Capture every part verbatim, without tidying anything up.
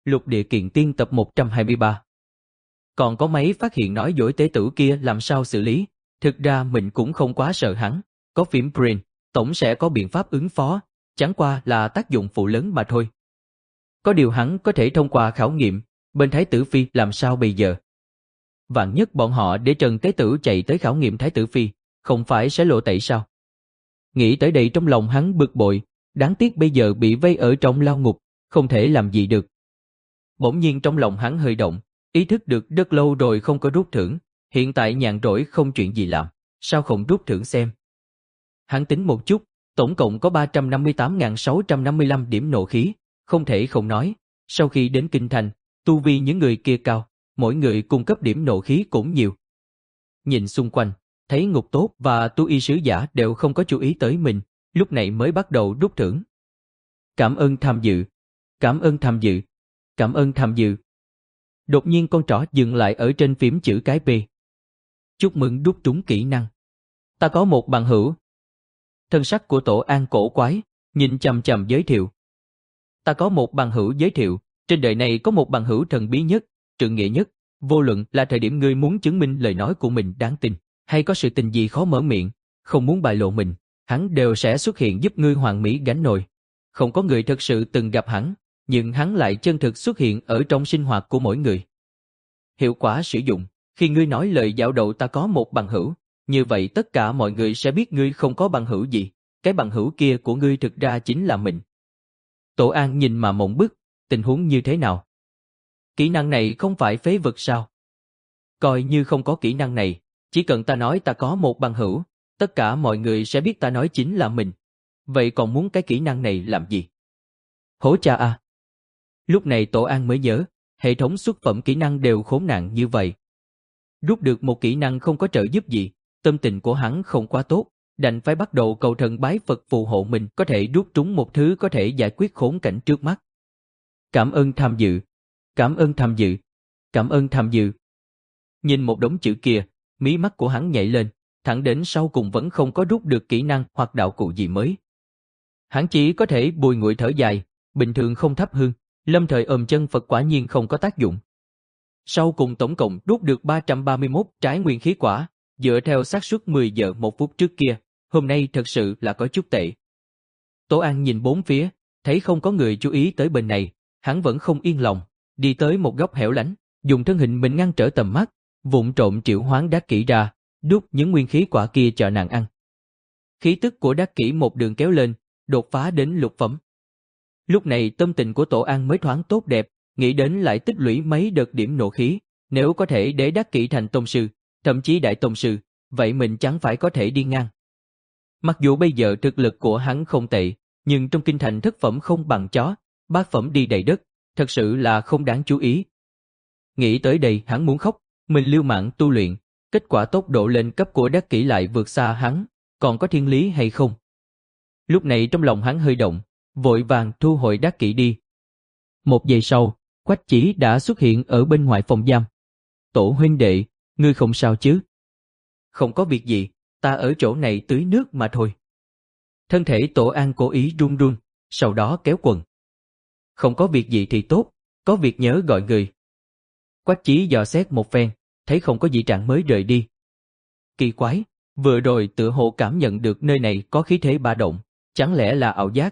Lục Địa Kiện Tiên tập một trăm hai mươi ba. Còn có mấy phát hiện nói dối tế tử kia làm sao xử lý, thực ra mình cũng không quá sợ hắn, có phím Brain, tổng sẽ có biện pháp ứng phó, chẳng qua là tác dụng phụ lớn mà thôi. Có điều hắn có thể thông qua khảo nghiệm, bên Thái tử Phi làm sao bây giờ? Vạn nhất bọn họ để Trần Tế Tử chạy tới khảo nghiệm Thái tử Phi, không phải sẽ lộ tẩy sao? Nghĩ tới đây trong lòng hắn bực bội, đáng tiếc bây giờ bị vây ở trong lao ngục, không thể làm gì được. Bỗng nhiên trong lòng hắn hơi động, ý thức được rất lâu rồi không có rút thưởng, hiện tại nhàn rỗi không chuyện gì làm, sao không rút thưởng xem. Hắn tính một chút, tổng cộng có ba trăm năm mươi tám nghìn sáu trăm năm mươi lăm điểm nộ khí, không thể không nói, sau khi đến Kinh Thành, tu vi những người kia cao, mỗi người cung cấp điểm nộ khí cũng nhiều. Nhìn xung quanh, thấy Ngục Tốt và Tu Y Sứ Giả đều không có chú ý tới mình, lúc này mới bắt đầu rút thưởng. Cảm ơn tham dự, cảm ơn tham dự, cảm ơn tham dự. Đột nhiên con trỏ dừng lại ở trên phím chữ cái P. Chúc mừng đúc trúng kỹ năng. Ta có một bằng hữu. Thân sắc của Tổ An cổ quái, nhìn chằm chằm giới thiệu. Ta có một bằng hữu giới thiệu, trên đời này có một bằng hữu thần bí nhất, trượng nghĩa nhất, vô luận là thời điểm ngươi muốn chứng minh lời nói của mình đáng tin, hay có sự tình gì khó mở miệng, không muốn bại lộ mình, hắn đều sẽ xuất hiện giúp ngươi hoàn mỹ gánh nồi. Không có người thật sự từng gặp hắn, nhưng hắn lại chân thực xuất hiện ở trong sinh hoạt của mỗi người. Hiệu quả sử dụng, khi ngươi nói lời dạo đầu ta có một bằng hữu, như vậy tất cả mọi người sẽ biết ngươi không có bằng hữu gì, cái bằng hữu kia của ngươi thực ra chính là mình. Tổ An nhìn mà mộng bức, tình huống như thế nào? Kỹ năng này không phải phế vật sao? Coi như không có kỹ năng này, chỉ cần ta nói ta có một bằng hữu, tất cả mọi người sẽ biết ta nói chính là mình. Vậy còn muốn cái kỹ năng này làm gì? Hố cha a! Lúc này Tổ An mới nhớ, hệ thống xuất phẩm kỹ năng đều khốn nạn như vậy. Rút được một kỹ năng không có trợ giúp gì, tâm tình của hắn không quá tốt, đành phải bắt đầu cầu thần bái Phật phù hộ mình có thể rút trúng một thứ có thể giải quyết khốn cảnh trước mắt. Cảm ơn tham dự, cảm ơn tham dự, cảm ơn tham dự. Nhìn một đống chữ kia, mí mắt của hắn nhảy lên, thẳng đến sau cùng vẫn không có rút được kỹ năng hoặc đạo cụ gì mới. Hắn chỉ có thể bùi ngùi thở dài, bình thường không thắp hương, lâm thời ôm chân Phật quả nhiên không có tác dụng. Sau cùng tổng cộng rút được ba trăm ba mươi mốt trái nguyên khí quả, dựa theo xác suất mười giờ một phút trước kia, hôm nay thật sự là có chút tệ. Tổ An nhìn bốn phía, thấy không có người chú ý tới bên này, hắn vẫn không yên lòng, đi tới một góc hẻo lánh, dùng thân hình mình ngăn trở tầm mắt, vụng trộm triệu hoán Đắc Kỷ ra, đút những nguyên khí quả kia cho nàng ăn. Khí tức của Đắc Kỷ một đường kéo lên, đột phá đến lục phẩm. Lúc này tâm tình của Tổ An mới thoáng tốt đẹp, nghĩ đến lại tích lũy mấy đợt điểm nộ khí, nếu có thể để Đắc Kỷ thành tông sư, thậm chí đại tông sư, vậy mình chẳng phải có thể đi ngang. Mặc dù bây giờ thực lực của hắn không tệ, nhưng trong kinh thành thất phẩm không bằng chó, bát phẩm đi đầy đất, thật sự là không đáng chú ý. Nghĩ tới đây hắn muốn khóc, mình liều mạng tu luyện, kết quả tốc độ lên cấp của Đắc Kỷ lại vượt xa hắn, còn có thiên lý hay không? Lúc này trong lòng hắn hơi động, vội vàng thu hồi Đắc Kỷ đi. Một giây sau, Quách Chỉ đã xuất hiện ở bên ngoài phòng giam. Tổ huynh đệ, ngươi không sao chứ? Không có việc gì, ta ở chỗ này tưới nước mà thôi. Thân thể Tổ An cố ý run run, sau đó kéo quần. Không có việc gì thì tốt, có việc nhớ gọi người. Quách Chí dò xét một phen, thấy không có gì trạng mới rời đi. Kỳ quái, vừa rồi tựa hồ cảm nhận được nơi này có khí thế ba động, chẳng lẽ là ảo giác?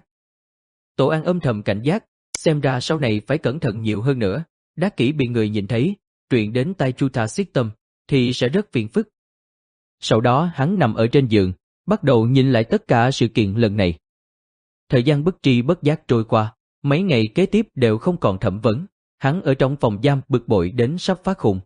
Tổ An âm thầm cảnh giác, xem ra sau này phải cẩn thận nhiều hơn nữa, Đắc Kỷ bị người nhìn thấy, truyền đến tai Chuta System, thì sẽ rất phiền phức. Sau đó hắn nằm ở trên giường, bắt đầu nhìn lại tất cả sự kiện lần này. Thời gian bất tri bất giác trôi qua, mấy ngày kế tiếp đều không còn thẩm vấn, hắn ở trong phòng giam bực bội đến sắp phát khùng.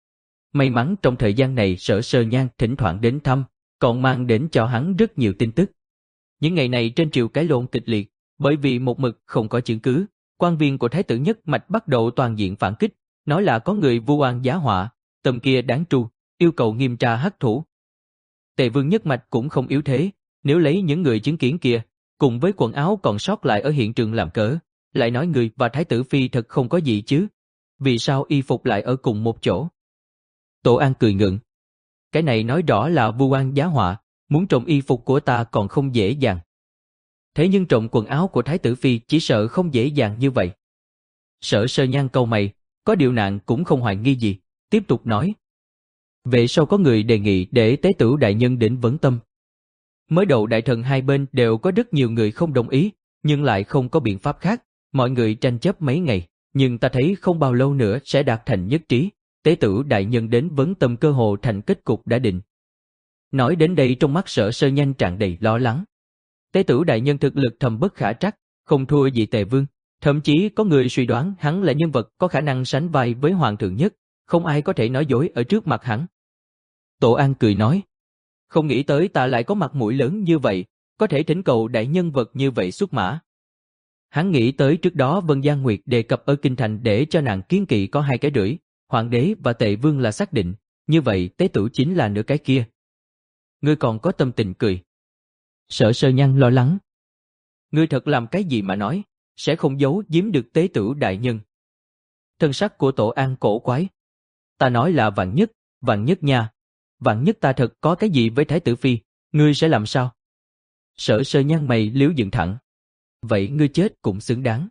May mắn trong thời gian này Sở Sơ Nhan thỉnh thoảng đến thăm, còn mang đến cho hắn rất nhiều tin tức. Những ngày này trên triều cái lộn kịch liệt, bởi vì một mực không có chứng cứ, quan viên của Thái tử Nhất Mạch bắt đầu toàn diện phản kích, nói là có người vu oan giá họa, tầm kia đáng tru, yêu cầu nghiêm tra hắc thủ. Tề Vương Nhất Mạch cũng không yếu thế, nếu lấy những người chứng kiến kia, cùng với quần áo còn sót lại ở hiện trường làm cớ, lại nói người và Thái tử Phi thật không có gì chứ. Vì sao y phục lại ở cùng một chỗ? Tổ An cười ngượng. Cái này nói rõ là vu oan giá họa, muốn trộm y phục của ta còn không dễ dàng. Thế nhưng trộm quần áo của Thái tử Phi chỉ sợ không dễ dàng như vậy. Sở Sơ Nhan cau mày, có điều nàng cũng không hoài nghi gì, tiếp tục nói. Về sau có người đề nghị để tế tửu đại nhân đến vấn tâm. Mới đầu đại thần hai bên đều có rất nhiều người không đồng ý, nhưng lại không có biện pháp khác, mọi người tranh chấp mấy ngày, nhưng ta thấy không bao lâu nữa sẽ đạt thành nhất trí, tế tửu đại nhân đến vấn tâm cơ hồ thành kết cục đã định. Nói đến đây trong mắt Sở Sơ Nhan tràn đầy lo lắng. Tế tửu đại nhân thực lực thầm bất khả trắc, không thua gì Tề Vương, thậm chí có người suy đoán hắn là nhân vật có khả năng sánh vai với hoàng thượng nhất, không ai có thể nói dối ở trước mặt hắn. Tổ An cười nói, không nghĩ tới ta lại có mặt mũi lớn như vậy, có thể thỉnh cầu đại nhân vật như vậy xuất mã. Hắn nghĩ tới trước đó Vân Giang Nguyệt đề cập ở Kinh Thành để cho nàng kiên kỵ có hai cái rưỡi, hoàng đế và Tề Vương là xác định, như vậy tế tửu chính là nửa cái kia. Ngươi còn có tâm tình cười. Sở Sơ Nhan lo lắng. Ngươi thật làm cái gì mà nói, sẽ không giấu giếm được tế tửu đại nhân. Thân sắc của Tổ An cổ quái. Ta nói là vạn nhất, vạn nhất nha. Vạn nhất ta thật có cái gì với Thái tử Phi, ngươi sẽ làm sao? Sở Sơ Nhan mày liếu dựng thẳng. Vậy ngươi chết cũng xứng đáng.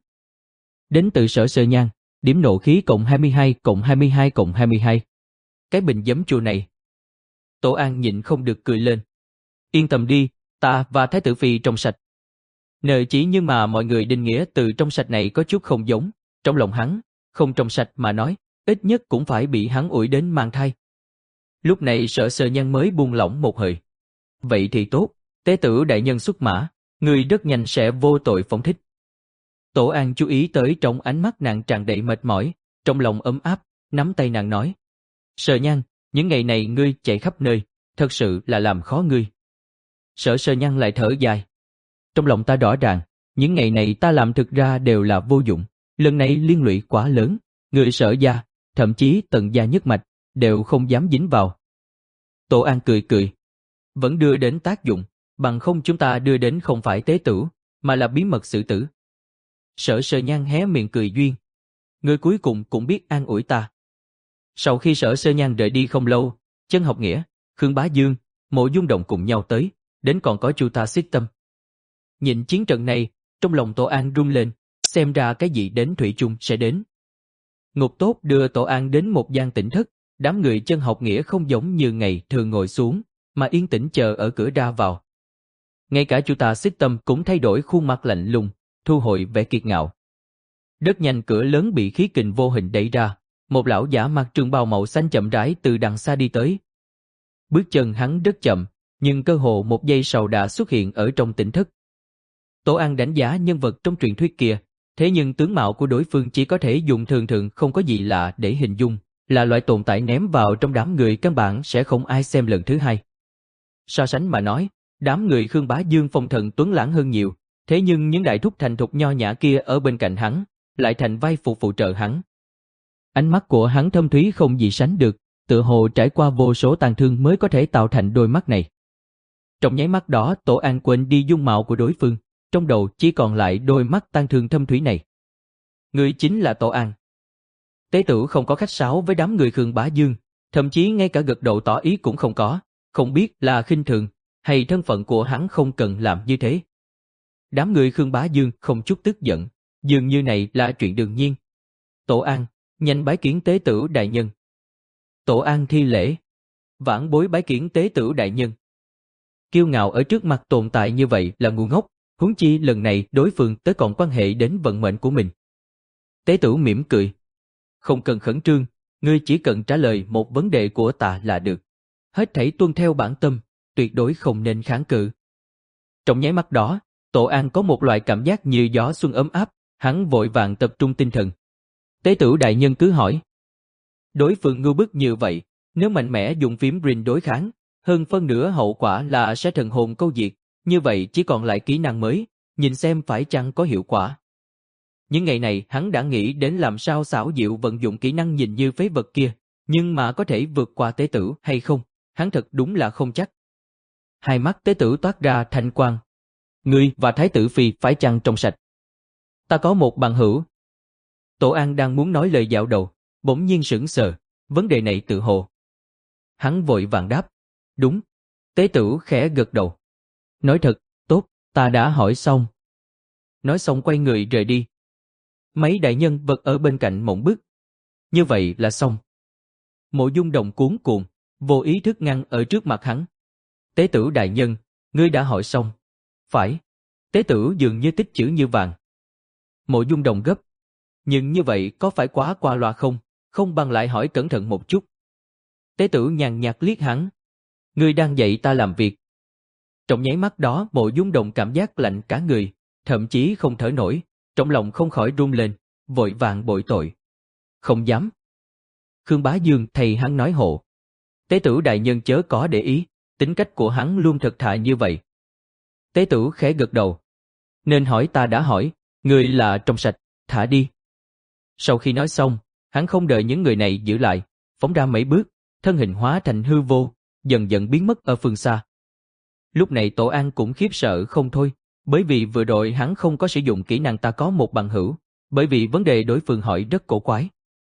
Đến từ Sở Sơ Nhan, điểm nộ khí cộng hai mươi hai cộng hai mươi hai cộng hai mươi hai. Cái bình giấm chua này. Tổ An nhịn không được cười lên. Yên tâm đi, ta và Thái tử Phi trong sạch. Nợ chỉ nhưng mà mọi người định nghĩa từ trong sạch này có chút không giống, trong lòng hắn, không trong sạch mà nói, ít nhất cũng phải bị hắn ủi đến mang thai. Lúc này Sở Sơ Nhan mới buông lỏng một hơi. Vậy thì tốt, tế tử đại nhân xuất mã, người rất nhanh sẽ vô tội phóng thích. Tổ An chú ý tới trong ánh mắt nàng tràn đầy mệt mỏi, trong lòng ấm áp, nắm tay nàng nói. Sơ Nhan, những ngày này ngươi chạy khắp nơi, thật sự là làm khó ngươi. Sở Sơ Nhan lại thở dài. Trong lòng ta rõ ràng, những ngày này ta làm thực ra đều là vô dụng, lần này liên lụy quá lớn, người Sở gia, thậm chí Tần gia nhất mạch, đều không dám dính vào. Tổ An cười cười. Vẫn đưa đến tác dụng, bằng không chúng ta đưa đến không phải tế tử, mà là bí mật xử tử. Sở Sơ Nhan hé miệng cười duyên. Ngươi cuối cùng cũng biết an ủi ta. Sau khi Sở Sơ Nhan rời đi không lâu, Chân Học Nghĩa, Khương Bá Dương, Mộ Dung Đồng cùng nhau tới, đến còn có Chu Ta Xích Tâm. Nhìn chiến trận này, trong lòng Tổ An rung lên, xem ra cái gì đến thủy chung sẽ đến. Ngục Tốt đưa Tổ An đến một gian tỉnh thất, đám người Chân Học Nghĩa không giống như ngày thường ngồi xuống, mà yên tĩnh chờ ở cửa ra vào. Ngay cả Chu Ta Xích Tâm cũng thay đổi khuôn mặt lạnh lùng, thu hồi vẻ kiệt ngạo. Rất nhanh cửa lớn bị khí kình vô hình đẩy ra, một lão giả mặc trường bào màu xanh chậm rãi từ đằng xa đi tới. Bước chân hắn rất chậm, nhưng cơ hồ một giây sau đã xuất hiện ở trong tỉnh thất. Tổ An đánh giá nhân vật trong truyền thuyết kia, thế nhưng tướng mạo của đối phương chỉ có thể dùng thường thường không có gì lạ để hình dung, là loại tồn tại ném vào trong đám người căn bản sẽ không ai xem lần thứ hai. So sánh mà nói, đám người Khương Bá Dương phong thần tuấn lãng hơn nhiều, thế nhưng những đại thúc thành thục nho nhã kia ở bên cạnh hắn, lại thành vai phụ phụ trợ hắn. Ánh mắt của hắn thâm thúy không gì sánh được, tựa hồ trải qua vô số tàn thương mới có thể tạo thành đôi mắt này. Trong nháy mắt đó Tổ An quên đi dung mạo của đối phương, trong đầu chỉ còn lại đôi mắt tàn thương thâm thúy này. Người chính là Tổ An. Tế tử không có khách sáo với đám người Khương Bá Dương, thậm chí ngay cả gật đầu tỏ ý cũng không có, không biết là khinh thường, hay thân phận của hắn không cần làm như thế. Đám người Khương Bá Dương không chút tức giận, dường như này là chuyện đương nhiên. Tổ An, nhanh bái kiến tế tử đại nhân. Tổ An thi lễ. Vãn bối bái kiến tế tử đại nhân. Kiêu ngạo ở trước mặt tồn tại như vậy là ngu ngốc, huống chi lần này đối phương tới còn quan hệ đến vận mệnh của mình. Tế tử mỉm cười. Không cần khẩn trương, ngươi chỉ cần trả lời một vấn đề của ta là được. Hết thảy tuân theo bản tâm, tuyệt đối không nên kháng cự. Trong nháy mắt đó, Tổ An có một loại cảm giác như gió xuân ấm áp, hắn vội vàng tập trung tinh thần. Tế tử đại nhân cứ hỏi. Đối phương ngưu bức như vậy, nếu mạnh mẽ dùng phím rin đối kháng, hơn phân nửa hậu quả là sẽ thần hồn câu diệt, như vậy chỉ còn lại kỹ năng mới, nhìn xem phải chăng có hiệu quả. Những ngày này hắn đã nghĩ đến làm sao xảo diệu vận dụng kỹ năng nhìn như phế vật kia, nhưng mà có thể vượt qua tế tử hay không, hắn thật đúng là không chắc. Hai mắt tế tử toát ra thanh quang. Ngươi và Thái tử Phi phải chăng trong sạch? Ta có một bằng hữu. Tổ An đang muốn nói lời dạo đầu, bỗng nhiên sững sờ, vấn đề này tự hồ. Hắn vội vàng đáp. Đúng. Tế tử khẽ gật đầu. Nói thật, tốt, ta đã hỏi xong. Nói xong quay người rời đi. mấy đại nhân vật ở bên cạnh mộng bức. Như vậy là xong. Mộ Dung Đồng cuống cuồng, vô ý thức ngăn ở trước mặt hắn. Tế tử đại nhân, ngươi đã hỏi xong. Phải. Tế tử dường như tích chữ như vàng. Mộ Dung Đồng gấp. Nhưng như vậy có phải quá qua loa không? Không bằng lại hỏi cẩn thận một chút. Tế tử nhàn nhạt liếc hắn. Ngươi đang dạy ta làm việc. Trong nháy mắt đó Mộ Dung Đồng cảm giác lạnh cả người, thậm chí không thở nổi, trong lòng không khỏi run lên, vội vàng bội tội. Không dám. Khương Bá Dương thầy hắn nói hộ. Tế tử đại nhân chớ có để ý, tính cách của hắn luôn thật thà như vậy. Tế tử khẽ gật đầu. Nên hỏi ta đã hỏi, người là trong sạch, thả đi. Sau khi nói xong, hắn không đợi những người này giữ lại, phóng ra mấy bước, thân hình hóa thành hư vô, dần dần biến mất ở phương xa. Lúc này Tổ An cũng khiếp sợ không thôi, bởi vì vừa rồi hắn không có sử dụng kỹ năng ta có một bằng hữu, bởi vì vấn đề đối phương hỏi rất cổ quái.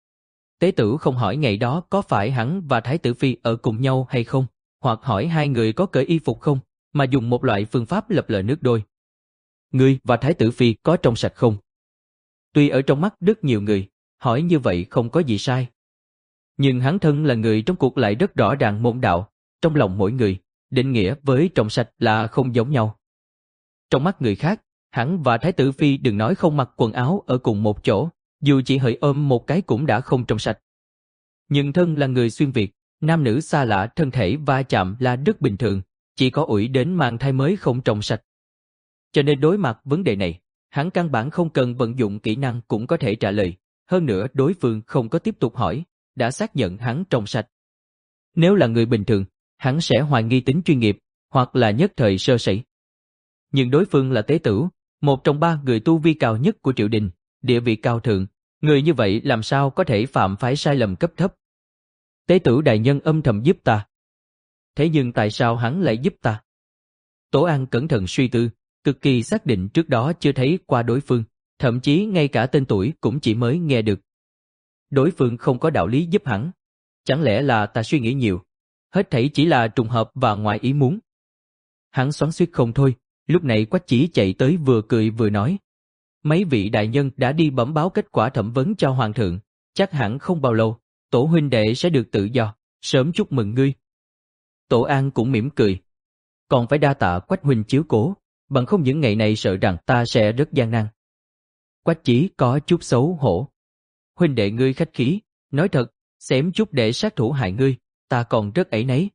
Tế tử không hỏi ngày đó có phải hắn và Thái tử Phi ở cùng nhau hay không, hoặc hỏi hai người có cởi y phục không, mà dùng một loại phương pháp lập lờ nước đôi. Ngươi và Thái tử Phi có trong sạch không? Tuy ở trong mắt rất nhiều người, hỏi như vậy không có gì sai. Nhưng hắn thân là người trong cuộc lại rất rõ ràng môn đạo, trong lòng mỗi người, định nghĩa với trong sạch là không giống nhau. Trong mắt người khác, hắn và Thái tử Phi đừng nói không mặc quần áo ở cùng một chỗ, dù chỉ hơi ôm một cái cũng đã không trong sạch. Nhưng thân là người xuyên Việt, nam nữ xa lạ thân thể va chạm là rất bình thường, chỉ có ủi đến mang thai mới không trong sạch. Cho nên đối mặt vấn đề này, hắn căn bản không cần vận dụng kỹ năng cũng có thể trả lời, hơn nữa đối phương không có tiếp tục hỏi, đã xác nhận hắn trong sạch. Nếu là người bình thường, hắn sẽ hoài nghi tính chuyên nghiệp, hoặc là nhất thời sơ sẩy. Nhưng đối phương là tế tử, một trong ba người tu vi cao nhất của triều đình, địa vị cao thượng, người như vậy làm sao có thể phạm phải sai lầm cấp thấp. Tế tử đại nhân âm thầm giúp ta. Thế nhưng tại sao hắn lại giúp ta? Tổ An cẩn thận suy tư, cực kỳ xác định trước đó chưa thấy qua đối phương, thậm chí ngay cả tên tuổi cũng chỉ mới nghe được. Đối phương không có đạo lý giúp hắn. Chẳng lẽ là ta suy nghĩ nhiều? Hết thảy chỉ là trùng hợp và ngoài ý muốn. Hắn xoắn xuýt không thôi, lúc này Quách Chí chạy tới vừa cười vừa nói. Mấy vị đại nhân đã đi bẩm báo kết quả thẩm vấn cho hoàng thượng, chắc hẳn không bao lâu, tổ huynh đệ sẽ được tự do, sớm chúc mừng ngươi. Tổ An cũng mỉm cười. Còn phải đa tạ Quách huynh chiếu cố, bằng không những ngày này sợ rằng ta sẽ rất gian nan. Quách Chí có chút xấu hổ. Huynh đệ ngươi khách khí, nói thật, xém chút để sát thủ hại ngươi, ta còn rất áy náy.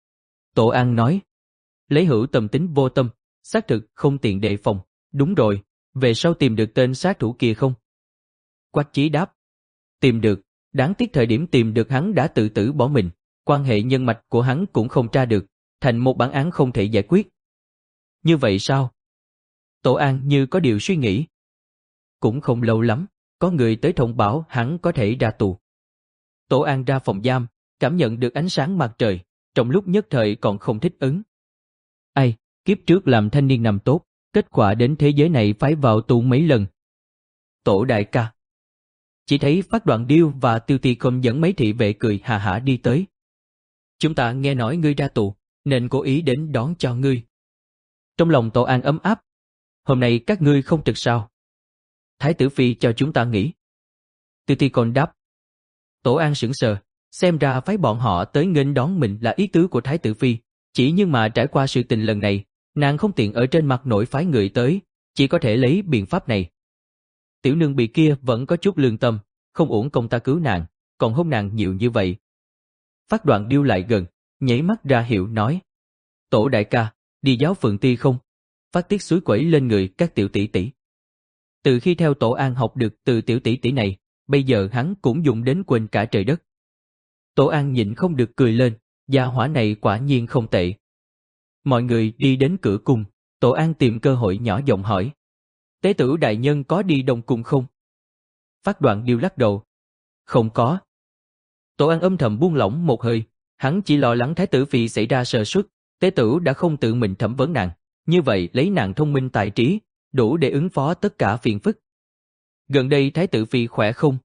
Tổ An nói, lấy hữu tâm tính vô tâm, xác thực không tiện đề phòng, đúng rồi, về sau tìm được tên sát thủ kia không? Quách Chí đáp, tìm được, đáng tiếc thời điểm tìm được hắn đã tự tử bỏ mình, quan hệ nhân mạch của hắn cũng không tra được, thành một bản án không thể giải quyết. Như vậy sao? Tổ An như có điều suy nghĩ. Cũng không lâu lắm, có người tới thông báo hắn có thể ra tù. Tổ An ra phòng giam, cảm nhận được ánh sáng mặt trời, trong lúc nhất thời còn không thích ứng. Ai, kiếp trước làm thanh niên nằm tốt, kết quả đến thế giới này phải vào tù mấy lần. Tổ đại ca. Chỉ thấy Phát Đoạn Điêu và Tiêu Ti Công dẫn mấy thị vệ cười hà hả đi tới. Chúng ta nghe nói ngươi ra tù, nên cố ý đến đón cho ngươi. Trong lòng Tổ An ấm áp. Hôm nay các ngươi không trực sao? Thái tử Phi cho chúng ta nghỉ. Tiêu Ti Công đáp. Tổ An sững sờ, xem ra phái bọn họ tới nghênh đón mình là ý tứ của Thái tử Phi. Chỉ nhưng mà trải qua sự tình lần này, nàng không tiện ở trên mặt nổi phái người tới, chỉ có thể lấy biện pháp này. Tiểu nương bị kia vẫn có chút lương tâm, không uổng công ta cứu nàng, còn hôn nàng nhiều như vậy. Phát Đoạn Điêu lại gần, nhảy mắt ra hiệu nói. Tổ đại ca, đi giáo phượng ti không? Phát tiết suối quẩy lên người các tiểu tỷ tỷ. Từ khi theo Tổ An học được từ tiểu tỷ tỷ này, bây giờ hắn cũng dùng đến quên cả trời đất. Tổ An nhịn không được cười lên, gia hỏa này quả nhiên không tệ. Mọi người đi đến cửa cung, Tổ An tìm cơ hội nhỏ giọng hỏi. Tế tử đại nhân có đi đồng cung không? Phát Đoạn Điêu lắc đầu. Không có. Tổ An âm thầm buông lỏng một hơi, hắn chỉ lo lắng Thái tử Phi xảy ra sơ suất, tế tử đã không tự mình thẩm vấn nàng, như vậy lấy nàng thông minh tài trí, đủ để ứng phó tất cả phiền phức. Gần đây Thái tử Phi khỏe không?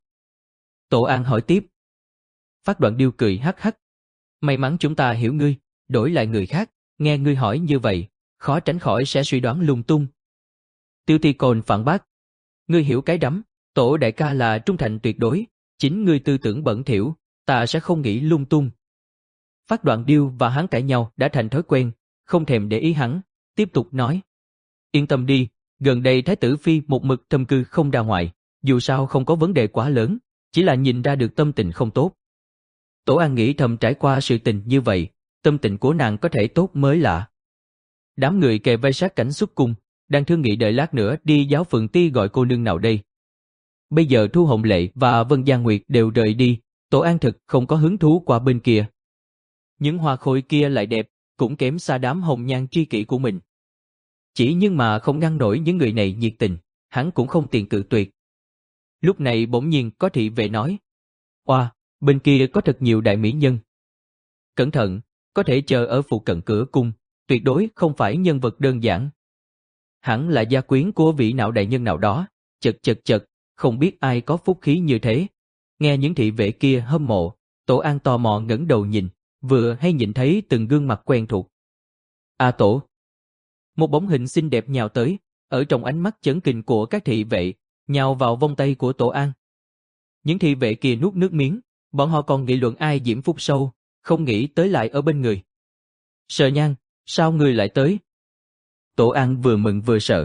Tổ An hỏi tiếp. Phát Đoạn Điêu cười hắc hắc. May mắn chúng ta hiểu ngươi, đổi lại người khác, nghe ngươi hỏi như vậy, khó tránh khỏi sẽ suy đoán lung tung. Tiêu Ti Côn phản bác. Ngươi hiểu cái rắm, Tổ đại ca là trung thành tuyệt đối, chính ngươi tư tưởng bẩn thỉu, ta sẽ không nghĩ lung tung. Phát Đoạn Điêu và hắn cãi nhau đã thành thói quen, không thèm để ý hắn, tiếp tục nói. Yên tâm đi, gần đây Thái tử Phi một mực thâm cư không ra ngoài, dù sao không có vấn đề quá lớn, chỉ là nhìn ra được tâm tình không tốt. Tổ An nghĩ thầm trải qua sự tình như vậy, tâm tình của nàng có thể tốt mới lạ. Đám người kề vai sát cánh xuất cung, đang thương nghị đợi lát nữa đi giáo phường ti gọi cô nương nào đây. Bây giờ Thu Hồng Lệ và Vân Giang Nguyệt đều rời đi, Tổ An thực không có hứng thú qua bên kia. Những hoa khôi kia lại đẹp, cũng kém xa đám hồng nhan tri kỷ của mình. Chỉ nhưng mà không ngăn nổi những người này nhiệt tình, hắn cũng không tiện cự tuyệt. Lúc này bỗng nhiên có thị vệ nói. Oa, bên kia có thật nhiều đại mỹ nhân. Cẩn thận, có thể chờ ở phụ cận cửa cung, tuyệt đối không phải nhân vật đơn giản. Hẳn là gia quyến của vị nào đại nhân nào đó, chật chật chật, không biết ai có phúc khí như thế. Nghe những thị vệ kia hâm mộ, Tổ An tò mò ngẩng đầu nhìn, vừa hay nhìn thấy từng gương mặt quen thuộc. A Tổ! Một bóng hình xinh đẹp nhào tới, ở trong ánh mắt chấn kinh của các thị vệ, nhào vào vòng tay của Tổ An. Những thị vệ kia nuốt nước miếng, bọn họ còn nghị luận ai diễm phúc sâu, không nghĩ tới lại ở bên người. Sợ Nhan, sao người lại tới? Tổ An vừa mừng vừa sợ.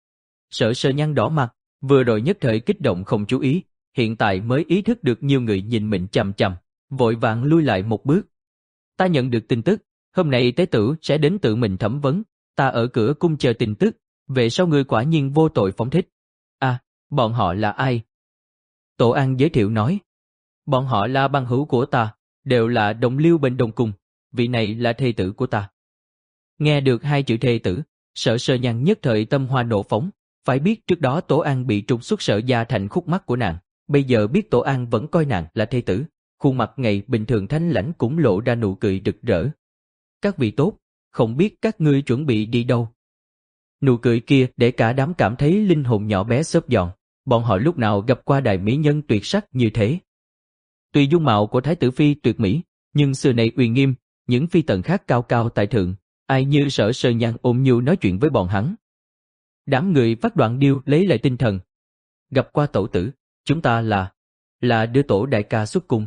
Sợ Sợ Nhan đỏ mặt, vừa rồi nhất thời kích động không chú ý, hiện tại mới ý thức được nhiều người nhìn mình chằm chằm, vội vàng lui lại một bước. Ta nhận được tin tức, hôm nay tế tử sẽ đến tự mình thẩm vấn, ta ở cửa cung chờ tin tức, về sau ngươi quả nhiên vô tội phóng thích. À, bọn họ là ai? Tổ An giới thiệu nói. Bọn họ là bang hữu của ta, đều là đồng liêu bên Đông Cung, vị này là thê tử của ta. Nghe được hai chữ thê tử, Sở Sơ Nhan nhất thời tâm hoa nộ phóng, phải biết trước đó Tổ An bị trục xuất Sở gia thành khúc mắc của nàng, bây giờ biết Tổ An vẫn coi nàng là thê tử, khuôn mặt ngày bình thường thanh lãnh cũng lộ ra nụ cười rực rỡ. Các vị tốt, không biết các ngươi chuẩn bị đi đâu. Nụ cười kia để cả đám cảm thấy linh hồn nhỏ bé xốp giòn, bọn họ lúc nào gặp qua đại mỹ nhân tuyệt sắc như thế. Tuy dung mạo của Thái tử Phi tuyệt mỹ, nhưng xưa nay uy nghiêm, những phi tần khác cao cao tại thượng, ai như Sở Sơ Nhan ôm nhu nói chuyện với bọn hắn. Đám người Phát Đoạn Điêu lấy lại tinh thần. Gặp qua tổ tử, chúng ta là, là đưa tổ đại ca xuất cung.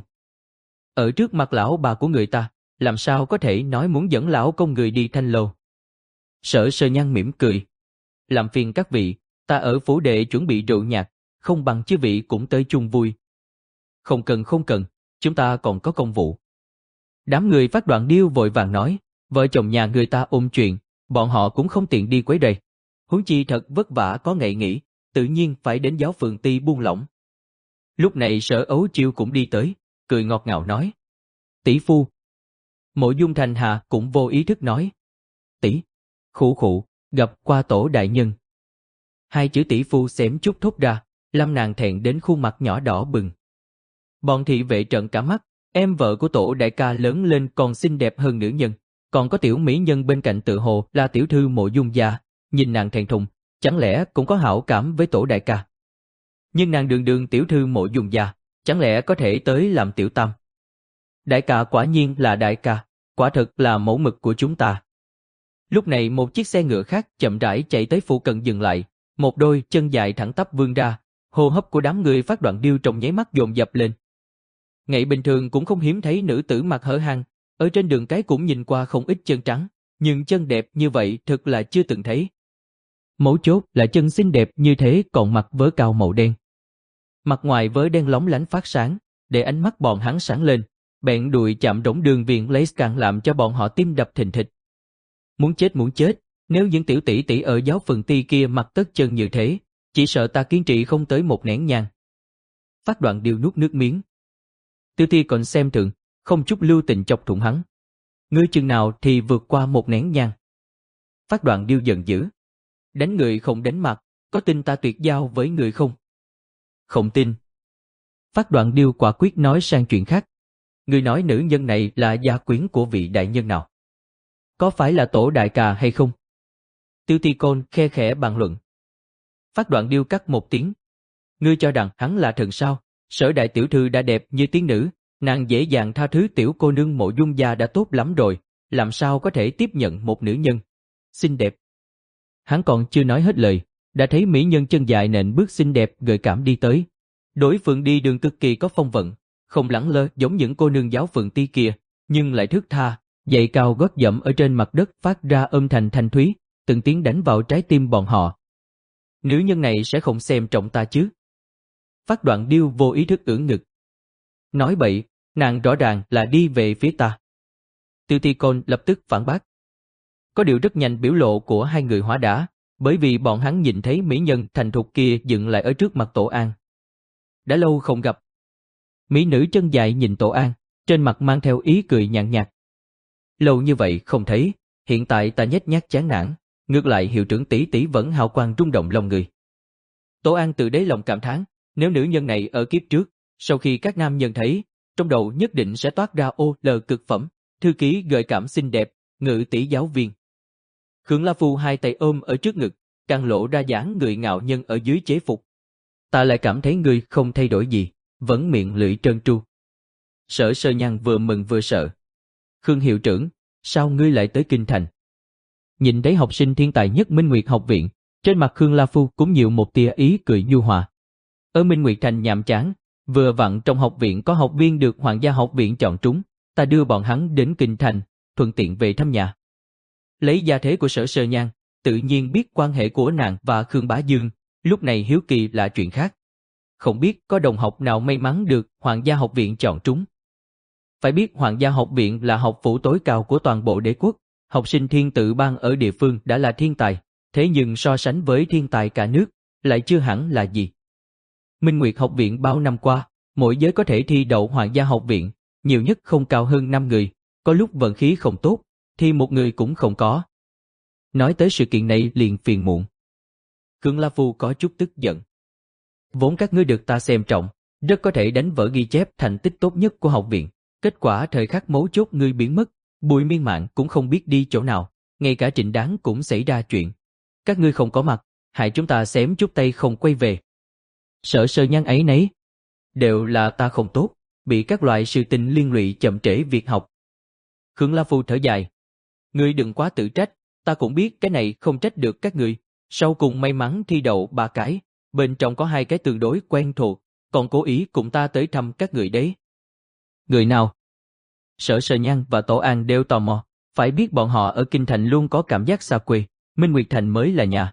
Ở trước mặt lão bà của người ta, làm sao có thể nói muốn dẫn lão công người đi Thanh Lâu. Sở Sơ Nhan mỉm cười. Làm phiền các vị, ta ở phủ đệ chuẩn bị rượu nhạc, không bằng chư vị cũng tới chung vui. Không cần không cần, chúng ta còn có công vụ. Đám người Phát Đoạn Điêu vội vàng nói, vợ chồng nhà người ta ôm chuyện, bọn họ cũng không tiện đi quấy rầy. Huống chi thật vất vả có ngày nghỉ, tự nhiên phải đến giáo phường ti buông lỏng. Lúc này Sở Ấu Chiêu cũng đi tới, cười ngọt ngào nói. Tỷ phu. Mộ Dung Thành Hà cũng vô ý thức nói. Tỷ, khụ khụ, gặp qua tổ đại nhân. Hai chữ tỷ phu xém chút thốt ra, Lâm nàng thẹn đến khuôn mặt nhỏ đỏ bừng. Bọn thị vệ trợn cả mắt, em vợ của tổ đại ca lớn lên còn xinh đẹp hơn nữ nhân, còn có tiểu mỹ nhân bên cạnh tự hồ là tiểu thư Mộ Dung gia, nhìn nàng thẹn thùng, chẳng lẽ cũng có hảo cảm với tổ đại ca. Nhưng nàng đường đường tiểu thư Mộ Dung gia, chẳng lẽ có thể tới làm tiểu tam. Đại ca quả nhiên là đại ca, quả thực là mẫu mực của chúng ta. Lúc này một chiếc xe ngựa khác chậm rãi chạy tới phụ cận dừng lại, một đôi chân dài thẳng tắp vươn ra, hô hấp của đám người Phát Đoạn Điêu trong nháy mắt dồn dập lên. Ngày bình thường cũng không hiếm thấy nữ tử mặc hở hang, ở trên đường cái cũng nhìn qua không ít chân trắng, nhưng chân đẹp như vậy thật là chưa từng thấy. Mấu chốt là chân xinh đẹp như thế còn mặc vớ cao màu đen. Mặt ngoài vớ đen lóng lánh phát sáng, để ánh mắt bọn hắn sáng lên, bẹn đùi chạm đống đường viền lấy càng làm cho bọn họ tim đập thình thịch. Muốn chết muốn chết, nếu những tiểu tỷ tỷ ở giáo phường ti kia mặc tất chân như thế, chỉ sợ ta kiên trì không tới một nén nhang. Phát Đoạn Điêu nuốt nước miếng. Tiêu Ti còn xem thường, không chút lưu tình chọc thủng hắn. Ngươi chừng nào thì vượt qua một nén nhang. Phát Đoạn Điêu giận dữ. Đánh người không đánh mặt, có tin ta tuyệt giao với người không? Không tin. Phát Đoạn Điêu quả quyết nói sang chuyện khác. Ngươi nói nữ nhân này là gia quyến của vị đại nhân nào? Có phải là tổ đại ca hay không? Tiêu Ti Côn khe khẽ bàn luận. Phát Đoạn Điêu cắt một tiếng. Ngươi cho rằng hắn là thần sao? Sở đại tiểu thư đã đẹp như tiên nữ, nàng dễ dàng tha thứ tiểu cô nương Mộ Dung gia đã tốt lắm rồi, làm sao có thể tiếp nhận một nữ nhân xinh đẹp. Hắn còn chưa nói hết lời, đã thấy mỹ nhân chân dài nện bước xinh đẹp gợi cảm đi tới. Đối phương đi đường cực kỳ có phong vận, không lẳng lơ giống những cô nương giáo phường ti kia, nhưng lại thướt tha, giày cao gót dẫm ở trên mặt đất phát ra âm thanh thanh thúy, từng tiếng đánh vào trái tim bọn họ. Nữ nhân này sẽ không xem trọng ta chứ? Phát Đoạn Điêu vô ý thức ưỡn ngực. Nói bậy, nàng rõ ràng là đi về phía ta. Tiêu Ti Côn lập tức phản bác. Có điều rất nhanh biểu lộ của hai người hóa đá, bởi vì bọn hắn nhìn thấy mỹ nhân thành thục kia dựng lại ở trước mặt Tổ An. Đã lâu không gặp. Mỹ nữ chân dài nhìn Tổ An, trên mặt mang theo ý cười nhàn nhạt. Lâu như vậy không thấy, hiện tại ta nhếch nhác chán nản, ngược lại hiệu trưởng tỷ tỷ vẫn hào quang rung động lòng người. Tổ An tự đáy lòng cảm thán, nếu nữ nhân này ở kiếp trước, sau khi các nam nhân thấy, trong đầu nhất định sẽ toát ra ô lờ cực phẩm, thư ký gợi cảm xinh đẹp, ngự tỷ giáo viên. Khương La Phu hai tay ôm ở trước ngực, càng lộ ra dáng người ngạo nhân ở dưới chế phục. Ta lại cảm thấy ngươi không thay đổi gì, vẫn miệng lưỡi trơn tru. Sở Sơ Nhan vừa mừng vừa sợ. Khương hiệu trưởng, sao ngươi lại tới Kinh Thành? Nhìn thấy học sinh thiên tài nhất Minh Nguyệt học viện, trên mặt Khương La Phu cũng nhiều một tia ý cười nhu hòa. Ở Minh Nguyệt Thành nhàm chán, vừa vặn trong học viện có học viên được Hoàng gia học viện chọn trúng, ta đưa bọn hắn đến Kinh Thành, thuận tiện về thăm nhà. Lấy gia thế của Sở Sơ Nhan, tự nhiên biết quan hệ của nàng và Khương Bá Dương, lúc này hiếu kỳ là chuyện khác. Không biết có đồng học nào may mắn được Hoàng gia học viện chọn trúng. Phải biết Hoàng gia học viện là học phủ tối cao của toàn bộ đế quốc, học sinh thiên tự ban ở địa phương đã là thiên tài, thế nhưng so sánh với thiên tài cả nước, lại chưa hẳn là gì. Minh Nguyệt học viện bao năm qua, mỗi giới có thể thi đậu Hoàng gia học viện, nhiều nhất không cao hơn năm người, có lúc vận khí không tốt, thì một người cũng không có. Nói tới sự kiện này liền phiền muộn. Khương La Phu có chút tức giận. Vốn các ngươi được ta xem trọng, rất có thể đánh vỡ ghi chép thành tích tốt nhất của học viện. Kết quả thời khắc mấu chốt ngươi biến mất, Bùi Miên Mạn cũng không biết đi chỗ nào, ngay cả Trịnh Đáng cũng xảy ra chuyện. Các ngươi không có mặt, hại chúng ta xém chút tay không quay về. Sở Sơ Nhan ấy nấy, đều là ta không tốt, bị các loại sự tình liên lụy chậm trễ việc học. Khương La Phu thở dài. Ngươi đừng quá tự trách, ta cũng biết cái này không trách được các ngươi. Sau cùng may mắn thi đậu ba cái, bên trong có hai cái tương đối quen thuộc, còn cố ý cùng ta tới thăm các người đấy. Người nào? Sở Sơ Nhan và Tổ An đều tò mò, phải biết bọn họ ở Kinh Thành luôn có cảm giác xa quê, Minh Nguyệt Thành mới là nhà.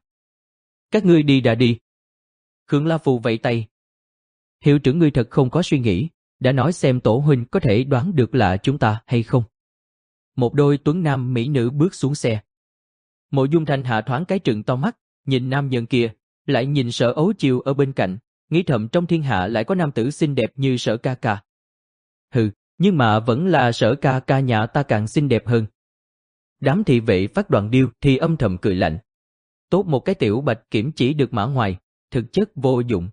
Các ngươi đi đã đi. Khương La Phu vẫy tay. Hiệu trưởng ngươi thật không có suy nghĩ, đã nói xem Tổ huynh có thể đoán được là chúng ta hay không. Một đôi tuấn nam mỹ nữ bước xuống xe. Mộ Dung Thanh hạ thoáng cái trừng to mắt, nhìn nam nhân kia, lại nhìn Sở Ấu Chiêu ở bên cạnh, nghĩ thầm trong thiên hạ lại có nam tử xinh đẹp như Sở ca ca. Hừ, nhưng mà vẫn là Sở ca ca nhà ta càng xinh đẹp hơn. Đám thị vệ Phát Đoạn Điêu thì âm thầm cười lạnh. Tốt một cái tiểu bạch kiểm chỉ được mã ngoài, thực chất vô dụng.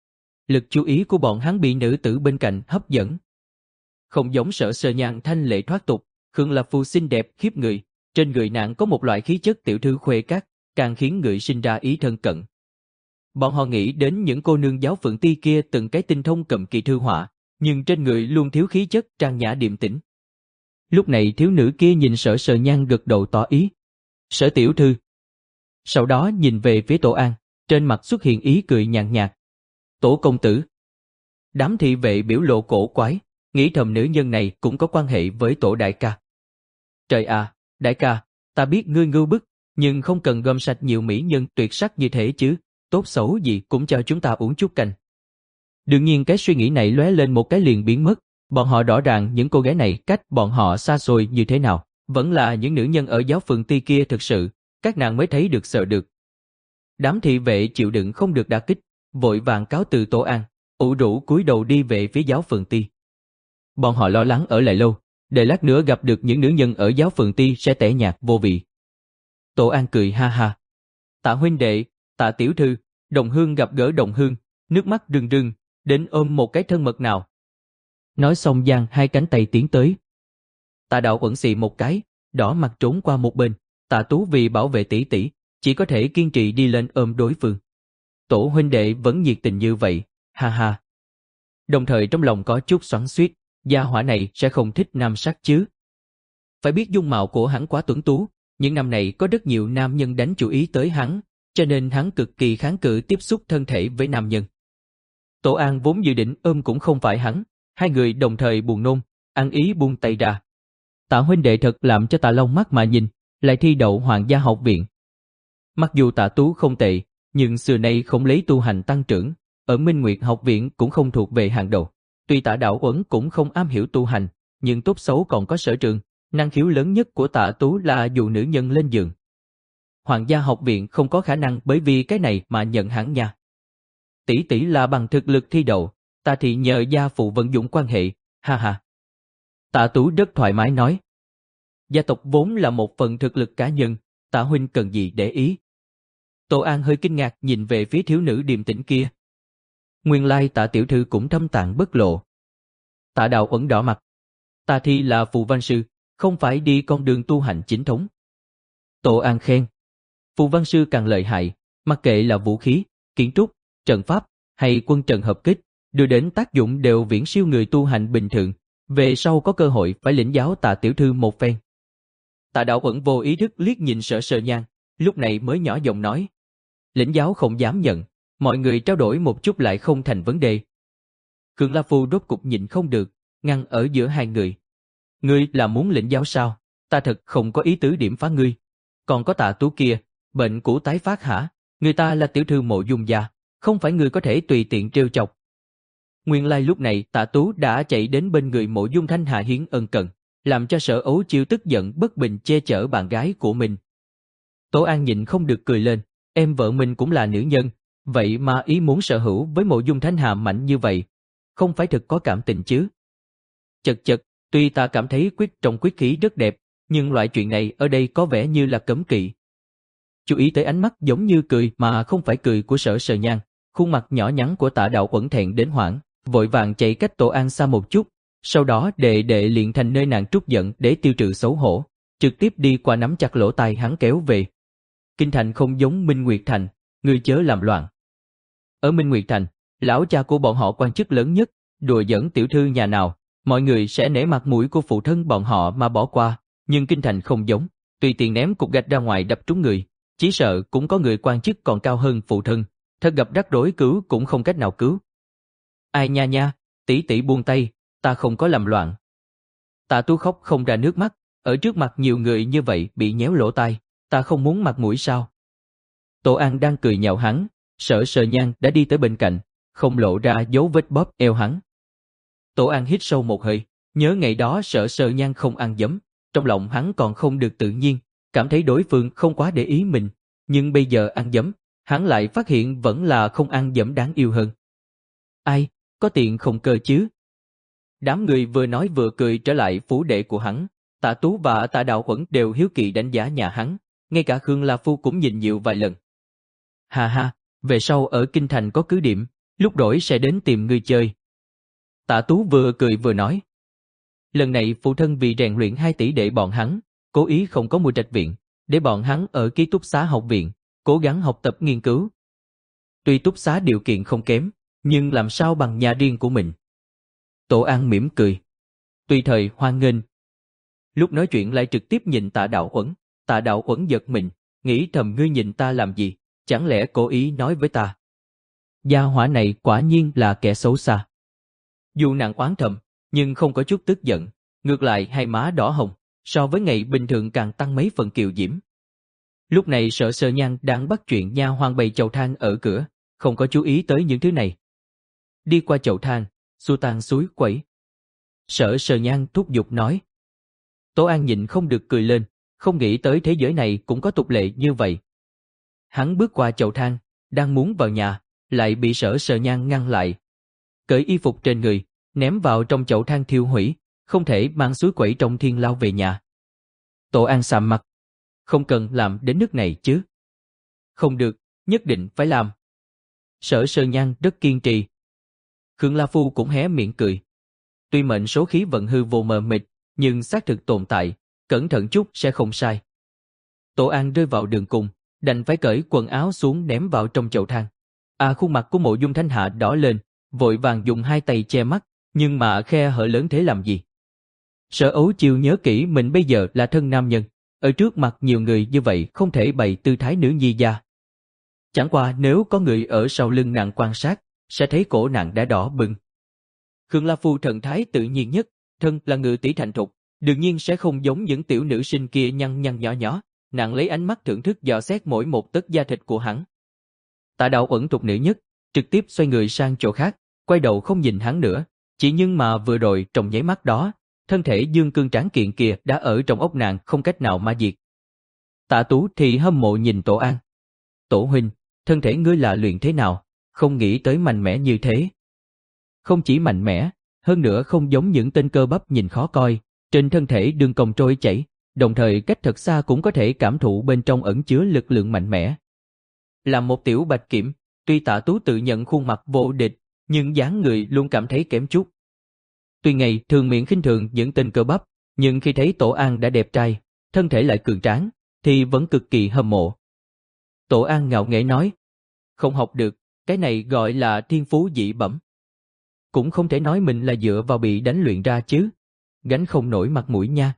Lực chú ý của bọn hắn bị nữ tử bên cạnh hấp dẫn. Không giống Sở Sơ Nhan thanh lệ thoát tục, Khương La Phu xinh đẹp khiếp người, trên người nàng có một loại khí chất tiểu thư khuê các, càng khiến người sinh ra ý thân cận. Bọn họ nghĩ đến những cô nương giáo phượng ti kia từng cái tinh thông cầm kỳ thư họa, nhưng trên người luôn thiếu khí chất trang nhã điềm tĩnh. Lúc này thiếu nữ kia nhìn Sở Sơ Nhan gật đầu tỏ ý. Sở tiểu thư. Sau đó nhìn về phía Tổ An, trên mặt xuất hiện ý cười nhàn nhạt. Tổ công tử. Đám thị vệ biểu lộ cổ quái, nghĩ thầm nữ nhân này cũng có quan hệ với Tổ đại ca. Trời à, đại ca, ta biết ngươi ngưu bức, nhưng không cần gom sạch nhiều mỹ nhân tuyệt sắc như thế chứ, tốt xấu gì cũng cho chúng ta uống chút canh. Đương nhiên cái suy nghĩ này lóe lên một cái liền biến mất, bọn họ rõ ràng những cô gái này cách bọn họ xa xôi như thế nào, vẫn là những nữ nhân ở giáo phường ti kia thực sự, các nàng mới thấy được sợ được. Đám thị vệ chịu đựng không được đả kích, vội vàng cáo từ Tổ An, ủ rũ cúi đầu đi về phía giáo phường ti. Bọn họ lo lắng ở lại lâu, để lát nữa gặp được những nữ nhân ở giáo phường ti sẽ tẻ nhạt vô vị. Tổ An cười ha ha. Tạ huynh đệ, Tạ tiểu thư, đồng hương gặp gỡ đồng hương, nước mắt rưng rưng, đến ôm một cái thân mật nào. Nói xong giang hai cánh tay tiến tới. Tạ đạo ẩn xì một cái, đỏ mặt trốn qua một bên, Tạ Tú vì bảo vệ tỷ tỷ, chỉ có thể kiên trì đi lên ôm đối phương. Tổ huynh đệ vẫn nhiệt tình như vậy, ha ha. Đồng thời trong lòng có chút xoắn xuýt, gia hỏa này sẽ không thích nam sắc chứ. Phải biết dung mạo của hắn quá tuấn tú, những năm này có rất nhiều nam nhân đánh chú ý tới hắn, cho nên hắn cực kỳ kháng cự tiếp xúc thân thể với nam nhân. Tổ An vốn dự định ôm cũng không phải hắn, hai người đồng thời buồn nôn, ăn ý buông tay ra. Tạ huynh đệ thật làm cho Tạ Long mắt mà nhìn, lại thi đậu Hoàng gia học viện. Mặc dù Tạ Tú không tệ, nhưng xưa nay không lấy tu hành tăng trưởng, ở Minh Nguyệt học viện cũng không thuộc về hàng đầu. Tuy Tạ Đạo Uẩn cũng không am hiểu tu hành, nhưng tốt xấu còn có sở trường, năng khiếu lớn nhất của Tạ Tú là dụ nữ nhân lên giường. Hoàng gia học viện không có khả năng bởi vì cái này mà nhận hắn nha. Tỷ tỷ là bằng thực lực thi đậu, ta thì nhờ gia phụ vận dụng quan hệ, ha ha. Tạ Tú rất thoải mái nói. Gia tộc vốn là một phần thực lực cá nhân, Tạ huynh cần gì để ý. Tô An hơi kinh ngạc nhìn về phía thiếu nữ điềm tĩnh kia. Nguyên lai Tạ tiểu thư cũng thâm tạng bất lộ. Tạ Đạo Uẩn đỏ mặt. Ta thi là phù văn sư, không phải đi con đường tu hành chính thống. Tô An khen. Phù văn sư càng lợi hại, mặc kệ là vũ khí, kiến trúc, trận pháp hay quân trận hợp kích, đưa đến tác dụng đều viễn siêu người tu hành bình thường. Về sau có cơ hội phải lĩnh giáo Tạ tiểu thư một phen. Tạ Đạo Uẩn vô ý thức liếc nhìn Sở Sơ Nhan, lúc này mới nhỏ giọng nói. Lĩnh giáo không dám nhận, mọi người trao đổi một chút lại không thành vấn đề. Cường La Phu rốt cục nhịn không được, ngăn ở giữa hai người. Ngươi là muốn lĩnh giáo sao? Ta thật không có ý tứ điểm phá ngươi. Còn có Tạ Tú kia, bệnh cũ tái phát hả? Người ta là tiểu thư Mộ Dung gia, không phải ngươi có thể tùy tiện trêu chọc. Nguyên lai lúc này Tạ Tú đã chạy đến bên người Mộ Dung Thanh Hà hiến ân cần, làm cho Sở Ấu Chiêu tức giận bất bình che chở bạn gái của mình. Tổ An nhịn không được cười lên, em vợ mình cũng là nữ nhân, vậy mà ý muốn sở hữu với Mộ Dung Thanh Hà mạnh như vậy, không phải thực có cảm tình chứ? Chật chật, tuy ta cảm thấy quyết trong quyết khí rất đẹp, nhưng loại chuyện này ở đây có vẻ như là cấm kỵ. Chú ý tới ánh mắt giống như cười mà không phải cười của Sở Sơ Nhan, khuôn mặt nhỏ nhắn của Tạ Đạo Uẩn thẹn đến hoảng, vội vàng chạy cách Tổ An xa một chút, sau đó đệ đệ liền thành nơi nàng trút giận để tiêu trừ xấu hổ, trực tiếp đi qua nắm chặt lỗ tai hắn kéo về. Kinh thành không giống Minh Nguyệt thành, ngươi chớ làm loạn. Ở Minh Nguyệt thành, lão cha của bọn họ quan chức lớn nhất, đùa giỡn tiểu thư nhà nào, mọi người sẽ nể mặt mũi của phụ thân bọn họ mà bỏ qua, nhưng kinh thành không giống, tùy tiện ném cục gạch ra ngoài đập trúng người, chỉ sợ cũng có người quan chức còn cao hơn phụ thân, thật gặp rắc rối cứu cũng không cách nào cứu. Ai nha nha, tỷ tỷ buông tay, ta không có làm loạn. Tạ Tú khóc không ra nước mắt, ở trước mặt nhiều người như vậy bị nhéo lỗ tai, ta không muốn mặt mũi sao? Tổ An đang cười nhạo hắn, Sở Sơ Nhan đã đi tới bên cạnh, không lộ ra dấu vết bóp eo hắn. Tổ An hít sâu một hơi, nhớ ngày đó Sở Sơ Nhan không ăn dấm, trong lòng hắn còn không được tự nhiên, cảm thấy đối phương không quá để ý mình, nhưng bây giờ ăn dấm, hắn lại phát hiện vẫn là không ăn dấm đáng yêu hơn. Ai, có tiền không cơ chứ? Đám người vừa nói vừa cười trở lại phủ đệ của hắn, Tạ Tú và Tạ Đạo Uẩn đều hiếu kỳ đánh giá nhà hắn, ngay cả Khương La Phu cũng nhìn nhiều vài lần. Ha ha, về sau ở Kinh Thành có cứ điểm, lúc rỗi sẽ đến tìm ngươi chơi. Tạ Tú vừa cười vừa nói. Lần này phụ thân vì rèn luyện hai tỷ đệ bọn hắn, cố ý không có mua trạch viện, để bọn hắn ở ký túc xá học viện, cố gắng học tập nghiên cứu. Tuy túc xá điều kiện không kém, nhưng làm sao bằng nhà riêng của mình. Tổ An mỉm cười. Tùy thời hoan nghênh. Lúc nói chuyện lại trực tiếp nhìn Tạ Đạo Uẩn, Tạ Đạo Uẩn giật mình, nghĩ thầm ngươi nhìn ta làm gì, chẳng lẽ cố ý nói với ta. Gia hỏa này quả nhiên là kẻ xấu xa. Dù nàng oán thầm, nhưng không có chút tức giận, ngược lại hai má đỏ hồng, so với ngày bình thường càng tăng mấy phần kiều diễm. Lúc này Sở Sơ Nhan đang bắt chuyện nha hoang bày chậu than ở cửa, không có chú ý tới những thứ này. Đi qua chậu than, xua tan suối quẩy. Sở Sơ Nhan thúc giục nói. Tổ An nhịn không được cười lên, không nghĩ tới thế giới này cũng có tục lệ như vậy. Hắn bước qua chậu than, đang muốn vào nhà, lại bị Sở Sơ Nhan ngăn lại. Cởi y phục trên người, ném vào trong chậu than thiêu hủy, không thể mang suối quẩy trong thiên lao về nhà. Tổ An sạm mặt. Không cần làm đến nước này chứ. Không được, nhất định phải làm. Sở Sơ Nhan rất kiên trì. Khương La Phu cũng hé miệng cười. Tuy mệnh số khí vận hư vô mờ mịt, nhưng xác thực tồn tại, cẩn thận chút sẽ không sai. Tổ An rơi vào đường cùng, đành phải cởi quần áo xuống ném vào trong chậu than. À, khuôn mặt của Mộ Dung Thanh Hạ đỏ lên, vội vàng dùng hai tay che mắt, nhưng mà khe hở lớn thế làm gì? Sở Ấu Chiêu nhớ kỹ mình bây giờ là thân nam nhân, ở trước mặt nhiều người như vậy không thể bày tư thái nữ nhi gia. Chẳng qua nếu có người ở sau lưng nàng quan sát, sẽ thấy cổ nàng đã đỏ bừng. Khương La Phu thần thái tự nhiên nhất, thân là ngự tỷ thành thục, đương nhiên sẽ không giống những tiểu nữ sinh kia nhăn nhăn nhỏ nhỏ, nàng lấy ánh mắt thưởng thức dò xét mỗi một tấc da thịt của hắn. Tạ Đạo Uẩn tục nữ nhất, trực tiếp xoay người sang chỗ khác, quay đầu không nhìn hắn nữa, chỉ nhưng mà vừa rồi trong nháy mắt đó, thân thể dương cương tráng kiện kia đã ở trong ốc nàng không cách nào ma diệt. Tạ Tú thì hâm mộ nhìn Tổ An. Tổ huynh, thân thể ngươi là luyện thế nào, không nghĩ tới mạnh mẽ như thế. Không chỉ mạnh mẽ, hơn nữa không giống những tên cơ bắp nhìn khó coi, trên thân thể đường cong trôi chảy, đồng thời cách thật xa cũng có thể cảm thụ bên trong ẩn chứa lực lượng mạnh mẽ. Là một tiểu bạch kiểm, tuy Tạ Tú tự nhận khuôn mặt vô địch, nhưng dáng người luôn cảm thấy kém chút. Tuy ngày thường miệng khinh thường những tên cơ bắp, nhưng khi thấy Tổ An đã đẹp trai, thân thể lại cường tráng, thì vẫn cực kỳ hâm mộ. Tổ An ngạo nghễ nói, không học được, cái này gọi là thiên phú dị bẩm. Cũng không thể nói mình là dựa vào bị đánh luyện ra chứ, gánh không nổi mặt mũi nha.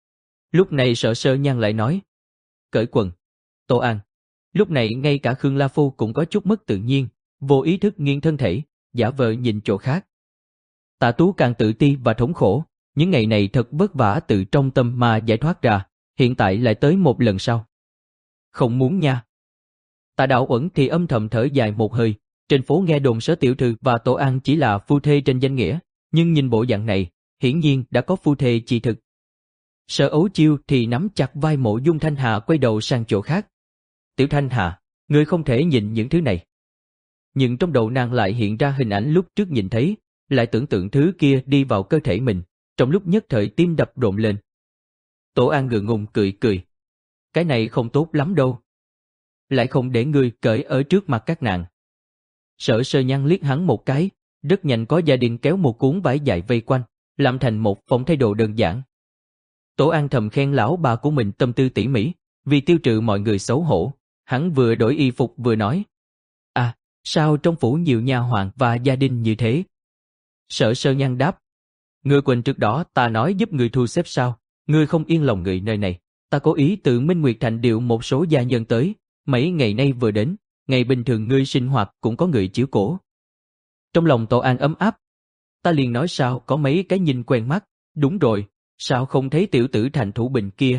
Lúc này Sở Sơ Nhan lại nói, cởi quần. Tổ An. Lúc này ngay cả Khương La Phu cũng có chút mất tự nhiên, vô ý thức nghiêng thân thể, giả vờ nhìn chỗ khác. Tạ Tú càng tự ti và thống khổ, những ngày này thật vất vả từ trong tâm mà giải thoát ra, hiện tại lại tới một lần sau. Không muốn nha. Tạ Đạo Uẩn thì âm thầm thở dài một hơi, trên phố nghe đồn Sở tiểu thư và Tổ An chỉ là phu thê trên danh nghĩa, nhưng nhìn bộ dạng này, hiển nhiên đã có phu thê chi thực. Sở Ấu Chiêu thì nắm chặt vai Mộ Dung Thanh Hà quay đầu sang chỗ khác. Tiểu Thanh Hà, ngươi không thể nhìn những thứ này. Nhưng trong đầu nàng lại hiện ra hình ảnh lúc trước nhìn thấy, lại tưởng tượng thứ kia đi vào cơ thể mình, trong lúc nhất thời tim đập rộn lên. Tổ An ngượng ngùng cười cười. Cái này không tốt lắm đâu. Lại không để ngươi cởi ở trước mặt các nàng. Sở Sơ Nhan liếc hắn một cái, rất nhanh có gia đình kéo một cuốn vải dài vây quanh, làm thành một phòng thay đồ đơn giản. Tổ An thầm khen lão bà của mình tâm tư tỉ mỉ, vì tiêu trừ mọi người xấu hổ, hắn vừa đổi y phục vừa nói. À, sao trong phủ nhiều nha hoàn và gia đình như thế? Sở Sơ Nhan đáp. Ngươi quên trước đó ta nói giúp ngươi thu xếp sao, ngươi không yên lòng người nơi này. Ta cố ý từ Minh Nguyệt Thành điều một số gia nhân tới, mấy ngày nay vừa đến, ngày bình thường ngươi sinh hoạt cũng có người chiếu cố. Trong lòng Tổ An ấm áp. Ta liền nói sao có mấy cái nhìn quen mắt, đúng rồi, sao không thấy tiểu tử Thành Thủ Bình kia?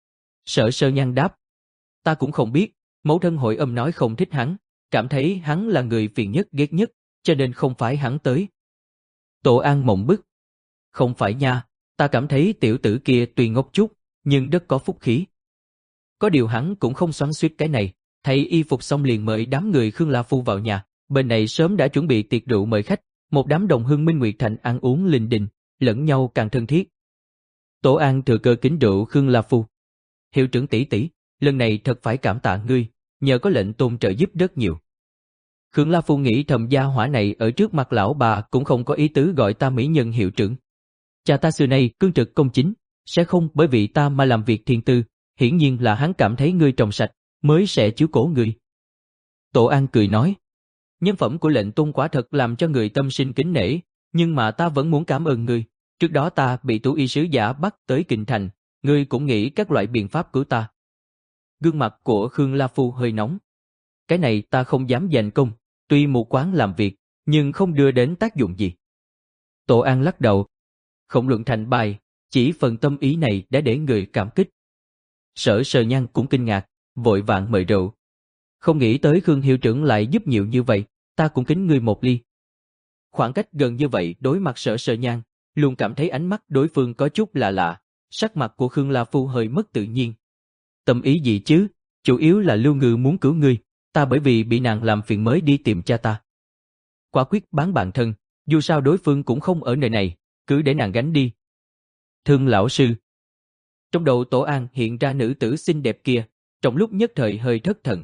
Sở Sơ Nhan đáp. Ta cũng không biết, mẫu thân hội âm nói không thích hắn, cảm thấy hắn là người phiền nhất ghét nhất, cho nên không phải hắn tới. Tổ An mộng bức. Không phải nha, ta cảm thấy tiểu tử kia tuy ngốc chút, nhưng rất có phúc khí. Có điều hắn cũng không xoắn xuýt cái này, thay y phục xong liền mời đám người Khương La Phu vào nhà, bên này sớm đã chuẩn bị tiệc rượu mời khách, một đám đồng hương Minh Nguyệt Thành ăn uống linh đình, lẫn nhau càng thân thiết. Tổ An thừa cơ kính rượu Khương La Phu. Hiệu trưởng tỷ tỷ, lần này thật phải cảm tạ ngươi, nhờ có lệnh tôn trợ giúp rất nhiều. Khương La Phu nghĩ thầm gia hỏa này ở trước mặt lão bà cũng không có ý tứ gọi ta mỹ nhân hiệu trưởng. Cha ta xưa nay cương trực công chính, sẽ không bởi vì ta mà làm việc thiên tư, hiển nhiên là hắn cảm thấy ngươi trong sạch, mới sẽ chiếu cố ngươi. Tổ An cười nói, nhân phẩm của lệnh tôn quả thật làm cho người tâm sinh kính nể, nhưng mà ta vẫn muốn cảm ơn ngươi, trước đó ta bị tú y sứ giả bắt tới Kinh Thành, ngươi cũng nghĩ các loại biện pháp cứu ta. Gương mặt của Khương La Phu hơi nóng. Cái này ta không dám giành công, tuy mù quáng làm việc, nhưng không đưa đến tác dụng gì. Tổ An lắc đầu. Không luận thành bài, chỉ phần tâm ý này đã để người cảm kích. Sở Sơ Nhan cũng kinh ngạc, vội vàng mời rượu. Không nghĩ tới Khương hiệu trưởng lại giúp nhiều như vậy, ta cũng kính ngươi một ly. Khoảng cách gần như vậy đối mặt Sở Sơ Nhan, luôn cảm thấy ánh mắt đối phương có chút lạ lạ, sắc mặt của Khương La Phu hơi mất tự nhiên. Tâm ý gì chứ, chủ yếu là Lưu Ngư muốn cứu ngươi, ta bởi vì bị nàng làm phiền mới đi tìm cha ta. Quả quyết bán bạn thân, dù sao đối phương cũng không ở nơi này, cứ để nàng gánh đi. Thương lão sư. Trong đầu Tổ An hiện ra nữ tử xinh đẹp kia, trong lúc nhất thời hơi thất thần.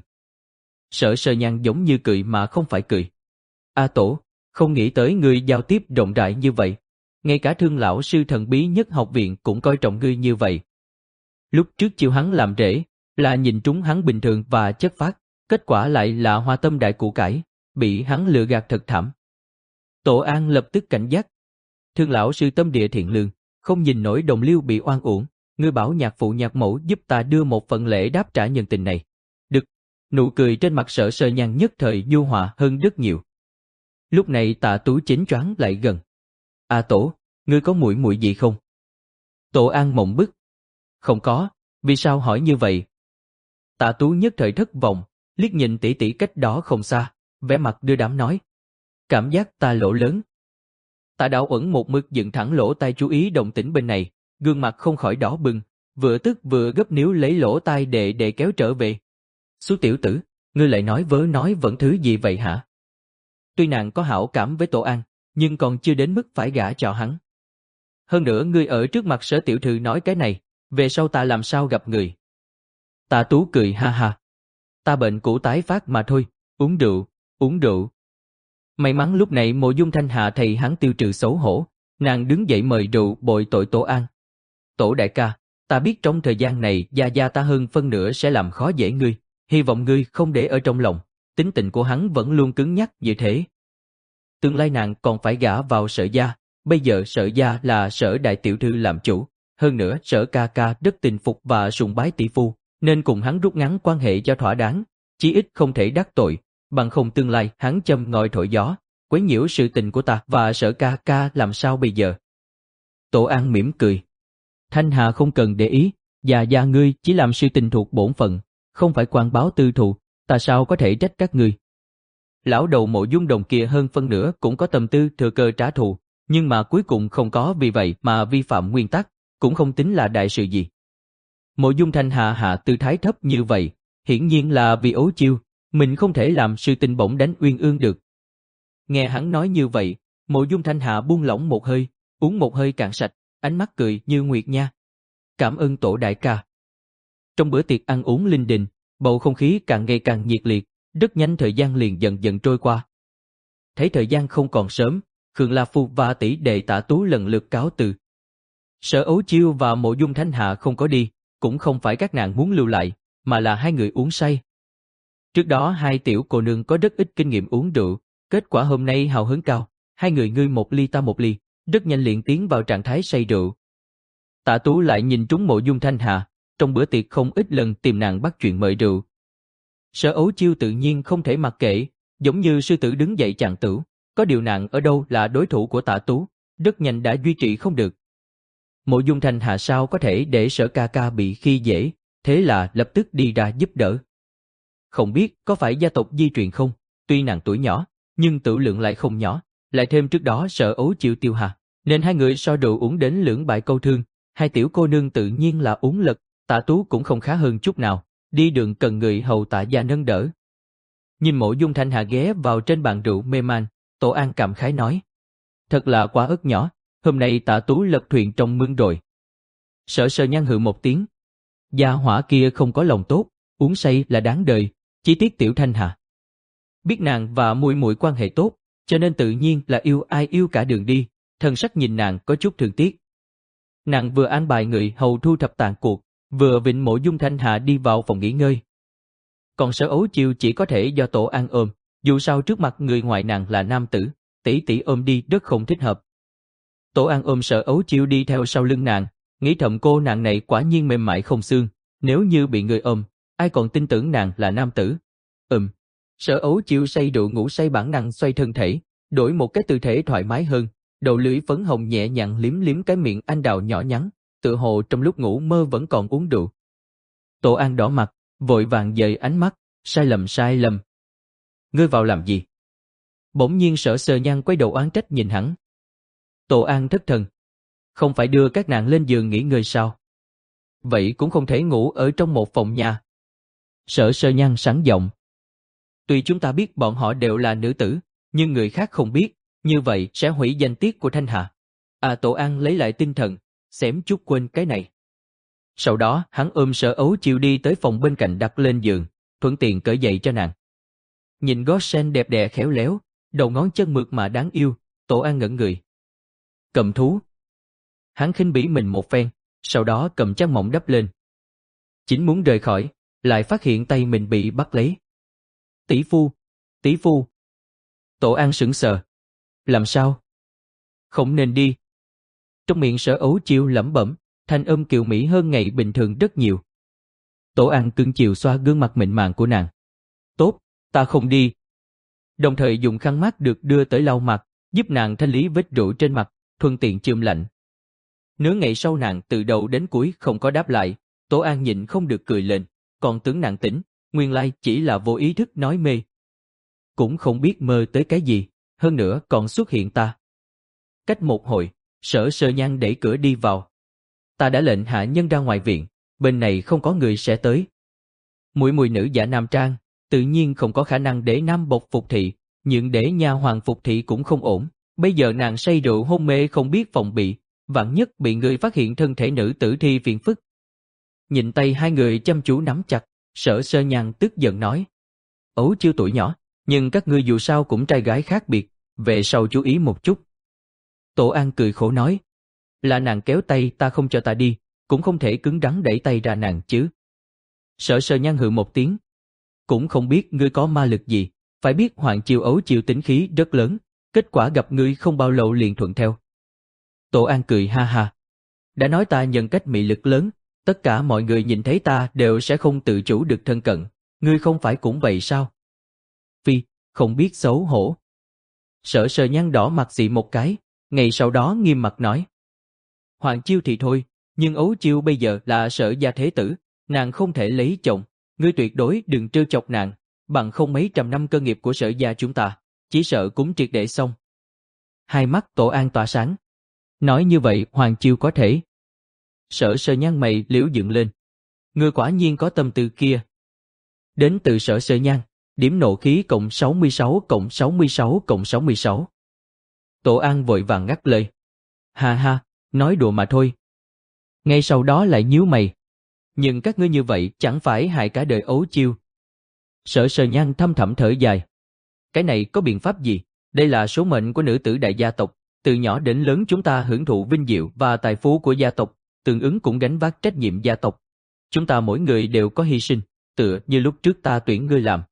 Sở Sơ Nhan giống như cười mà không phải cười. A Tổ, không nghĩ tới ngươi giao tiếp rộng rãi như vậy. Ngay cả Thương lão sư thần bí nhất học viện cũng coi trọng ngươi như vậy. Lúc trước chiêu hắn làm rễ, là nhìn trúng hắn bình thường và chất phác, kết quả lại là hoa tâm đại củ cải, bị hắn lừa gạt thật thảm. Tổ An lập tức cảnh giác. Thương lão sư tâm địa thiện lương, không nhìn nổi đồng liêu bị oan uổng, ngươi bảo nhạc phụ nhạc mẫu giúp ta đưa một phần lễ đáp trả nhân tình này. Được, nụ cười trên mặt Sở Sơ Nhan nhất thời nhu hòa hơn rất nhiều. Lúc này Tạ Tú chính choáng lại gần. À Tổ, ngươi có muội muội gì không? Tổ An mộng bức. Không có, vì sao hỏi như vậy? Tạ Tú nhất thời thất vọng, liếc nhìn tỷ tỷ cách đó không xa, vẻ mặt đưa đám nói. Cảm giác ta lỗ lớn. Tạ Đạo Uẩn một mực dựng thẳng lỗ tai chú ý động tĩnh bên này, gương mặt không khỏi đỏ bừng, vừa tức vừa gấp níu lấy lỗ tai để để kéo trở về. Xú tiểu tử, ngươi lại nói vớ nói vẫn thứ gì vậy hả? Tuy nàng có hảo cảm với Tổ An, nhưng còn chưa đến mức phải gả cho hắn. Hơn nữa ngươi ở trước mặt Sở tiểu thư nói cái này, về sau ta làm sao gặp người? Tạ Tú cười ha ha. Ta bệnh cũ tái phát mà thôi, uống rượu, uống rượu. May mắn lúc này Mộ Dung Thanh Hà thầy hắn tiêu trừ xấu hổ, nàng đứng dậy mời rượu bội tội Tổ An. Tổ đại ca, ta biết trong thời gian này gia gia ta hơn phân nửa sẽ làm khó dễ ngươi, hy vọng ngươi không để ở trong lòng, tính tình của hắn vẫn luôn cứng nhắc như thế. Tương lai nàng còn phải gả vào Sở gia, bây giờ Sở gia là Sở đại tiểu thư làm chủ, hơn nữa Sở ca ca rất tình phục và sùng bái tỷ phu, nên cùng hắn rút ngắn quan hệ cho thỏa đáng, chí ít không thể đắc tội, bằng không tương lai hắn châm ngòi thổi gió, quấy nhiễu sự tình của ta và Sở ca ca làm sao bây giờ? Tổ An mỉm cười. Thanh Hà không cần để ý, già già ngươi chỉ làm sự tình thuộc bổn phận, không phải quan báo tư thù, ta sao có thể trách các ngươi. Lão đầu Mộ Dung Đồng kia hơn phân nửa cũng có tâm tư thừa cơ trả thù, nhưng mà cuối cùng không có vì vậy mà vi phạm nguyên tắc, cũng không tính là đại sự gì. Mộ Dung Thanh Hà hạ tư thái thấp như vậy, hiển nhiên là vì ấu chiêu, mình không thể làm sự tình bổng đánh uyên ương được. Nghe hắn nói như vậy, Mộ Dung Thanh Hà buông lỏng một hơi, uống một hơi cạn sạch, ánh mắt cười như nguyệt nha. Cảm ơn Tổ đại ca. Trong bữa tiệc ăn uống linh đình, bầu không khí càng ngày càng nhiệt liệt, rất nhanh thời gian liền dần dần trôi qua. Thấy thời gian không còn sớm, Khương La Phu và tỷ đệ Tạ Tú lần lượt cáo từ. Sở Ấu Chiêu và Mộ Dung Thanh Hà không có đi, cũng không phải các nàng muốn lưu lại, mà là hai người uống say. Trước đó hai tiểu cô nương có rất ít kinh nghiệm uống rượu, kết quả hôm nay hào hứng cao, hai người ngươi một ly ta một ly, rất nhanh liền tiến vào trạng thái say rượu. Tạ Tú lại nhìn trúng Mộ Dung Thanh Hà, trong bữa tiệc không ít lần tìm nàng bắt chuyện mời rượu. Sở Ấu Chiêu tự nhiên không thể mặc kệ, giống như sư tử đứng dậy chàng tử, có điều nàng ở đâu là đối thủ của Tạ Tú, rất nhanh đã duy trì không được. Mộ Dung Thanh Hà sao có thể để Sở ca ca bị khi dễ, thế là lập tức đi ra giúp đỡ. Không biết có phải gia tộc di truyền không, tuy nàng tuổi nhỏ, nhưng tử lượng lại không nhỏ, lại thêm trước đó Sở Ấu Chiêu tiêu hà, nên hai người so rượu uống đến lưỡng bại câu thương, hai tiểu cô nương tự nhiên là uống lật, Tạ Tú cũng không khá hơn chút nào, đi đường cần người hầu Tạ gia nâng đỡ. Nhìn Mộ Dung Thanh Hà ghé vào trên bàn rượu mê man, Tổ An cảm khái nói: thật là quá ớt nhỏ, hôm nay Tạ Tú lật thuyền trong mương rồi. Sở Sơ Nhan hừ một tiếng, gia hỏa kia không có lòng tốt, uống say là đáng đời, chỉ tiếc tiểu Thanh Hà. Biết nàng và muội muội quan hệ tốt, cho nên tự nhiên là yêu ai yêu cả đường đi, thần sắc nhìn nàng có chút thương tiếc. Nàng vừa an bài người hầu thu thập tàn cuộc, vừa vịnh Mộ Dung Thanh Hà đi vào phòng nghỉ ngơi. Còn Sở Ấu Chiêu chỉ có thể do Tổ An ôm, dù sao trước mặt người ngoài nàng là nam tử, tỷ tỷ ôm đi rất không thích hợp. Tổ An ôm Sở Ấu Chiêu đi theo sau lưng nàng, nghĩ thầm cô nàng này quả nhiên mềm mại không xương, nếu như bị người ôm, ai còn tin tưởng nàng là nam tử. Ừm, Sở Ấu Chiêu say rượu ngủ say bản năng xoay thân thể, đổi một cái tư thế thoải mái hơn, đầu lưỡi phấn hồng nhẹ nhàng liếm liếm cái miệng anh đào nhỏ nhắn, tựa hồ trong lúc ngủ mơ vẫn còn uống rượu. Tổ An đỏ mặt, vội vàng dời ánh mắt, sai lầm sai lầm. Ngươi vào làm gì? Bỗng nhiên Sở Sơ Nhan quay đầu oán trách nhìn hắn. Tổ An thất thần. Không phải đưa các nàng lên giường nghỉ ngơi sao? Vậy cũng không thể ngủ ở trong một phòng nhà. Sở Sơ Nhan sẵn giọng. Tuy chúng ta biết bọn họ đều là nữ tử, nhưng người khác không biết, như vậy sẽ hủy danh tiết của Thanh Hà. À, Tổ An lấy lại tinh thần, xém chút quên cái này. Sau đó hắn ôm Sở Ấu Chiêu đi tới phòng bên cạnh đặt lên giường, thuận tiện cởi giày cho nàng. Nhìn gót sen đẹp đẽ khéo léo, đầu ngón chân mượt mà đáng yêu, Tổ An ngẩn người. Cầm thú. Hắn khinh bỉ mình một phen, sau đó cầm chăn mỏng đắp lên. Chính muốn rời khỏi, lại phát hiện tay mình bị bắt lấy. Tỷ phu, tỷ phu. Tổ An sững sờ. Làm sao? Không nên đi. Trong miệng Sở Ấu Chiêu lẩm bẩm, thanh âm kiều mỹ hơn ngày bình thường rất nhiều. Tổ An cưng chiều xoa gương mặt mịn màng của nàng. Tốt, ta không đi. đồng thời dùng khăn mát được đưa tới lau mặt, giúp nàng thanh lý vết rũ trên mặt, thuận tiện chườm lạnh. Nửa ngày sau nàng từ đầu đến cuối không có đáp lại, Tổ An nhịn không được cười lên, còn tưởng nàng tỉnh, nguyên lai chỉ là vô ý thức nói mê. Cũng không biết mơ tới cái gì, hơn nữa còn xuất hiện ta. Cách một hồi, Sở Sơ Nhan đẩy cửa đi vào. Ta đã lệnh hạ nhân ra ngoài viện, bên này không có người sẽ tới. Muội muội nữ giả nam trang, tự nhiên không có khả năng để nam bộc phục thị, nhưng để nha hoàng phục thị cũng không ổn. Bây giờ nàng say rượu hôn mê không biết phòng bị, vạn nhất bị người phát hiện thân thể nữ tử thi phiền phức. Nhìn tay hai người chăm chú nắm chặt, Sở Sơ Nhan tức giận nói. Ấu Chiêu tuổi nhỏ, nhưng các ngươi dù sao cũng trai gái khác biệt, về sau chú ý một chút. Tổ An cười khổ nói. Là nàng kéo tay ta không cho ta đi, cũng không thể cứng rắn đẩy tay ra nàng chứ. Sở Sơ Nhan hừ một tiếng. Cũng không biết ngươi có ma lực gì, phải biết Hoàng Chiêu Ấu Chiêu tính khí rất lớn, kết quả gặp ngươi không bao lâu liền thuận theo. Tổ An cười ha ha. Đã nói ta nhân cách mị lực lớn, tất cả mọi người nhìn thấy ta đều sẽ không tự chủ được thân cận, ngươi không phải cũng vậy sao? Phi, không biết xấu hổ. Sở Sơ Nhan đỏ mặt xị một cái, ngày sau đó nghiêm mặt nói. Hoàng Chiêu thì thôi, nhưng Ấu Chiêu bây giờ là Sở gia thế tử, nàng không thể lấy chồng, ngươi tuyệt đối đừng trêu chọc nàng, bằng không mấy trăm năm cơ nghiệp của Sở gia chúng ta, chỉ sợ cũng triệt để xong. Hai mắt Tổ An tỏa sáng. Nói như vậy Hoàng Chiêu có thể. Sở Sơ Nhan mày liễu dựng lên. Ngươi quả nhiên có tâm tư kia. Đến từ Sở Sơ Nhan, điểm nộ khí cộng sáu mươi sáu cộng sáu mươi sáu cộng sáu mươi sáu. Tổ An vội vàng ngắt lời. Ha ha, nói đùa mà thôi. Ngay sau đó lại nhíu mày. Nhưng các ngươi như vậy chẳng phải hại cả đời Ấu Chiêu. Sở Sơ Nhan thâm thẳm thở dài. Cái này có biện pháp gì? Đây là số mệnh của nữ tử đại gia tộc. Từ nhỏ đến lớn chúng ta hưởng thụ vinh diệu và tài phú của gia tộc, tương ứng cũng gánh vác trách nhiệm gia tộc. Chúng ta mỗi người đều có hy sinh, tựa như lúc trước ta tuyển ngươi làm.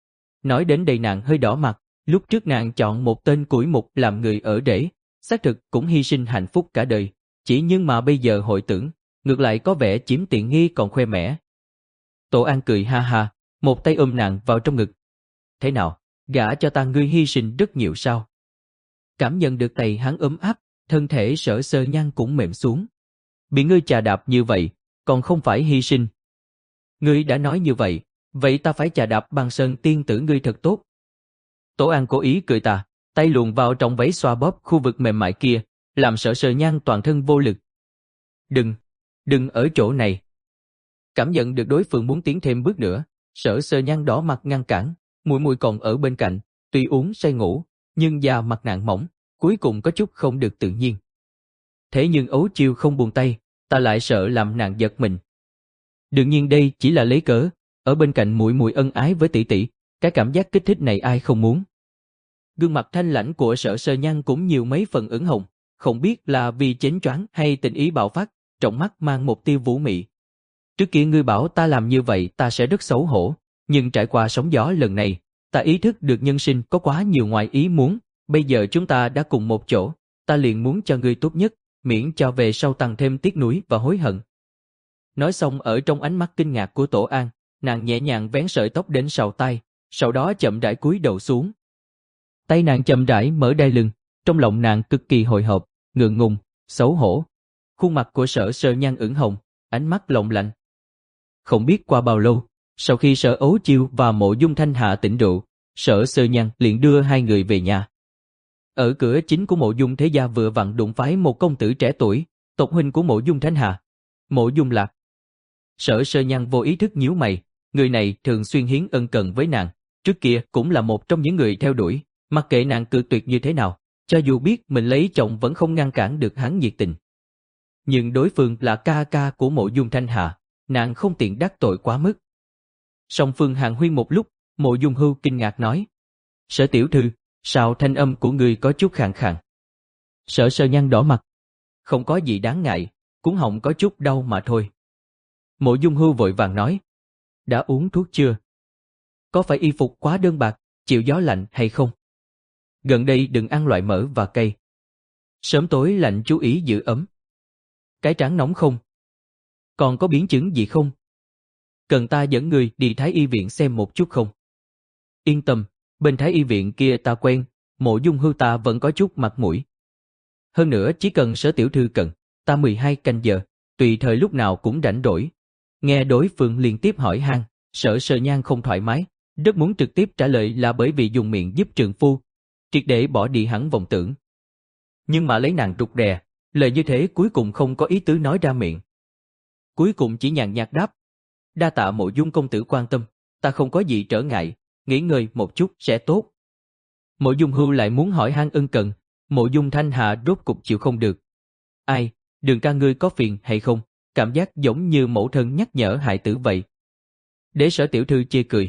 Nói đến đây nàng hơi đỏ mặt, lúc trước nàng chọn một tên củi mục làm người ở rễ, xác thực cũng hy sinh hạnh phúc cả đời, chỉ nhưng mà bây giờ hội tưởng, ngược lại có vẻ chiếm tiện nghi còn khoe mẽ. Tổ An cười ha ha, một tay ôm nàng vào trong ngực. Thế nào, gả cho ta ngươi hy sinh rất nhiều sao? Cảm nhận được tay hắn ấm áp, thân thể Sở Sơ Nhan cũng mềm xuống. Bị ngươi chà đạp như vậy, còn không phải hy sinh. Ngươi đã nói như vậy, vậy ta phải chà đạp băng sơn tiên tử ngươi thật tốt. Tổ An cố ý cười ta, tay luồn vào trong váy xoa bóp khu vực mềm mại kia, làm Sở Sơ Nhan toàn thân vô lực. Đừng, đừng ở chỗ này. Cảm nhận được đối phương muốn tiến thêm bước nữa, Sở Sơ Nhan đỏ mặt ngăn cản, muội muội còn ở bên cạnh, tuy uống say ngủ, nhưng da mặt nàng mỏng, cuối cùng có chút không được tự nhiên. Thế nhưng Ấu Chiêu không buông tay, ta lại sợ làm nàng giật mình. Đương nhiên đây chỉ là lấy cớ, ở bên cạnh muội muội ân ái với tỷ tỷ, cái cảm giác kích thích này ai không muốn. Gương mặt thanh lãnh của Sở Sơ Nhan cũng nhiều mấy phần ửng hồng, không biết là vì chến choáng hay tình ý bạo phát, trong mắt mang một tia vũ mị. Trước kia ngươi bảo ta làm như vậy ta sẽ rất xấu hổ, nhưng trải qua sóng gió lần này, ta ý thức được nhân sinh có quá nhiều ngoài ý muốn, bây giờ chúng ta đã cùng một chỗ, ta liền muốn cho ngươi tốt nhất, miễn cho về sau tăng thêm tiếc nuối và hối hận. Nói xong ở trong ánh mắt kinh ngạc của Tổ An, nàng nhẹ nhàng vén sợi tóc đến sau tai, sau đó chậm rãi cúi đầu xuống. Tay nàng chậm rãi mở đai lưng, trong lòng nàng cực kỳ hồi hộp, ngượng ngùng, xấu hổ. Khuôn mặt của Sở Sơ Nhan ửng hồng, ánh mắt lộng lạnh. Không biết qua bao lâu, sau khi Sở Ấu Chiêu và Mộ Dung Thanh Hạ tỉnh rượu, Sở Sơ Nhan liền đưa hai người về nhà. Ở cửa chính của Mộ Dung thế gia vừa vặn đụng phải một công tử trẻ tuổi, tộc huynh của Mộ Dung Thanh Hạ, Mộ Dung Lạc. Sở Sơ Nhan vô ý thức nhíu mày, người này thường xuyên hiến ân cần với nàng, trước kia cũng là một trong những người theo đuổi, mặc kệ nàng cự tuyệt như thế nào, cho dù biết mình lấy chồng vẫn không ngăn cản được hắn nhiệt tình. Nhưng đối phương là ca ca của Mộ Dung Thanh Hạ, nàng không tiện đắc tội quá mức. Song phương hàn huyên một lúc, Mộ Dung Hưu kinh ngạc nói: Sở tiểu thư, sao thanh âm của người có chút khàn khàn? Sở Sơ Nhan đỏ mặt. Không có gì đáng ngại, cuống họng có chút đau mà thôi. Mộ Dung Hưu vội vàng nói: Đã uống thuốc chưa? Có phải y phục quá đơn bạc, chịu gió lạnh hay không? Gần đây đừng ăn loại mỡ và cay. Sớm tối lạnh chú ý giữ ấm. Cái trán nóng không? Còn có biến chứng gì không? Cần ta dẫn người đi Thái y viện xem một chút không? Yên tâm, Bên Thái y viện kia ta quen, Mộ Dung Hưu ta vẫn có chút mặt mũi. Hơn nữa chỉ cần Sở tiểu thư cần, ta mười hai canh giờ, tùy thời lúc nào cũng rảnh rỗi. Nghe đối phương liên tiếp hỏi han, Sở Sơ Nhan không thoải mái, rất muốn trực tiếp trả lời là bởi vì dùng miệng giúp trượng phu, triệt để bỏ đi hẳn vọng tưởng. Nhưng mà lấy nàng rụt rè, lời như thế cuối cùng không có ý tứ nói ra miệng. Cuối cùng chỉ nhàn nhạt đáp, đa tạ Mộ Dung công tử quan tâm, ta không có gì trở ngại, nghỉ ngơi một chút sẽ tốt. Mộ Dung Hưu lại muốn hỏi han ân cần, Mộ Dung Thanh Hà rốt cục chịu không được. Ai, Đường ca ngươi có phiền hay không, cảm giác giống như mẫu thân nhắc nhở hại tử vậy. Để Sở tiểu thư chê cười.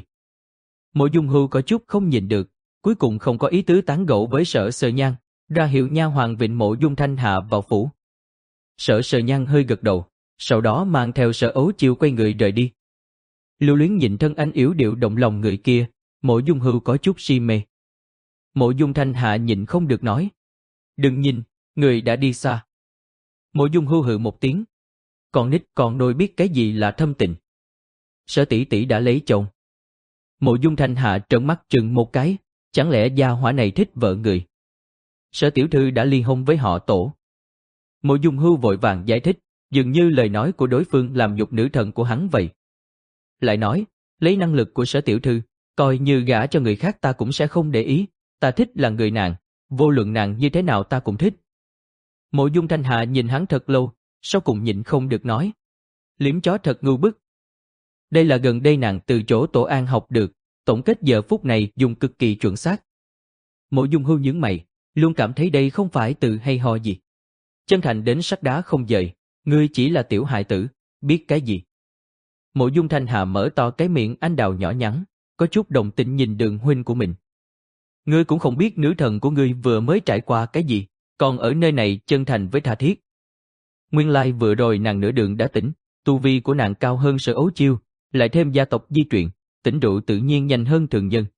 Mộ Dung Hưu có chút không nhìn được, cuối cùng không có ý tứ tán gẫu với Sở Sơ Nhan, ra hiệu nha hoàn vịnh Mộ Dung Thanh Hà vào phủ. Sở Sơ Nhan hơi gật đầu, sau đó mang theo Sở Ấu Chiêu quay người rời đi. Lưu Luyến nhìn thân anh yếu điệu động lòng người kia, Mộ Dung Hưu có chút si mê. Mộ Dung Thanh Hà nhịn không được nói, đừng nhìn, người đã đi xa. Mộ Dung Hưu hừ một tiếng, con nít còn nôi biết cái gì là thâm tình. Sở tỷ tỷ đã lấy chồng. Mộ Dung Thanh Hà trợn mắt chừng một cái, chẳng lẽ gia hỏa này thích vợ người. Sở tiểu thư đã ly hôn với họ Tổ. Mộ Dung Hưu vội vàng giải thích, dường như lời nói của đối phương làm nhục nữ thần của hắn vậy. Lại nói, lấy năng lực của Sở tiểu thư, coi như gả cho người khác ta cũng sẽ không để ý, ta thích là người nàng, vô luận nàng như thế nào ta cũng thích. Mộ Dung Thanh Hà nhìn hắn thật lâu, sau cùng nhịn không được nói, liếm chó thật ngu bức. Đây là gần đây nàng từ chỗ Tổ An học được, tổng kết giờ phút này dùng cực kỳ chuẩn xác. Mộ Dung Hưu nhướng mày, luôn cảm thấy đây không phải từ hay ho gì. Chân thành đến sắt đá không dời, ngươi chỉ là tiểu hài tử, biết cái gì. Mộ Dung Thanh Hà mở to cái miệng anh đào nhỏ nhắn, có chút đồng tình nhìn Đường huynh của mình. Ngươi cũng không biết nữ thần của ngươi vừa mới trải qua cái gì, còn ở nơi này chân thành với tha thiết. Nguyên lai vừa rồi nàng nửa đường đã tỉnh, tu vi của nàng cao hơn Sở Ấu Chiêu, lại thêm gia tộc di truyền, tỉnh rượu tự nhiên nhanh hơn thường nhân.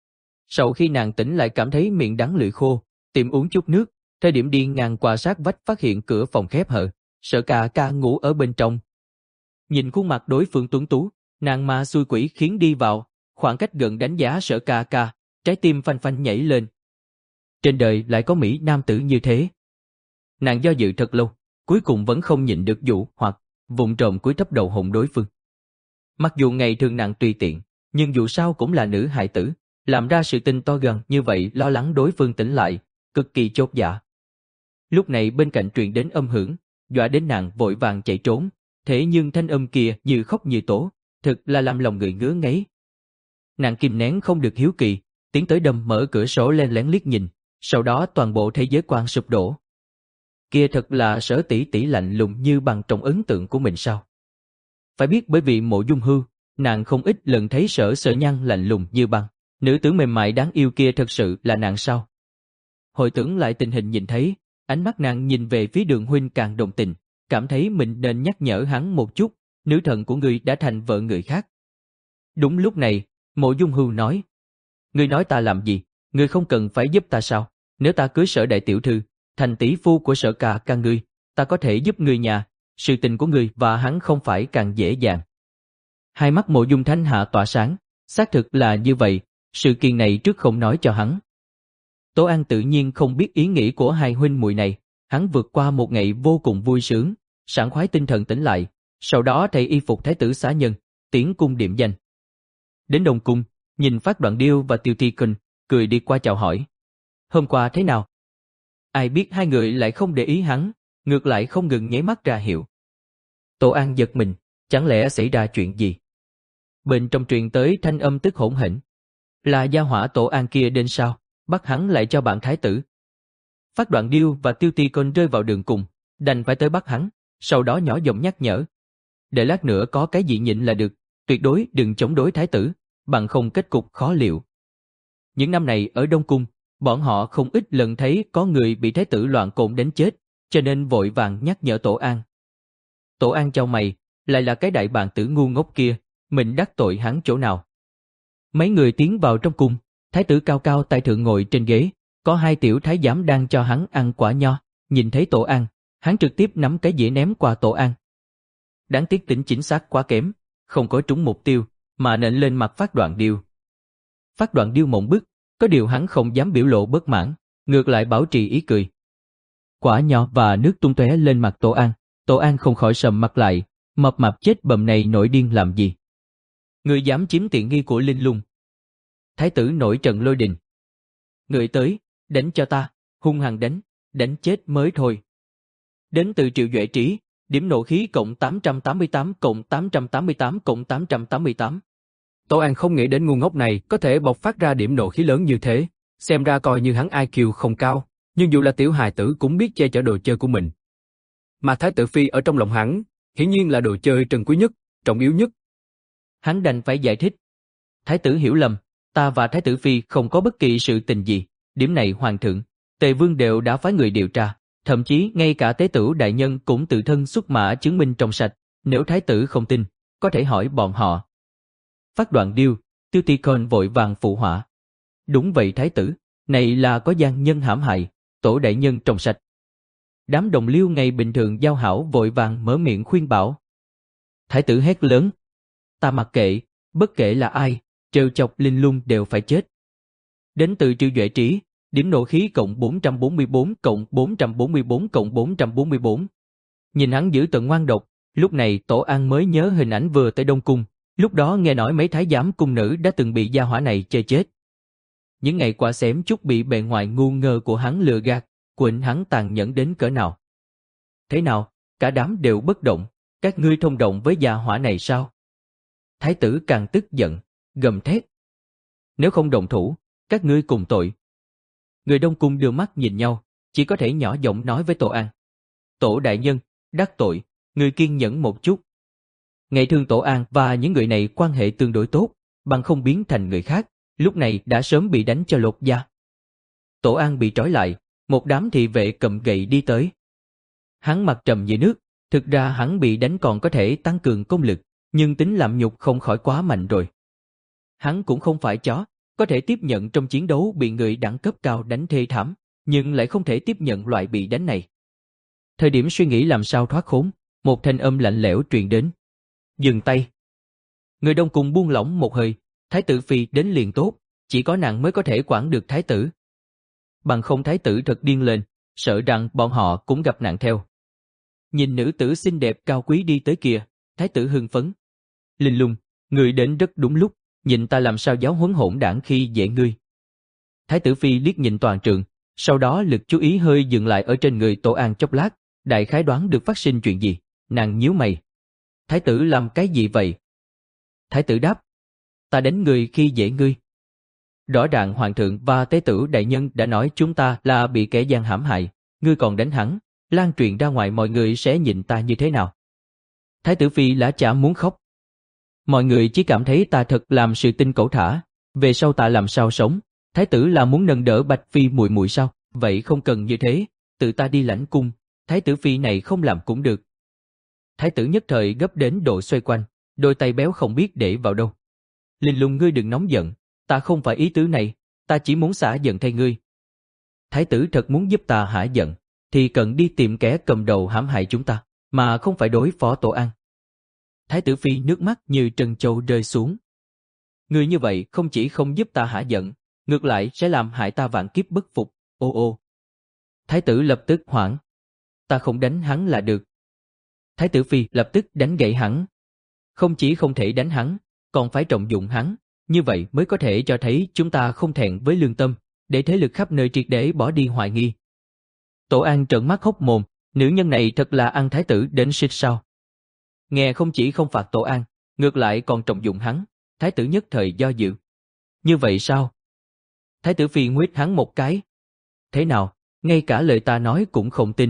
Sau khi nàng tỉnh lại cảm thấy miệng đắng lưỡi khô, tìm uống chút nước, thời điểm đi ngang qua sát vách phát hiện cửa phòng khép hờ, Sở ca ca ngủ ở bên trong. Nhìn khuôn mặt đối phương tuấn tú, nàng ma xui quỷ khiến đi vào, khoảng cách gần đánh giá Sở ca ca, trái tim phanh phanh nhảy lên. Trên đời lại có mỹ nam tử như thế. Nàng do dự thật lâu, cuối cùng vẫn không nhịn được dụ hoặc vụng trộm cúi thấp đầu hôn đối phương. Mặc dù ngày thường nàng tùy tiện, nhưng dù sao cũng là nữ hài tử, làm ra sự tình to gần như vậy lo lắng đối phương tỉnh lại, cực kỳ chột dạ. Lúc này bên cạnh truyền đến âm hưởng, dọa đến nàng vội vàng chạy trốn, thế nhưng thanh âm kia như khóc như tố, thực là làm lòng người ngứa ngáy. Nàng kìm nén không được hiếu kỳ, tiến tới đâm mở cửa sổ lên lén liếc nhìn, sau đó toàn bộ thế giới quan sụp đổ. Kia thật là Sở tỷ tỷ lạnh lùng như bằng trong ấn tượng của mình sao? Phải biết bởi vì Mộ Dung Hưu, nàng không ít lần thấy Sở Sơ Nhan lạnh lùng như băng, nữ tử mềm mại đáng yêu kia thật sự là nàng sao? Hồi tưởng lại tình hình nhìn thấy, ánh mắt nàng nhìn về phía Đường huynh càng đồng tình, cảm thấy mình nên nhắc nhở hắn một chút, nữ thần của ngươi đã thành vợ người khác. Đúng lúc này, Mộ Dung Hưu nói, ngươi nói ta làm gì, ngươi không cần phải giúp ta sao? Nếu ta cưới Sở đại tiểu thư, thành tỷ phu của Sở ca ca ngươi, ta có thể giúp ngươi nhà, sự tình của ngươi và hắn không phải càng dễ dàng. Hai mắt Mộ Dung Thanh Hạ tỏa sáng, xác thực là như vậy, sự kiện này trước không nói cho hắn. Tố An tự nhiên không biết ý nghĩ của hai huynh muội này, hắn vượt qua một ngày vô cùng vui sướng, sảng khoái tinh thần tỉnh lại, sau đó thay y phục thái tử xá nhân, tiến cung điểm danh. Đến Đông Cung, nhìn Phát Đoạn Điêu và Tiêu Ti Kinh, cười đi qua chào hỏi. Hôm qua thế nào? Ai biết hai người lại không để ý hắn, ngược lại không ngừng nháy mắt ra hiệu. Tổ An giật mình, chẳng lẽ xảy ra chuyện gì? Bên trong truyền tới thanh âm tức hỗn hển. Là gia hỏa Tổ An kia đến sao, bắt hắn lại cho bạn thái tử. Phát Đoạn Điêu và Tiêu Ti Côn rơi vào đường cùng, đành phải tới bắt hắn, sau đó nhỏ giọng nhắc nhở. Để lát nữa có cái gì nhịn là được, tuyệt đối đừng chống đối thái tử, bằng không kết cục khó liệu. Những năm này ở Đông Cung, bọn họ không ít lần thấy có người bị thái tử loạn côn đến chết, cho nên vội vàng nhắc nhở Tổ An. Tổ An chau mày, lại là cái đại bàng tử ngu ngốc kia, mình đắc tội hắn chỗ nào? Mấy người tiến vào trong cung, thái tử cao cao tại thượng ngồi trên ghế, có hai tiểu thái giám đang cho hắn ăn quả nho, nhìn thấy Tổ An, hắn trực tiếp nắm cái dĩa ném qua Tổ An. Đáng tiếc tính chính xác quá kém, không có trúng mục tiêu, mà nện lên mặt Phát Đoạn Điêu. Phát Đoạn Điêu mộng bức, có điều hắn không dám biểu lộ bất mãn, ngược lại bảo trì ý cười. Quả nho và nước tung tóe lên mặt Tổ An, Tổ An không khỏi sầm mặt lại, mập mạp chết bầm này nổi điên làm gì? Người dám chiếm tiện nghi của Linh Lung. Thái tử nổi trận lôi đình. Người tới, đánh cho ta, hung hăng đánh, đánh chết mới thôi. Đến từ Triệu Duệ Trí, điểm nộ khí cộng tám trăm tám mươi tám cộng tám trăm tám mươi tám cộng tám trăm tám mươi tám. Tổ An không nghĩ đến ngu ngốc này có thể bộc phát ra điểm nộ khí lớn như thế, xem ra coi như hắn i kiu không cao, nhưng dù là tiểu hài tử cũng biết che chở đồ chơi của mình. Mà Thái tử Phi ở trong lòng hắn, hiển nhiên là đồ chơi trân quý nhất, trọng yếu nhất. Hắn đành phải giải thích. Thái tử hiểu lầm, ta và Thái tử Phi không có bất kỳ sự tình gì, điểm này hoàng thượng, Tề Vương đều đã phái người điều tra, thậm chí ngay cả Tế Tửu đại nhân cũng tự thân xuất mã chứng minh trong sạch, nếu Thái tử không tin, có thể hỏi bọn họ. Phát đoạn điêu, Tiêu Ti Con vội vàng phụ họa. Đúng vậy Thái tử, này là có gian nhân hãm hại, Tổ đại nhân trong sạch. Đám đồng liêu ngày bình thường giao hảo vội vàng mở miệng khuyên bảo. Thái tử hét lớn. Ta mặc kệ, bất kể là ai, trêu chọc Linh Lung đều phải chết. Đến từ Triệu Duệ Trí, điểm nộ khí cộng bốn trăm bốn mươi bốn cộng bốn trăm bốn mươi bốn cộng bốn trăm bốn mươi bốn. Nhìn hắn giữ tận ngoan độc, lúc này Tổ An mới nhớ hình ảnh vừa tới Đông Cung, lúc đó nghe nói mấy thái giám cung nữ đã từng bị gia hỏa này chơi chết. Những ngày qua xém chút bị bề ngoài ngu ngơ của hắn lừa gạt, quỳnh hắn tàn nhẫn đến cỡ nào. Thế nào, cả đám đều bất động, các ngươi thông động với gia hỏa này sao? Thái tử càng tức giận, gầm thét. Nếu không động thủ, các ngươi cùng tội. Người Đông Cung đưa mắt nhìn nhau, chỉ có thể nhỏ giọng nói với Tổ An. Tổ đại nhân, đắc tội, người kiên nhẫn một chút. Ngày thường Tổ An và những người này quan hệ tương đối tốt, bằng không biến thành người khác, lúc này đã sớm bị đánh cho lột da. Tổ An bị trói lại, một đám thị vệ cầm gậy đi tới. Hắn mặt trầm như nước, thực ra hắn bị đánh còn có thể tăng cường công lực, nhưng tính làm nhục không khỏi quá mạnh rồi. Hắn cũng không phải chó, có thể tiếp nhận trong chiến đấu bị người đẳng cấp cao đánh thê thảm, nhưng lại không thể tiếp nhận loại bị đánh này. Thời điểm suy nghĩ làm sao thoát khốn, một thanh âm lạnh lẽo truyền đến. Dừng tay. Người Đông Cung buông lỏng một hơi, Thái tử Phi đến liền tốt, chỉ có nàng mới có thể quản được Thái tử. Bằng không Thái tử thật điên lên, sợ rằng bọn họ cũng gặp nạn theo. Nhìn nữ tử xinh đẹp cao quý đi tới kìa, Thái tử hưng phấn. Linh Lung, người đến rất đúng lúc, nhìn ta làm sao giáo huấn hỗn đảng khi dễ ngươi. Thái tử Phi liếc nhìn toàn trường, sau đó lực chú ý hơi dừng lại ở trên người Tổ An chốc lát, đại khái đoán được phát sinh chuyện gì, nàng nhíu mày. Thái tử làm cái gì vậy? Thái tử đáp. Ta đánh người khi dễ ngươi. Rõ ràng hoàng thượng và tế tử đại nhân đã nói chúng ta là bị kẻ gian hãm hại, ngươi còn đánh hắn, lan truyền ra ngoài mọi người sẽ nhìn ta như thế nào? Thái tử Phi lã chả muốn khóc. Mọi người chỉ cảm thấy ta thật làm sự tinh cẩu thả, về sau ta làm sao sống? Thái tử là muốn nâng đỡ Bạch Phi muội muội sao? Vậy không cần như thế, tự ta đi lãnh cung, Thái tử Phi này không làm cũng được. Thái tử nhất thời gấp đến độ xoay quanh, đôi tay béo không biết để vào đâu. Linh Lung ngươi đừng nóng giận, ta không phải ý tứ này, ta chỉ muốn xả giận thay ngươi. Thái tử thật muốn giúp ta hả giận, thì cần đi tìm kẻ cầm đầu hãm hại chúng ta, mà không phải đối phó Tổ An. Thái tử Phi nước mắt như trân châu rơi xuống. Ngươi như vậy không chỉ không giúp ta hả giận, ngược lại sẽ làm hại ta vạn kiếp bất phục, ô ô. Thái tử lập tức hoảng. Ta không đánh hắn là được. Thái tử Phi lập tức đánh gậy hắn. Không chỉ không thể đánh hắn, còn phải trọng dụng hắn, như vậy mới có thể cho thấy chúng ta không thẹn với lương tâm, để thế lực khắp nơi triệt để bỏ đi hoài nghi. Tổ An trợn mắt hốc mồm, nữ nhân này thật là ăn thái tử đến xích sao. Nghe không chỉ không phạt Tổ An, ngược lại còn trọng dụng hắn, thái tử nhất thời do dự. Như vậy sao? Thái tử Phi nguyết hắn một cái. Thế nào, ngay cả lời ta nói cũng không tin.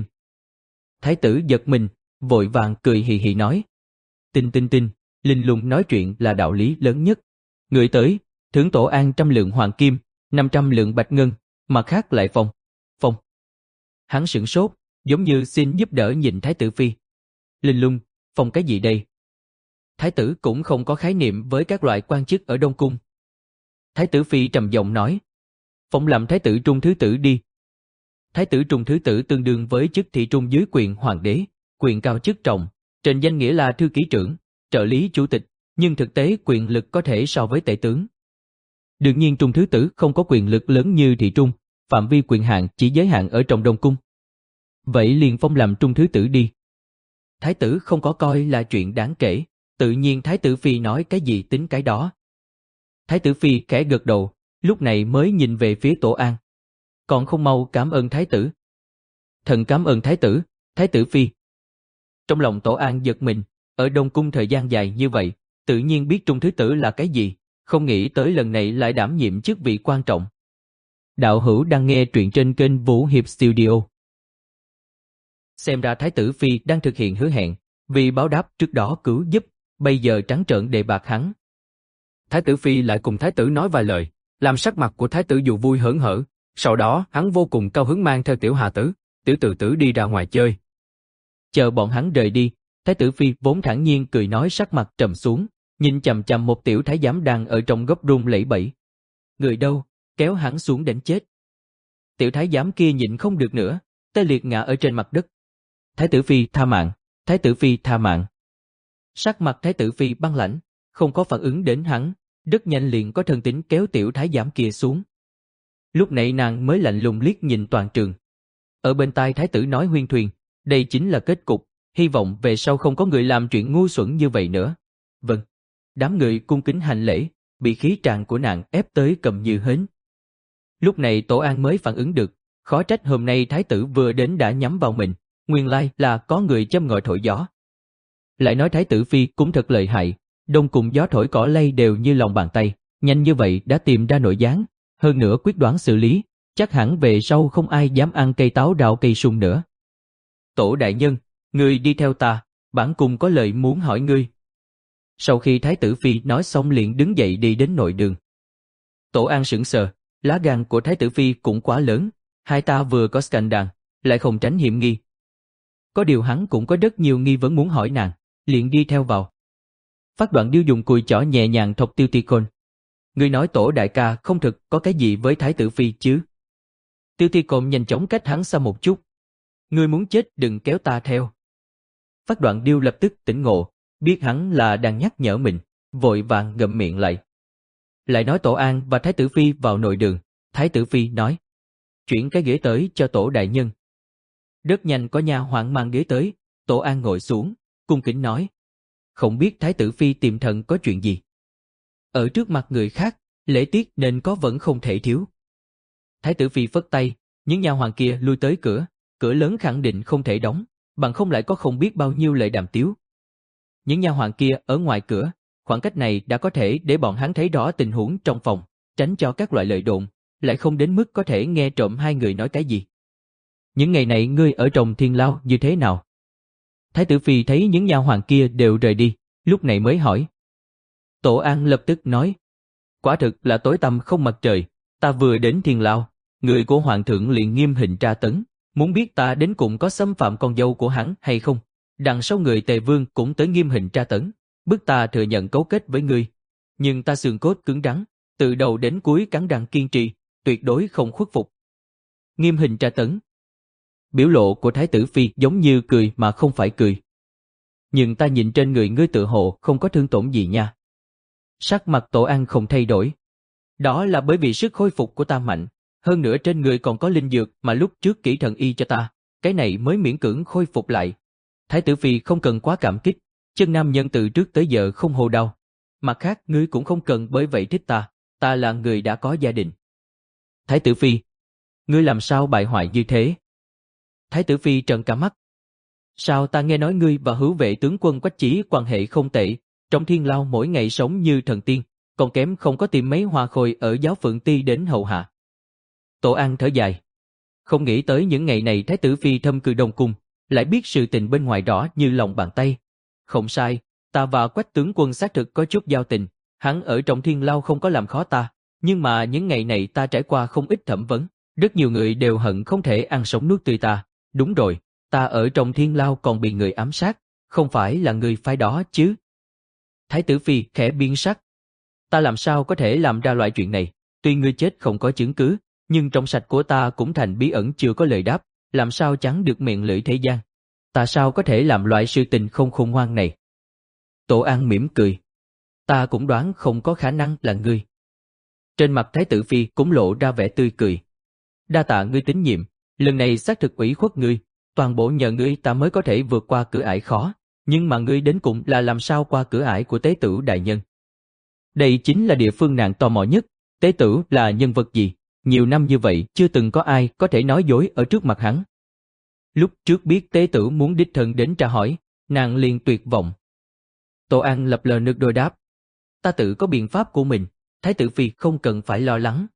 Thái tử giật mình, vội vàng cười hì hì nói. Tin tin tin, Linh Lung nói chuyện là đạo lý lớn nhất. Người tới, thưởng Tổ An trăm lượng hoàng kim, năm trăm lượng bạch ngân, mặt khác lại phong. Phong. Hắn sửng sốt, giống như xin giúp đỡ nhìn Thái tử Phi. Linh Lung, phong cái gì đây? Thái tử cũng không có khái niệm với các loại quan chức ở Đông Cung. Thái tử Phi trầm giọng nói. Phong làm Thái tử Trung Thứ Tử đi. Thái tử Trung Thứ Tử tương đương với chức thị trung dưới quyền hoàng đế, quyền cao chức trọng, trên danh nghĩa là thư ký trưởng, trợ lý chủ tịch, nhưng thực tế quyền lực có thể so với tể tướng. Đương nhiên Trung Thứ Tử không có quyền lực lớn như Thị Trung, phạm vi quyền hạn chỉ giới hạn ở trong Đông Cung. Vậy liền phong làm Trung Thứ Tử đi. Thái tử không có coi là chuyện đáng kể, tự nhiên Thái tử Phi nói cái gì tính cái đó. Thái tử Phi khẽ gật đầu, lúc này mới nhìn về phía Tổ An. Còn không mau cảm ơn Thái tử. Thần cảm ơn Thái tử, Thái tử Phi. Trong lòng Tổ An giật mình, ở Đông Cung thời gian dài như vậy, tự nhiên biết Trung Thứ Tử là cái gì, không nghĩ tới lần này lại đảm nhiệm chức vị quan trọng. Đạo hữu đang nghe truyện trên kênh Vũ Hiệp Studio. Xem ra Thái tử Phi đang thực hiện hứa hẹn, vì báo đáp trước đó cứu giúp, bây giờ trắng trợn đề bạt hắn. Thái tử Phi lại cùng Thái tử nói vài lời, làm sắc mặt của Thái tử dù vui hớn hở, sau đó hắn vô cùng cao hứng mang theo Tiểu Hà Tử, Tiểu Từ Tử đi ra ngoài chơi. Chờ bọn hắn rời đi, Thái tử Phi vốn thản nhiên cười nói sắc mặt trầm xuống, nhìn chằm chằm một tiểu thái giám đang ở trong góc run lẩy bẩy. Người đâu, kéo hắn xuống đánh chết. Tiểu thái giám kia nhịn không được nữa, tê liệt ngã ở trên mặt đất. Thái tử Phi tha mạng, Thái tử Phi tha mạng. Sắc mặt Thái tử Phi băng lãnh, không có phản ứng đến hắn, rất nhanh liền có thân tín kéo tiểu thái giám kia xuống. Lúc này nàng mới lạnh lùng liếc nhìn toàn trường. Ở bên tai Thái tử nói huyên thuyên, đây chính là kết cục, hy vọng về sau không có người làm chuyện ngu xuẩn như vậy nữa. Vâng. Đám người cung kính hành lễ, bị khí tràng của nàng ép tới cầm như hến. Lúc này Tổ An mới phản ứng được, khó trách hôm nay Thái tử vừa đến đã nhắm vào mình, nguyên lai là có người châm ngòi thổi gió. Lại nói Thái tử Phi cũng thật lợi hại, đông cùng gió thổi cỏ lay đều như lòng bàn tay, nhanh như vậy đã tìm ra nội gián, hơn nữa quyết đoán xử lý, chắc hẳn về sau không ai dám ăn cây táo rào cây sung nữa. Tổ đại nhân, ngươi đi theo ta, bản cung có lời muốn hỏi ngươi. Sau khi Thái tử Phi nói xong liền đứng dậy đi đến nội đường. Tổ An sững sờ, lá gan của Thái tử Phi cũng quá lớn, hai ta vừa có scandal, lại không tránh hiểm nghi. Có điều hắn cũng có rất nhiều nghi vấn muốn hỏi nàng, liền đi theo vào. Phát Đoạn Điêu dùng cùi chỏ nhẹ nhàng thọc Tiêu Ti Côn. Ngươi nói Tổ đại ca không thực có cái gì với Thái tử Phi chứ? Tiêu Ti Côn nhanh chóng cách hắn xa một chút. Ngươi muốn chết đừng kéo ta theo. Phát Đoạn Điêu lập tức tỉnh ngộ, biết hắn là đang nhắc nhở mình, vội vàng ngậm miệng lại. Lại nói Tổ An và Thái tử Phi vào nội đường, Thái tử Phi nói: chuyển cái ghế tới cho Tổ đại nhân. Rất nhanh có nha hoàn mang ghế tới, Tổ An ngồi xuống, cung kính nói: không biết Thái tử Phi tìm thần có chuyện gì. Ở trước mặt người khác, lễ tiết nên có vẫn không thể thiếu. Thái tử Phi phất tay, những nha hoàn kia lui tới cửa, cửa lớn khẳng định không thể đóng, bằng không lại có không biết bao nhiêu lời đàm tiếu. Những nha hoàn kia ở ngoài cửa, khoảng cách này đã có thể để bọn hắn thấy rõ tình huống trong phòng, tránh cho các loại lời đồn, lại không đến mức có thể nghe trộm hai người nói cái gì. Những ngày này ngươi ở trong thiên lao như thế nào? Thái tử Phi thấy những nha hoàn kia đều rời đi, lúc này mới hỏi. Tổ An lập tức nói: quả thực là tối tăm không mặt trời, ta vừa đến thiên lao, người của hoàng thượng liền nghiêm hình tra tấn, muốn biết ta đến cùng có xâm phạm con dâu của hắn hay không. Đằng sau người Tề Vương cũng tới nghiêm hình tra tấn, bức ta thừa nhận cấu kết với ngươi. Nhưng ta xương cốt cứng rắn, từ đầu đến cuối cắn răng kiên trì, tuyệt đối không khuất phục. Nghiêm hình tra tấn. Biểu lộ của Thái tử Phi giống như cười mà không phải cười. Nhưng ta nhìn trên người ngươi tự hộ không có thương tổn gì nha. Sắc mặt Tổ An không thay đổi. Đó là bởi vì sức khôi phục của ta mạnh, hơn nữa trên người còn có linh dược mà lúc trước kỹ thần y cho ta, cái này mới miễn cưỡng khôi phục lại. Thái tử Phi không cần quá cảm kích, chân nam nhân từ trước tới giờ không hô đau. Mặt khác ngươi cũng không cần bởi vậy thích ta, ta là người đã có gia đình. Thái tử Phi, ngươi làm sao bại hoại như thế? Thái tử Phi trợn cả mắt. Sao ta nghe nói ngươi và hữu vệ tướng quân Quách Chí quan hệ không tệ, trong thiên lao mỗi ngày sống như thần tiên, còn kém không có tìm mấy hoa khôi ở giáo phượng ti đến hầu hạ. Tổ An thở dài. Không nghĩ tới những ngày này Thái tử Phi thâm cư Đông Cung, lại biết sự tình bên ngoài rõ như lòng bàn tay. Không sai, ta và Quách tướng quân xác thực có chút giao tình, hắn ở trong thiên lao không có làm khó ta, nhưng mà những ngày này ta trải qua không ít thẩm vấn, rất nhiều người đều hận không thể ăn sống nuốt tươi ta. Đúng rồi, ta ở trong thiên lao còn bị người ám sát, không phải là người phái đó chứ? Thái tử Phi khẽ biến sắc. Ta làm sao có thể làm ra loại chuyện này, tuy ngươi chết không có chứng cứ, nhưng trong sạch của ta cũng thành bí ẩn chưa có lời đáp, làm sao chắn được miệng lưỡi thế gian. Ta sao có thể làm loại sự tình không khôn ngoan này? Tổ An mỉm cười. Ta cũng đoán không có khả năng là ngươi. Trên mặt Thái tử Phi cũng lộ ra vẻ tươi cười. Đa tạ ngươi tín nhiệm, lần này xác thực ủy khuất ngươi, toàn bộ nhờ ngươi ta mới có thể vượt qua cửa ải khó, nhưng mà ngươi đến cùng là làm sao qua cửa ải của tế tử đại nhân. Đây chính là địa phương nàng tò mò nhất, tế tử là nhân vật gì, nhiều năm như vậy chưa từng có ai có thể nói dối ở trước mặt hắn. Lúc trước biết tế tử muốn đích thân đến tra hỏi, nàng liền tuyệt vọng. Tổ An lập lờ nước đôi đáp. Ta tự có biện pháp của mình, Thái tử Phi không cần phải lo lắng.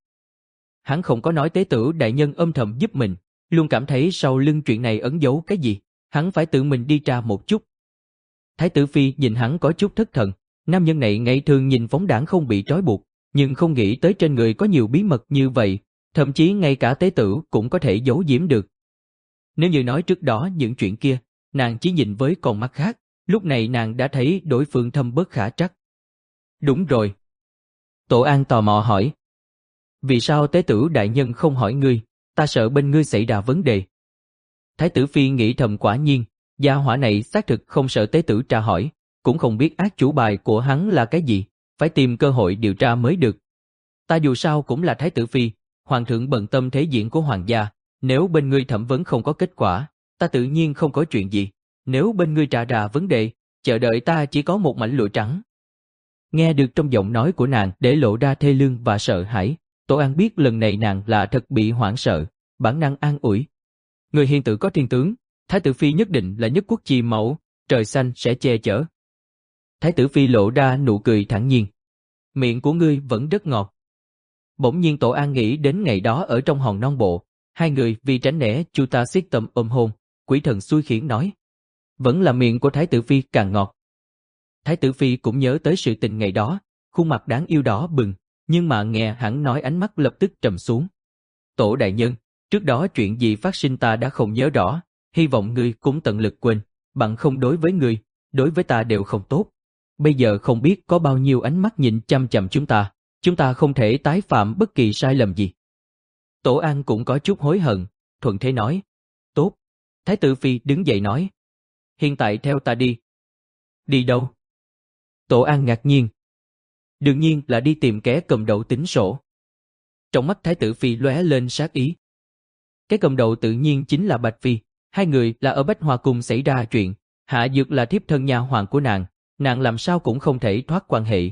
Hắn không có nói tế tử đại nhân âm thầm giúp mình, luôn cảm thấy sau lưng chuyện này ẩn giấu cái gì, hắn phải tự mình đi tra một chút. Thái tử Phi nhìn hắn có chút thất thần, nam nhân này ngày thường nhìn phóng đãng không bị trói buộc, nhưng không nghĩ tới trên người có nhiều bí mật như vậy, thậm chí ngay cả tế tử cũng có thể giấu giếm được. Nếu như nói trước đó những chuyện kia, nàng chỉ nhìn với con mắt khác, lúc này nàng đã thấy đối phương thâm bất khả trắc. Đúng rồi. Tổ An tò mò hỏi. Vì sao tế tử đại nhân không hỏi ngươi, ta sợ bên ngươi xảy ra vấn đề. Thái tử Phi nghĩ thầm quả nhiên, gia hỏa này xác thực không sợ tế tử tra hỏi, cũng không biết ác chủ bài của hắn là cái gì, phải tìm cơ hội điều tra mới được. Ta dù sao cũng là Thái tử Phi, hoàng thượng bận tâm thế diện của hoàng gia, nếu bên ngươi thẩm vấn không có kết quả, ta tự nhiên không có chuyện gì, nếu bên ngươi trả ra vấn đề, chờ đợi ta chỉ có một mảnh lụa trắng. Nghe được trong giọng nói của nàng để lộ ra thê lương và sợ hãi, Tổ An biết lần này nàng là thật bị hoảng sợ, bản năng an ủi. Người hiền tử có thiên tướng, Thái tử Phi nhất định là nhất quốc chi mẫu, trời xanh sẽ che chở. Thái tử Phi lộ ra nụ cười thản nhiên. Miệng của ngươi vẫn rất ngọt. Bỗng nhiên Tổ An nghĩ đến ngày đó ở trong hòn non bộ, hai người vì tránh né Chu ta siết tâm ôm hôn, quỷ thần xui khiến nói. Vẫn là miệng của Thái tử Phi càng ngọt. Thái tử Phi cũng nhớ tới sự tình ngày đó, khuôn mặt đáng yêu đỏ bừng, nhưng mà nghe hắn nói ánh mắt lập tức trầm xuống. Tổ đại nhân, trước đó chuyện gì phát sinh ta đã không nhớ rõ, hy vọng ngươi cũng tận lực quên, bằng không đối với ngươi, đối với ta đều không tốt. Bây giờ không biết có bao nhiêu ánh mắt nhìn chăm chăm chúng ta, chúng ta không thể tái phạm bất kỳ sai lầm gì. Tổ An cũng có chút hối hận, thuận thế nói. Tốt. Thái tử Phi đứng dậy nói. Hiện tại theo ta đi. Đi đâu? Tổ An ngạc nhiên. Đương nhiên là đi tìm kẻ cầm đầu tính sổ. Trong mắt Thái tử Phi lóe lên sát ý. Cái cầm đầu tự nhiên chính là Bạch Phi, hai người là ở Bách Hoa Cung xảy ra chuyện, Hạ Dược là thiếp thân nha hoàn của nàng, nàng làm sao cũng không thể thoát quan hệ.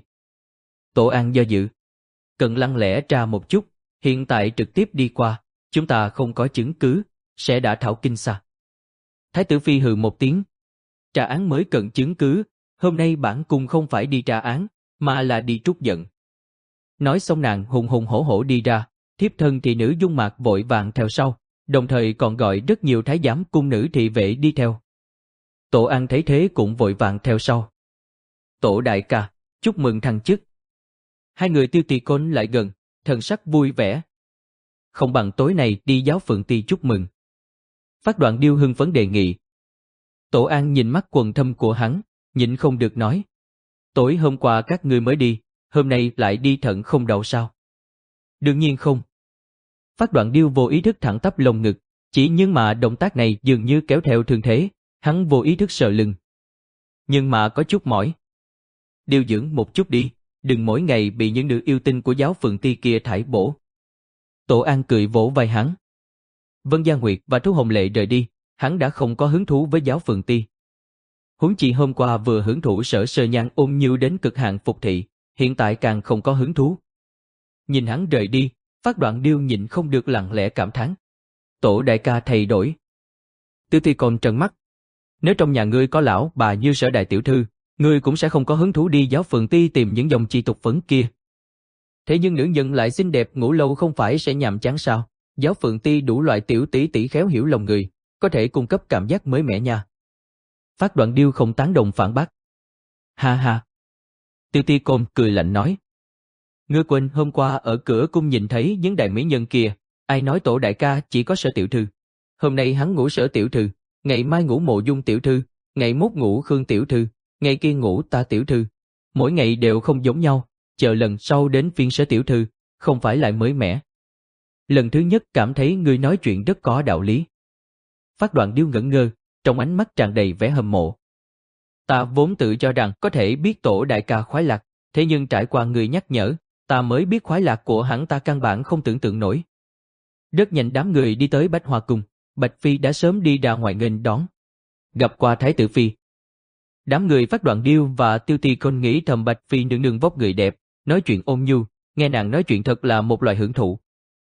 Tổ An do dự. Cần lặng lẽ tra một chút, hiện tại trực tiếp đi qua, chúng ta không có chứng cứ, sẽ đã thảo kinh xa. Thái tử Phi hừ một tiếng. Tra án mới cần chứng cứ, hôm nay bản cung không phải đi tra án, mà là đi trút giận. Nói xong nàng hùng hùng hổ hổ đi ra, thiếp thân thị nữ Dung Mạc vội vàng theo sau, đồng thời còn gọi rất nhiều thái giám cung nữ thị vệ đi theo. Tổ An thấy thế cũng vội vàng theo sau. Tổ đại ca, chúc mừng thăng chức. Hai người Tiêu Tỳ Côn lại gần, thần sắc vui vẻ. Không bằng tối nay đi giáo phượng ti chúc mừng. Phát Đoạn Điêu hưng phấn đề nghị. Tổ An nhìn mắt quần thâm của hắn, nhịn không được nói. Tối hôm qua các ngươi mới đi, hôm nay lại đi thận không đậu sao? Đương nhiên không. Phát Đoạn Điêu vô ý thức thẳng tắp lồng ngực, chỉ nhưng mà động tác này dường như kéo theo thương thế, hắn vô ý thức sờ lưng. Nhưng mà có chút mỏi. Điều dưỡng một chút đi, đừng mỗi ngày bị những nữ yêu tinh của giáo phượng ti kia thải bổ. Tổ An cười vỗ vai hắn. Vân Gia Nguyệt và Thú Hồng Lệ rời đi, hắn đã không có hứng thú với giáo phượng ti. Huống chi hôm qua vừa hưởng thụ sở sơ nhan ôm như đến cực hạn phục thị, hiện tại càng không có hứng thú. Nhìn hắn rời đi, Phát Đoạn Điêu nhịn không được lặng lẽ cảm thán. Tổ đại ca thay đổi. Tiêu Tỳ còn trợn mắt. Nếu trong nhà ngươi có lão bà như Sở đại tiểu thư, ngươi cũng sẽ không có hứng thú đi giáo phượng ti tìm những dòng chi tục phấn kia. Thế nhưng nữ nhân lại xinh đẹp ngủ lâu không phải sẽ nhàm chán sao? Giáo phượng ti đủ loại tiểu tỷ tỷ khéo hiểu lòng người, có thể cung cấp cảm giác mới mẻ nha. Phát Đoạn Điêu không tán đồng phản bác. Ha ha. Tiêu Ti Côn cười lạnh nói. Ngươi quên hôm qua ở cửa cung nhìn thấy những đại mỹ nhân kia, ai nói tổ đại ca chỉ có Sở tiểu thư. Hôm nay hắn ngủ Sở tiểu thư, ngày mai ngủ Mộ Dung tiểu thư, ngày mốt ngủ Khương tiểu thư, ngày kia ngủ ta tiểu thư. Mỗi ngày đều không giống nhau, chờ lần sau đến phiên Sở tiểu thư, không phải lại mới mẻ. Lần thứ nhất cảm thấy ngươi nói chuyện rất có đạo lý. Phát Đoạn Điêu ngẩn ngơ, trong ánh mắt tràn đầy vẻ hâm mộ. Ta vốn tự cho rằng có thể biết tổ đại ca khoái lạc, thế nhưng trải qua người nhắc nhở, ta mới biết khoái lạc của hắn ta căn bản không tưởng tượng nổi. Rất nhanh đám người đi tới Bách Hoa Cung, Bạch Phi đã sớm đi ra ngoài nghênh đón. Gặp qua Thái tử Phi. Đám người Phát Đoạn Điêu và Tiêu Ti Côn nghĩ thầm Bạch Phi nương nương vóc người đẹp, nói chuyện ôn nhu, nghe nàng nói chuyện thật là một loại hưởng thụ.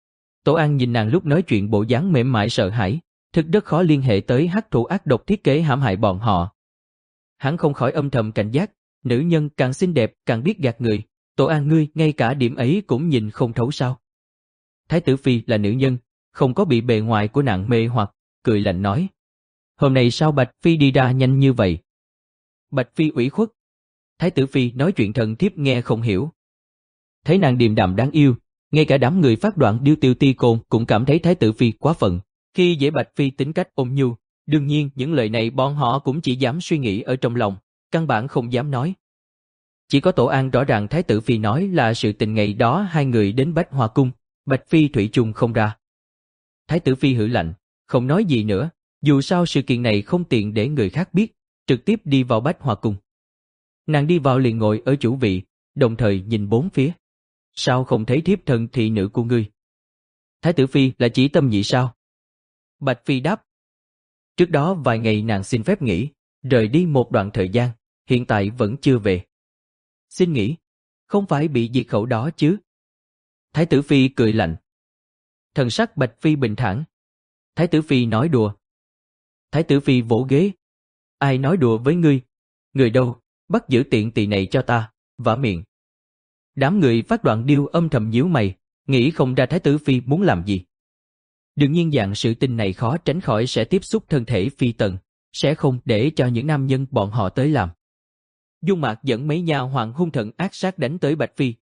Tổ An nhìn nàng lúc nói chuyện bộ dáng mềm mại sợ hãi, thực rất khó liên hệ tới hắc thủ ác độc thiết kế hãm hại bọn họ. Hắn không khỏi âm thầm cảnh giác, nữ nhân càng xinh đẹp càng biết gạt người, Tổ An ngươi ngay cả điểm ấy cũng nhìn không thấu sao. Thái tử Phi là nữ nhân, không có bị bề ngoài của nàng mê hoặc, cười lạnh nói. Hôm nay sao Bạch Phi đi ra nhanh như vậy? Bạch Phi ủy khuất. Thái tử Phi nói chuyện thần thiếp nghe không hiểu. Thấy nàng điềm đạm đáng yêu, ngay cả đám người Phát Đoạn Điêu Tiêu Ti Côn cũng cảm thấy Thái tử Phi quá phận. Khi dễ Bạch Phi tính cách ôn nhu, đương nhiên những lời này bọn họ cũng chỉ dám suy nghĩ ở trong lòng, căn bản không dám nói. Chỉ có Tổ An rõ ràng Thái tử Phi nói là sự tình ngày đó hai người đến Bách Hoa Cung, Bạch Phi thủy chung không ra. Thái tử Phi hử lạnh, không nói gì nữa, dù sao sự kiện này không tiện để người khác biết, trực tiếp đi vào Bách Hoa Cung. Nàng đi vào liền ngồi ở chủ vị, đồng thời nhìn bốn phía. Sao không thấy thiếp thân thị nữ của ngươi? Thái tử Phi là chỉ Tâm Nhị sao? Bạch Phi đáp. Trước đó vài ngày nàng xin phép nghỉ, rời đi một đoạn thời gian, hiện tại vẫn chưa về. Xin nghỉ? Không phải bị diệt khẩu đó chứ? Thái tử Phi cười lạnh. Thần sắc Bạch Phi bình thản. Thái tử Phi nói đùa. Thái tử Phi vỗ ghế. Ai nói đùa với ngươi? Người đâu? Bắt giữ tiện tỳ này cho ta, vả miệng. Đám người Phát Đoạn Điêu âm thầm nhíu mày, nghĩ không ra Thái tử Phi muốn làm gì. Đương nhiên dạng sự tình này khó tránh khỏi sẽ tiếp xúc thân thể Phi tần, sẽ không để cho những nam nhân bọn họ tới làm. Dung Mạc dẫn mấy nha hoàng hung thần ác sát đánh tới Bạch Phi.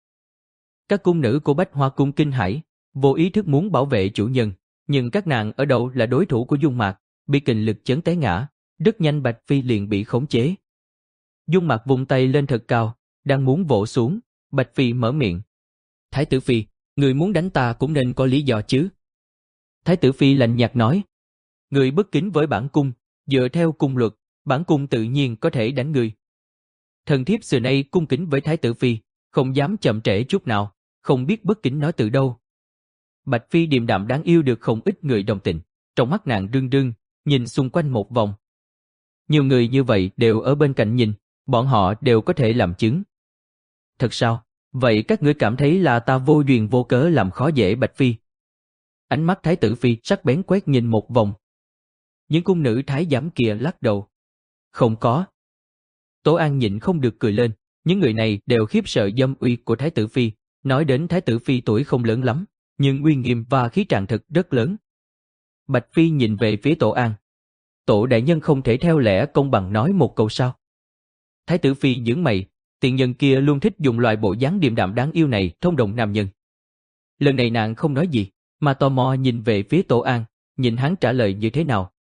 Các cung nữ của Bách Hoa Cung kinh hãi, vô ý thức muốn bảo vệ chủ nhân, nhưng các nàng ở đâu là đối thủ của Dung Mạc, bị kình lực chấn té ngã, rất nhanh Bạch Phi liền bị khống chế. Dung Mạc vung tay lên thật cao, đang muốn vỗ xuống, Bạch Phi mở miệng. Thái tử Phi, người muốn đánh ta cũng nên có lý do chứ. Thái tử Phi lạnh nhạt nói. Người bất kính với bản cung, dựa theo cung luật, bản cung tự nhiên có thể đánh người. Thần thiếp xưa nay cung kính với Thái tử Phi, không dám chậm trễ chút nào, không biết bất kính nói từ đâu. Bạch Phi điềm đạm đáng yêu được không ít người đồng tình, trong mắt nàng rưng rưng, nhìn xung quanh một vòng. Nhiều người như vậy đều ở bên cạnh nhìn, bọn họ đều có thể làm chứng. Thật sao? Vậy các ngươi cảm thấy là ta vô duyên vô cớ làm khó dễ Bạch Phi? Ánh mắt Thái tử Phi sắc bén quét nhìn một vòng. Những cung nữ thái giám kia lắc đầu. Không có. Tố An nhịn không được cười lên, những người này đều khiếp sợ dâm uy của Thái tử Phi, nói đến Thái tử Phi tuổi không lớn lắm, nhưng uy nghiêm và khí trạng thực rất lớn. Bạch Phi nhìn về phía Tổ An. Tổ đại nhân không thể theo lẽ công bằng nói một câu sao? Thái tử Phi nhướng mày, tiện nhân kia luôn thích dùng loại bộ dáng điềm đạm đáng yêu này thông đồng nam nhân. Lần này nàng không nói gì, mà tò mò nhìn về phía Tổ An, nhìn hắn trả lời như thế nào.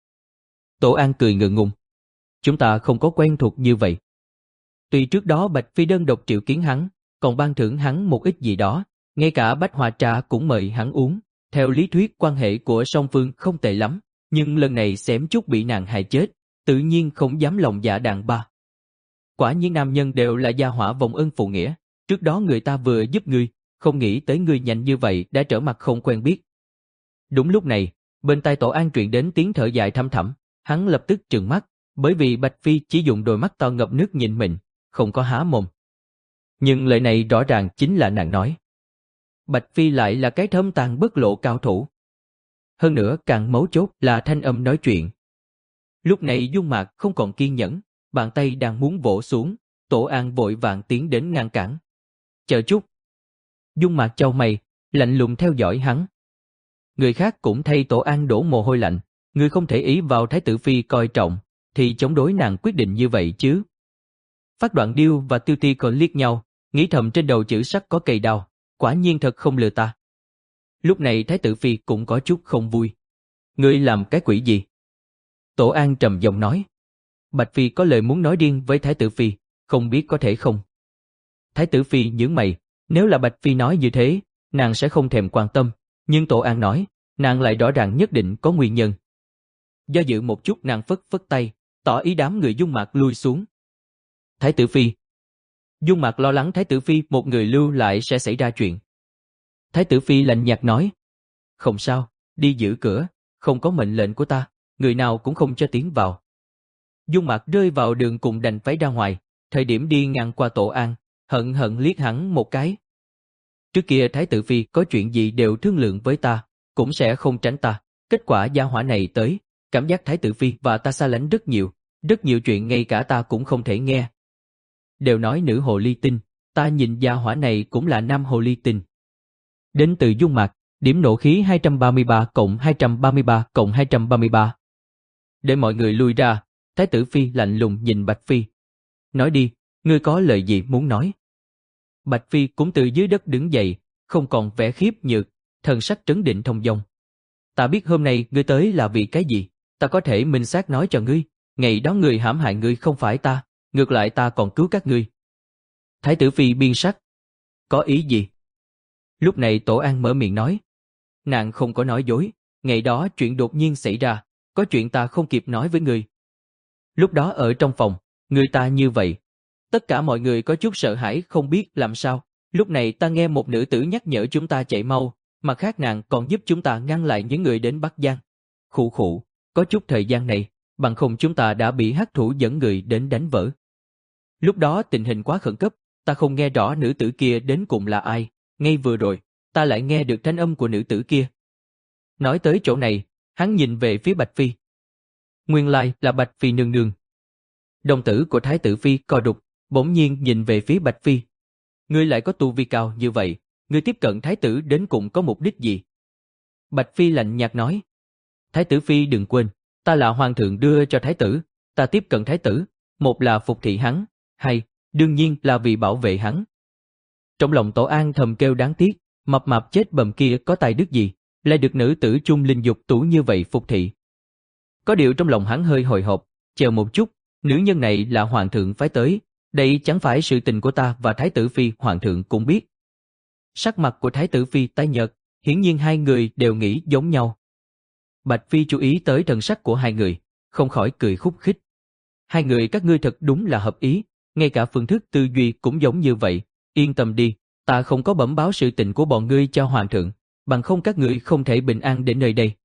Tổ An cười ngượng ngùng. Chúng ta không có quen thuộc như vậy. Tuy trước đó Bạch Phi đơn độc triệu kiến hắn, còn ban thưởng hắn một ít gì đó, ngay cả Bách Hoa trà cũng mời hắn uống. Theo lý thuyết quan hệ của song phương không tệ lắm, nhưng lần này xém chút bị nàng hại chết, tự nhiên không dám lòng dạ đàn bà. Quả nhiên nam nhân đều là gia hỏa vong ân phụ nghĩa, trước đó người ta vừa giúp ngươi, không nghĩ tới ngươi nhanh như vậy đã trở mặt không quen biết. Đúng lúc này, bên tai Tổ An truyền đến tiếng thở dài thăm thẳm, hắn lập tức trừng mắt, bởi vì Bạch Phi chỉ dùng đôi mắt to ngập nước nhìn mình, không có há mồm. Nhưng lời này rõ ràng chính là nàng nói. Bạch Phi lại là cái thâm tàn bất lộ cao thủ. Hơn nữa càng mấu chốt là thanh âm nói chuyện. Lúc này Dung Mạc không còn kiên nhẫn, bàn tay đang muốn vỗ xuống, Tổ An vội vàng tiến đến ngăn cản. Chờ chút. Dung Mạc chau mày, lạnh lùng theo dõi hắn. Người khác cũng thay Tổ An đổ mồ hôi lạnh, người không thể ý vào Thái tử Phi coi trọng, thì chống đối nàng quyết định như vậy chứ. Phát Đoạn Điêu và Tiêu Ti còn liếc nhau, nghĩ thầm trên đầu chữ sắt có cây đao, quả nhiên thật không lừa ta. Lúc này Thái tử Phi cũng có chút không vui. Ngươi làm cái quỷ gì? Tổ An trầm giọng nói. Bạch Phi có lời muốn nói riêng với Thái tử Phi, không biết có thể không? Thái tử Phi nhướng mày, nếu là Bạch Phi nói như thế, nàng sẽ không thèm quan tâm, nhưng Tổ An nói, nàng lại rõ ràng nhất định có nguyên nhân. Do dự một chút nàng phất phất tay, tỏ ý đám người Dung Mạc lui xuống. Thái tử Phi. Dung Mạc lo lắng Thái tử Phi một người lưu lại sẽ xảy ra chuyện. Thái tử Phi lạnh nhạt nói, không sao, đi giữ cửa, không có mệnh lệnh của ta, người nào cũng không cho tiến vào. Dung Mạc rơi vào đường cùng đành phải ra ngoài, thời điểm đi ngang qua Tổ An, hận hận liếc hắn một cái. Trước kia Thái tử Phi có chuyện gì đều thương lượng với ta, cũng sẽ không tránh ta, kết quả gia hỏa này tới, cảm giác Thái tử Phi và ta xa lánh rất nhiều, rất nhiều chuyện ngay cả ta cũng không thể nghe. Đều nói nữ hồ ly tinh, ta nhìn gia hỏa này cũng là nam hồ ly tinh. Đến từ Dung Mạc, điểm nộ khí hai trăm ba mươi ba cộng hai trăm ba mươi ba cộng hai trăm ba mươi ba. Để mọi người lui ra, Thái tử Phi lạnh lùng nhìn Bạch Phi. Nói đi, ngươi có lời gì muốn nói? Bạch Phi cũng từ dưới đất đứng dậy, không còn vẻ khiếp nhược, thần sắc trấn định thông dong. Ta biết hôm nay ngươi tới là vì cái gì, ta có thể minh xác nói cho ngươi, ngày đó người hãm hại ngươi không phải ta, ngược lại ta còn cứu các ngươi. Thái tử Phi biên sắc. Có ý gì? Lúc này Tổ An mở miệng nói. Nàng không có nói dối, ngày đó chuyện đột nhiên xảy ra, có chuyện ta không kịp nói với ngươi. Lúc đó ở trong phòng, người ta như vậy. Tất cả mọi người có chút sợ hãi không biết làm sao, lúc này ta nghe một nữ tử nhắc nhở chúng ta chạy mau, mặt khác nàng còn giúp chúng ta ngăn lại những người đến Bắc Giang. Khụ khụ, có chút thời gian này, bằng không chúng ta đã bị hắc thủ dẫn người đến đánh vỡ. Lúc đó tình hình quá khẩn cấp, ta không nghe rõ nữ tử kia đến cùng là ai, ngay vừa rồi, ta lại nghe được thanh âm của nữ tử kia. Nói tới chỗ này, hắn nhìn về phía Bạch Phi. Nguyên lai là Bạch Phi nương nương. Đồng tử của Thái tử Phi co rụt, bỗng nhiên nhìn về phía Bạch Phi. Ngươi lại có tu vi cao như vậy, ngươi tiếp cận Thái tử đến cùng có mục đích gì? Bạch Phi lạnh nhạt nói. Thái tử Phi đừng quên, ta là hoàng thượng đưa cho Thái tử, ta tiếp cận Thái tử, một là phục thị hắn, hai, đương nhiên là vì bảo vệ hắn. Trong lòng Tổ An thầm kêu đáng tiếc, mập mạp chết bầm kia có tài đức gì, lại được nữ tử trung linh dục tú như vậy phục thị. Có điều trong lòng hắn hơi hồi hộp, chờ một chút, nữ nhân này là hoàng thượng phái tới, đây chẳng phải sự tình của ta và Thái tử Phi hoàng thượng cũng biết. Sắc mặt của Thái tử Phi tái nhợt, hiển nhiên hai người đều nghĩ giống nhau. Bạch Phi chú ý tới thần sắc của hai người, không khỏi cười khúc khích. Hai người các ngươi thật đúng là hợp ý, ngay cả phương thức tư duy cũng giống như vậy, yên tâm đi, ta không có bẩm báo sự tình của bọn ngươi cho hoàng thượng, bằng không các ngươi không thể bình an đến nơi đây.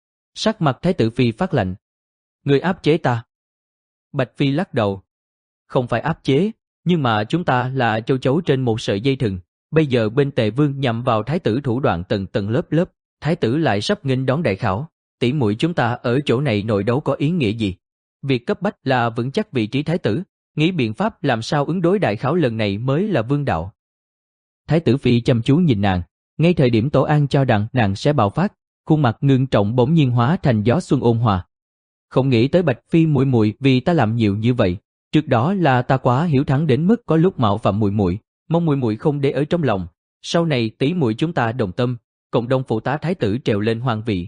Sắc mặt Thái tử Phi phát lạnh. Ngươi áp chế ta. Bạch Phi lắc đầu. Không phải áp chế, nhưng mà chúng ta là châu chấu trên một sợi dây thừng, bây giờ bên Tề Vương nhằm vào Thái tử thủ đoạn tầng tầng lớp lớp, Thái tử lại sắp nghênh đón đại khảo, tỷ muội chúng ta ở chỗ này nội đấu có ý nghĩa gì? Việc cấp bách là vững chắc vị trí Thái tử, nghĩ biện pháp làm sao ứng đối đại khảo lần này mới là vương đạo. Thái tử Phi chăm chú nhìn nàng, ngay thời điểm Tổ An cho rằng nàng sẽ bạo phát, khuôn mặt ngưng trọng bỗng nhiên hóa thành gió xuân ôn hòa. Không nghĩ tới Bạch Phi muội muội vì ta làm nhiều như vậy, trước đó là ta quá hiểu thắng đến mức có lúc mạo phạm muội muội, mong muội muội không để ở trong lòng, sau này tỷ muội chúng ta đồng tâm, cộng đồng phụ tá Thái tử trèo lên hoàng vị.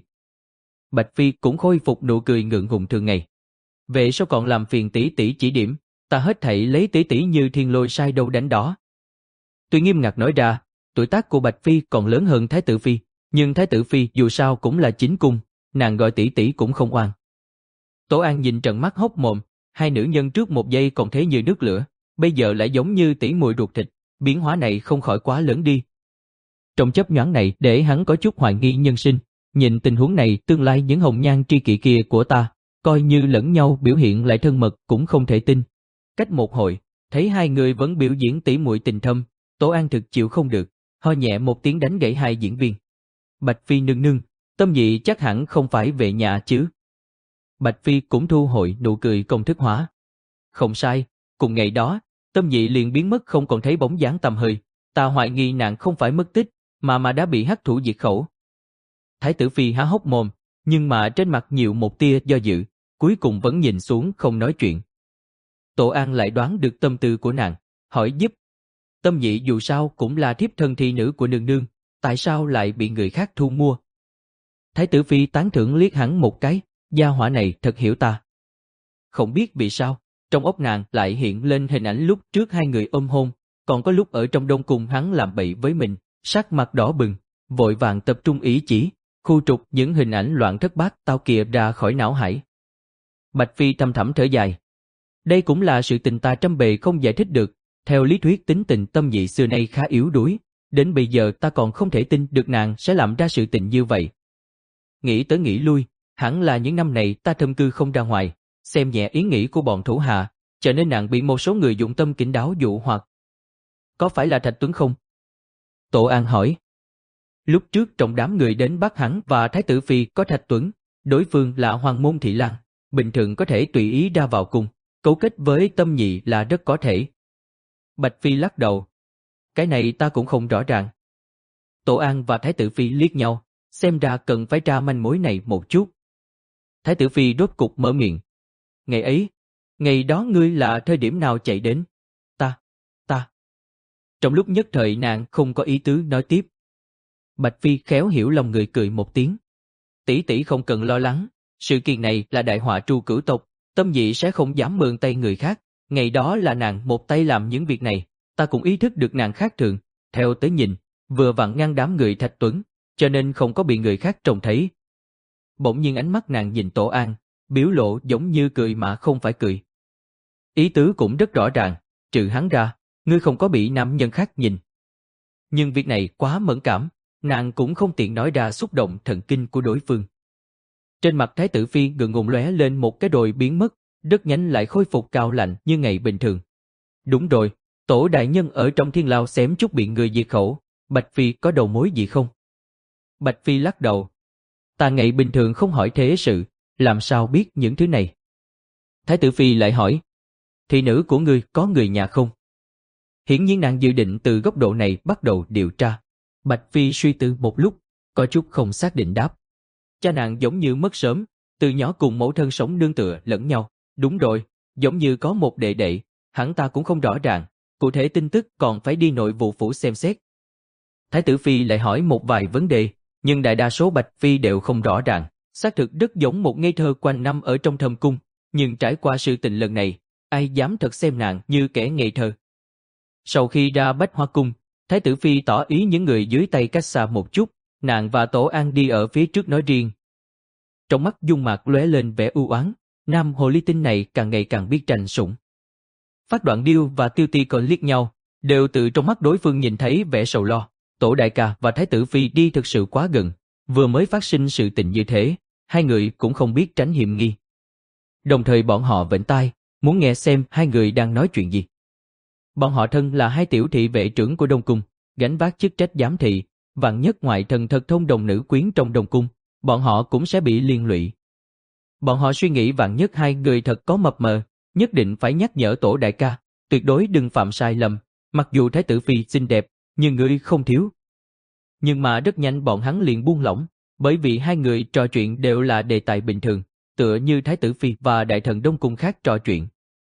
Bạch Phi cũng khôi phục nụ cười ngượng ngùng thường ngày. Về sau còn làm phiền tỷ tỷ chỉ điểm, ta hết thảy lấy tỷ tỷ như thiên lôi sai đâu đánh đó. Tuy nghiêm ngặt nói ra, tuổi tác của Bạch Phi còn lớn hơn Thái tử Phi, nhưng Thái tử Phi dù sao cũng là chính cung, nàng gọi tỷ tỷ cũng không oan. Tổ An nhìn trợn mắt hốc mồm, hai nữ nhân trước một giây còn thế như nước lửa, bây giờ lại giống như tỷ muội ruột thịt, biến hóa này không khỏi quá lớn đi. Trong chấp nhoáng này để hắn có chút hoài nghi nhân sinh, nhìn tình huống này tương lai những hồng nhan tri kỷ kia của ta, coi như lẫn nhau biểu hiện lại thân mật cũng không thể tin. Cách một hồi, thấy hai người vẫn biểu diễn tỷ muội tình thâm, Tổ An thực chịu không được, ho nhẹ một tiếng đánh gãy hai diễn viên. Bạch Phi nương nương, Tâm Nhị chắc hẳn không phải về nhà chứ? Bạch Phi cũng thu hồi nụ cười công thức hóa. Không sai, cùng ngày đó, Tâm Nhị liền biến mất không còn thấy bóng dáng tăm hơi, ta hoài nghi nàng không phải mất tích, mà mà đã bị hắc thủ diệt khẩu. Thái tử Phi há hốc mồm, nhưng mà trên mặt nhiều một tia do dự, cuối cùng vẫn nhìn xuống không nói chuyện. Tổ An lại đoán được tâm tư của nàng, hỏi giúp. Tâm Nhị dù sao cũng là thiếp thân thi nữ của nương nương, tại sao lại bị người khác thu mua? Thái tử Phi tán thưởng liếc hắn một cái, gia hỏa này thật hiểu ta. Không biết vì sao, trong óc nàng lại hiện lên hình ảnh lúc trước hai người ôm hôn, còn có lúc ở trong đông cung hắn làm bậy với mình, sắc mặt đỏ bừng, vội vàng tập trung ý chỉ, khu trục những hình ảnh loạn thất bát tao kia ra khỏi não hải. Bạch Phi thầm thẳm thở dài. Đây cũng là sự tình ta trăm bề không giải thích được, Theo lý thuyết tính tình Tâm Nhị xưa nay khá yếu đuối, đến bây giờ ta còn không thể tin được nàng sẽ làm ra sự tình như vậy. Nghĩ tới nghĩ lui, hẳn là những năm này ta thâm cư không ra ngoài, xem nhẹ ý nghĩ của bọn thủ hạ, cho nên nàng bị một số người dụng tâm kín đáo dụ hoặc. Có phải là Thạch Tuấn không? Tổ An hỏi. Lúc trước trong đám người đến bắt hắn và Thái tử Phi có Thạch Tuấn, đối phương là Hoàng Môn Thị Lang, bình thường có thể tùy ý ra vào cung, cấu kết với Tâm Nhị là rất có thể. Bạch Phi lắc đầu. Cái này ta cũng không rõ ràng. Tổ An và Thái tử Phi liếc nhau, xem ra cần phải tra manh mối này một chút. Thái tử Phi rốt cục mở miệng. Ngày ấy, ngày đó ngươi là thời điểm nào chạy đến? Ta, ta. Trong lúc nhất thời nàng không có ý tứ nói tiếp. Bạch Phi khéo hiểu lòng người cười một tiếng. Tỷ tỷ không cần lo lắng, sự kiện này là đại họa tru cửu tộc, Tâm Nhị sẽ không dám mượn tay người khác. Ngày đó là nàng một tay làm những việc này, ta cũng ý thức được nàng khác thường, theo tới nhìn, vừa vặn ngăn đám người Thạch Tuấn, cho nên không có bị người khác trông thấy. Bỗng nhiên ánh mắt nàng nhìn Tổ An, biểu lộ giống như cười mà không phải cười. Ý tứ cũng rất rõ ràng, trừ hắn ra, ngươi không có bị nam nhân khác nhìn. Nhưng việc này quá mẫn cảm, nàng cũng không tiện nói ra xúc động thần kinh của đối phương. Trên mặt Thái tử Phi ngượng ngùng lóe lên một cái rồi biến mất, rất nhanh lại khôi phục cao lạnh như ngày bình thường. Đúng rồi, Tổ đại nhân ở trong thiên lao xém chút bị người diệt khẩu, Bạch Phi có đầu mối gì không? Bạch Phi lắc đầu. Ta ngày bình thường không hỏi thế sự, làm sao biết những thứ này? Thái tử Phi lại hỏi. Thị nữ của ngươi có người nhà không? Hiển nhiên nàng dự định từ góc độ này bắt đầu điều tra. Bạch Phi suy tư một lúc, có chút không xác định đáp. Cha nàng giống như mất sớm, từ nhỏ cùng mẫu thân sống nương tựa lẫn nhau. Đúng rồi, giống như có một đệ đệ, hẳn ta cũng không rõ ràng, cụ thể tin tức còn phải đi nội vụ phủ xem xét. Thái tử Phi lại hỏi một vài vấn đề, nhưng đại đa số Bạch Phi đều không rõ ràng, xác thực rất giống một ngây thơ quanh năm ở trong thâm cung, nhưng trải qua sự tình lần này, ai dám thật xem nàng như kẻ ngây thơ. Sau khi ra Bách Hoa Cung, Thái tử Phi tỏ ý những người dưới tay cách xa một chút, nàng và Tổ An đi ở phía trước nói riêng. Trong mắt Dung Mạc lóe lên vẻ u oán, nam hồ ly tinh này càng ngày càng biết tranh sủng. Phát Đoạn Điêu và Tiêu Ti còn liếc nhau, đều từ trong mắt đối phương nhìn thấy vẻ sầu lo. Tổ đại ca và Thái tử Phi đi thực sự quá gần, vừa mới phát sinh sự tình như thế, hai người cũng không biết tránh hiểm nghi. Đồng thời bọn họ vểnh tai, muốn nghe xem hai người đang nói chuyện gì. Bọn họ thân là hai tiểu thị vệ trưởng của Đông Cung, gánh vác chức trách giám thị, vạn nhất ngoại thần thật thông đồng nữ quyến trong Đông Cung, bọn họ cũng sẽ bị liên lụy. Bọn họ suy nghĩ vạn nhất hai người thật có mập mờ, nhất định phải nhắc nhở Tổ đại ca, tuyệt đối đừng phạm sai lầm, mặc dù Thái tử Phi xinh đẹp, nhưng người không thiếu. Nhưng mà rất nhanh bọn hắn liền buông lỏng, bởi vì hai người trò chuyện đều là đề tài bình thường, tựa như Thái tử Phi và đại thần Đông Cung khác trò chuyện.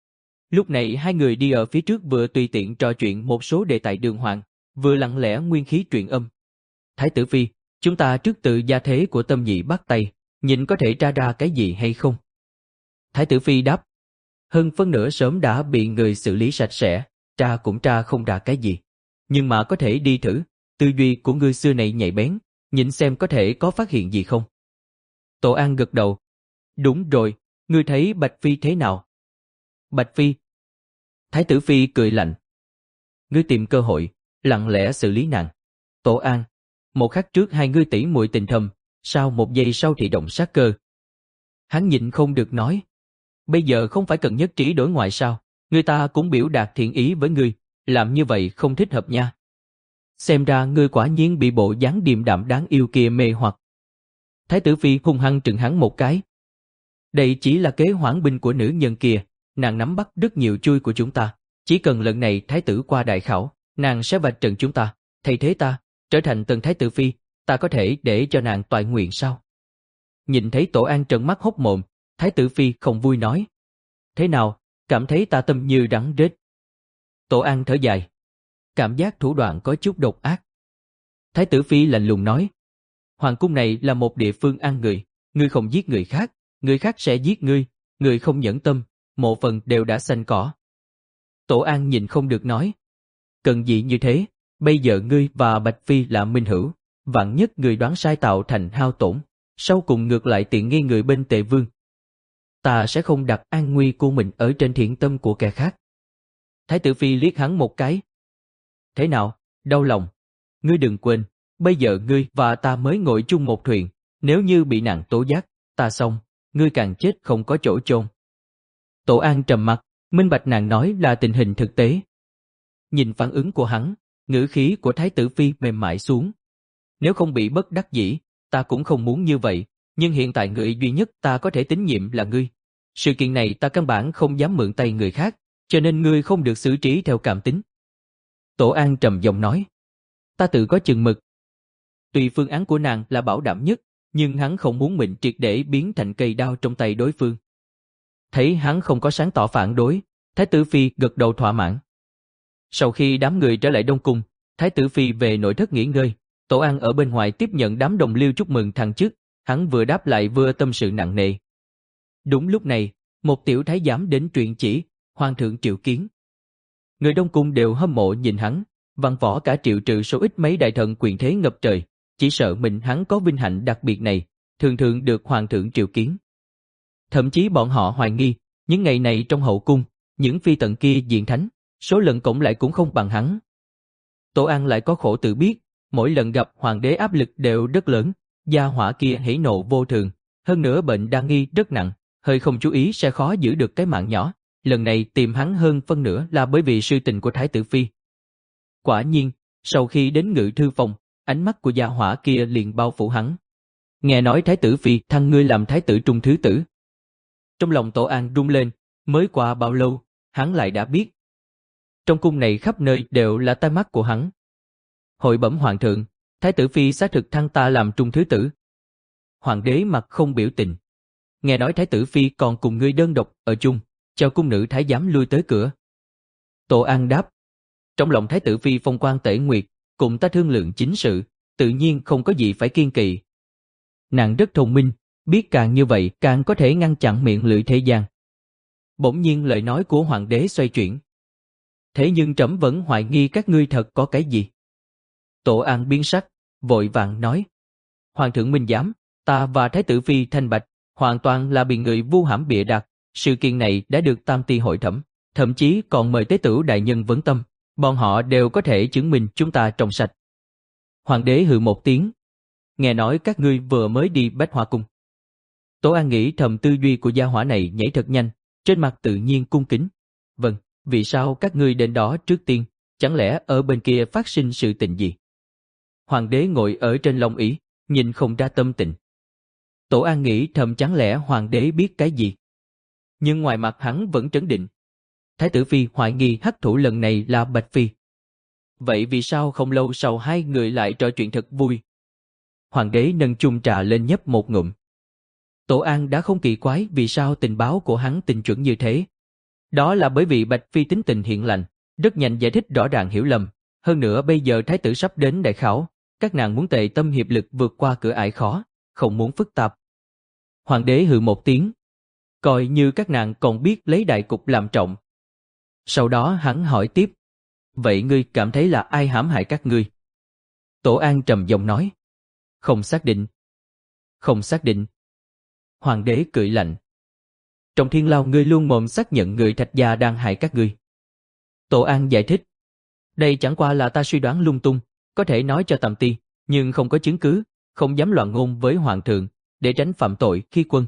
Lúc này hai người đi ở phía trước vừa tùy tiện trò chuyện một số đề tài đường hoàng, vừa lặng lẽ nguyên khí truyền âm. Thái tử Phi, chúng ta trước tự gia thế của Tâm Nhị bắt tay, nhìn có thể tra ra cái gì hay không? Thái tử Phi đáp. Hơn phân nửa sớm đã bị người xử lý sạch sẽ, tra cũng tra không ra cái gì. Nhưng mà có thể đi thử, tư duy của ngươi xưa này nhạy bén, nhìn xem có thể có phát hiện gì không. Tổ An gật đầu. Đúng rồi, ngươi thấy Bạch Phi thế nào? Bạch Phi. Thái tử Phi cười lạnh. Ngươi tìm cơ hội, lặng lẽ xử lý nàng. Tổ An. Một khắc trước hai ngươi tỉ muội tình thầm, sao một giây sau thì động sát cơ? Hắn nhịn không được nói. Bây giờ không phải cần nhất trí đối ngoại sao? Người ta cũng biểu đạt thiện ý với ngươi, làm như vậy không thích hợp nha. Xem ra ngươi quả nhiên bị bộ dáng điềm đạm đáng yêu kia mê hoặc. Thái tử Phi hung hăng trừng hắn một cái. Đây chỉ là kế hoãn binh của nữ nhân kia, nàng nắm bắt rất nhiều chui của chúng ta. Chỉ cần lần này thái tử qua đại khảo, nàng sẽ vạch trần chúng ta, thay thế ta, trở thành tân thái tử Phi, ta có thể để cho nàng toại nguyện sao? Nhìn thấy Tổ An trợn mắt hốc mồm, Thái tử Phi không vui nói. Thế nào, cảm thấy ta tâm như rắn rết? Tổ An thở dài. Cảm giác thủ đoạn có chút độc ác. Thái tử Phi lạnh lùng nói. Hoàng cung này là một địa phương ăn người, ngươi không giết người khác, người khác sẽ giết ngươi, người không nhẫn tâm, mộ phần đều đã xanh cỏ. Tổ An nhìn không được nói. Cần gì như thế, bây giờ ngươi và Bạch Phi là minh hữu, vạn nhất người đoán sai tạo thành hao tổn, sau cùng ngược lại tiện nghi người bên Tề Vương. Ta sẽ không đặt an nguy của mình ở trên thiện tâm của kẻ khác. Thái tử phi liếc hắn một cái. Thế nào, đau lòng? Ngươi đừng quên, bây giờ ngươi và ta mới ngồi chung một thuyền, nếu như bị nàng tố giác, ta xong, ngươi càng chết không có chỗ chôn. Tổ An trầm mặt, minh bạch nàng nói là tình hình thực tế. Nhìn phản ứng của hắn, ngữ khí của Thái tử phi mềm mại xuống. Nếu không bị bất đắc dĩ, ta cũng không muốn như vậy, nhưng hiện tại người duy nhất ta có thể tín nhiệm là ngươi. Sự kiện này ta căn bản không dám mượn tay người khác, cho nên ngươi không được xử trí theo cảm tính. Tổ An trầm giọng nói. Ta tự có chừng mực. Tuy phương án của nàng là bảo đảm nhất, nhưng hắn không muốn mình triệt để biến thành cây đao trong tay đối phương. Thấy hắn không có sáng tỏ phản đối, Thái tử phi gật đầu thỏa mãn. Sau khi đám người trở lại Đông Cung, Thái tử phi về nội thất nghỉ ngơi, Tổ An ở bên ngoài tiếp nhận đám đồng liêu chúc mừng thăng chức, hắn vừa đáp lại vừa tâm sự nặng nề. Đúng lúc này, một tiểu thái giám đến truyền chỉ, hoàng thượng triệu kiến. Người Đông Cung đều hâm mộ nhìn hắn, văn võ cả triệu trừ số ít mấy đại thần quyền thế ngập trời, chỉ sợ mình hắn có vinh hạnh đặc biệt này, thường thường được hoàng thượng triệu kiến. Thậm chí bọn họ hoài nghi, những ngày này trong hậu cung, những phi tần kia diện thánh, số lần cộng lại cũng không bằng hắn. Tổ An lại có khổ tự biết, mỗi lần gặp hoàng đế áp lực đều rất lớn, gia hỏa kia hỉ nộ vô thường, hơn nữa bệnh đa nghi rất nặng, hơi không chú ý sẽ khó giữ được cái mạng nhỏ, lần này tìm hắn hơn phân nửa là bởi vì sự tình của Thái tử phi. Quả nhiên, sau khi đến ngự thư phòng, ánh mắt của gia hỏa kia liền bao phủ hắn. Nghe nói Thái tử phi thăng ngươi làm Thái tử trung thứ tử. Trong lòng Tổ An rung lên, mới qua bao lâu, hắn lại đã biết. Trong cung này khắp nơi đều là tai mắt của hắn. Hội bẩm hoàng thượng, Thái tử phi xác thực thăng ta làm trung thứ tử. Hoàng đế mặt không biểu tình. Nghe nói Thái tử phi còn cùng ngươi đơn độc ở chung, cho cung nữ thái giám lui tới cửa. Tổ An đáp. Trong lòng Thái tử phi phong quan tể nguyệt, cùng ta thương lượng chính sự, tự nhiên không có gì phải kiên kỵ. Nàng rất thông minh, biết càng như vậy càng có thể ngăn chặn miệng lưỡi thế gian. Bỗng nhiên lời nói của hoàng đế xoay chuyển. Thế nhưng trẫm vẫn hoài nghi các ngươi thật có cái gì. Tổ An biến sắc, vội vàng nói. Hoàng thượng minh giám, ta và Thái tử phi thanh bạch, hoàn toàn là bị người vu hãm bịa đặt, sự kiện này đã được tam ti hội thẩm, thậm chí còn mời tế tửu đại nhân vấn tâm, bọn họ đều có thể chứng minh chúng ta trong sạch. Hoàng đế hừ một tiếng. Nghe nói các ngươi vừa mới đi Bách Hoa Cung. Tổ An nghĩ thầm tư duy của gia hỏa này nhảy thật nhanh, trên mặt tự nhiên cung kính. Vâng, vì sao các ngươi đến đó trước tiên, chẳng lẽ ở bên kia phát sinh sự tình gì? Hoàng đế ngồi ở trên long ỷ, nhìn không ra tâm tình. Tổ An nghĩ thầm chẳng lẽ hoàng đế biết cái gì? Nhưng ngoài mặt hắn vẫn trấn định. Thái tử phi hoài nghi hắc thủ lần này là Bạch Phi. Vậy vì sao không lâu sau hai người lại trò chuyện thật vui? Hoàng đế nâng chung trà lên nhấp một ngụm. Tổ An đã không kỳ quái vì sao tình báo của hắn tình chuẩn như thế. Đó là bởi vì Bạch Phi tính tình hiền lành, rất nhanh giải thích rõ ràng hiểu lầm. Hơn nữa bây giờ thái tử sắp đến đại khảo, các nàng muốn tề tâm hiệp lực vượt qua cửa ải khó, không muốn phức tạp. Hoàng đế hừ một tiếng. Coi như các nàng còn biết lấy đại cục làm trọng. Sau đó hắn hỏi tiếp. Vậy ngươi cảm thấy là ai hãm hại các ngươi? Tổ An trầm giọng nói. Không xác định. Không xác định. Hoàng đế cười lạnh. Trong thiên lao ngươi luôn mồm xác nhận người Thạch gia đang hại các ngươi. Tổ An giải thích. Đây chẳng qua là ta suy đoán lung tung, có thể nói cho tầm ti, nhưng không có chứng cứ, không dám loạn ngôn với hoàng thượng, để tránh phạm tội khi quân.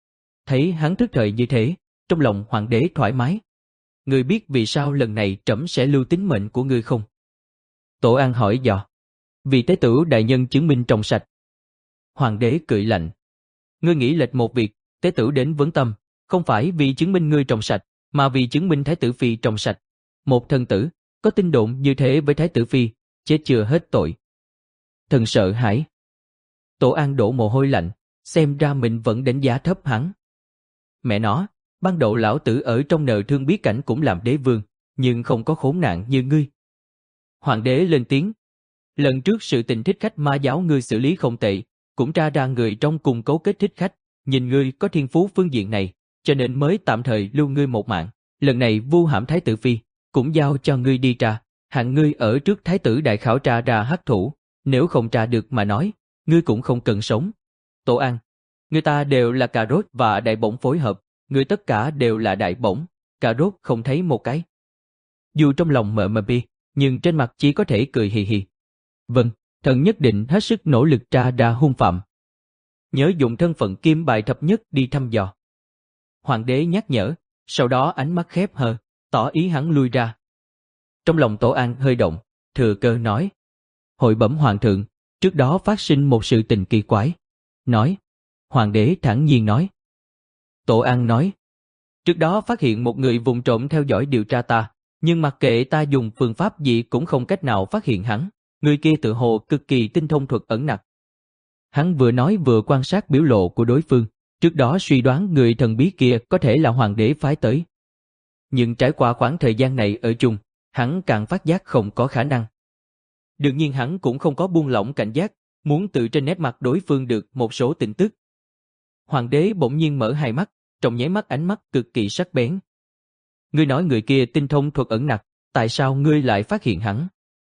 Thấy hắn thức thời như thế, trong lòng hoàng đế thoải mái. Ngươi biết vì sao lần này trẫm sẽ lưu tính mệnh của ngươi không? Tổ An hỏi dò. Vì tế tửu đại nhân chứng minh trong sạch. Hoàng đế cười lạnh. Ngươi nghĩ lệch một việc, tế tửu đến vấn tâm, không phải vì chứng minh ngươi trong sạch, mà vì chứng minh thái tử phi trong sạch. Một thần tử, có tin đồn như thế với thái tử phi, chết chưa hết tội. Thần sợ hãi. Tổ An đổ mồ hôi lạnh, xem ra mình vẫn đánh giá thấp hắn. Mẹ nó, ban đầu lão tử ở trong nợ thương bí cảnh cũng làm đế vương, nhưng không có khốn nạn như ngươi. Hoàng đế lên tiếng. Lần trước sự tình thích khách ma giáo ngươi xử lý không tệ, cũng tra ra người trong cùng cấu kết thích khách, nhìn ngươi có thiên phú phương diện này, cho nên mới tạm thời lưu ngươi một mạng. Lần này vu hãm thái tử phi, cũng giao cho ngươi đi tra, hạng ngươi ở trước thái tử đại khảo tra ra hắc thủ, nếu không tra được mà nói, ngươi cũng không cần sống. Tổ An, người ta đều là cà rốt và đại bổng phối hợp, ngươi tất cả đều là đại bổng, cà rốt không thấy một cái. dù trong lòng mợ mờ bi, nhưng trên mặt chỉ có thể cười hì hì. Vâng, thần nhất định hết sức nỗ lực tra ra hung phạm. Nhớ dùng thân phận kim bài thập nhất đi thăm dò. Hoàng đế nhắc nhở, sau đó ánh mắt khép hờ, tỏ ý hắn lui ra. Trong lòng Tổ An hơi động, thừa cơ nói. Hội bẩm hoàng thượng, trước đó phát sinh một sự tình kỳ quái. Nói. Hoàng đế thản nhiên nói. Tổ An nói. Trước đó phát hiện một người vụng trộm theo dõi điều tra ta, nhưng mặc kệ ta dùng phương pháp gì cũng không cách nào phát hiện hắn. Người kia tự hồ cực kỳ tinh thông thuật ẩn nặc. Hắn vừa nói vừa quan sát biểu lộ của đối phương, trước đó suy đoán người thần bí kia có thể là hoàng đế phái tới. Nhưng trải qua khoảng thời gian này ở chung, hắn càng phát giác không có khả năng. Đương nhiên hắn cũng không có buông lỏng cảnh giác, muốn từ trên nét mặt đối phương được một số tin tức. Hoàng đế bỗng nhiên mở hai mắt, trong nháy mắt ánh mắt cực kỳ sắc bén. Ngươi nói người kia tinh thông thuật ẩn nặc, tại sao ngươi lại phát hiện hắn?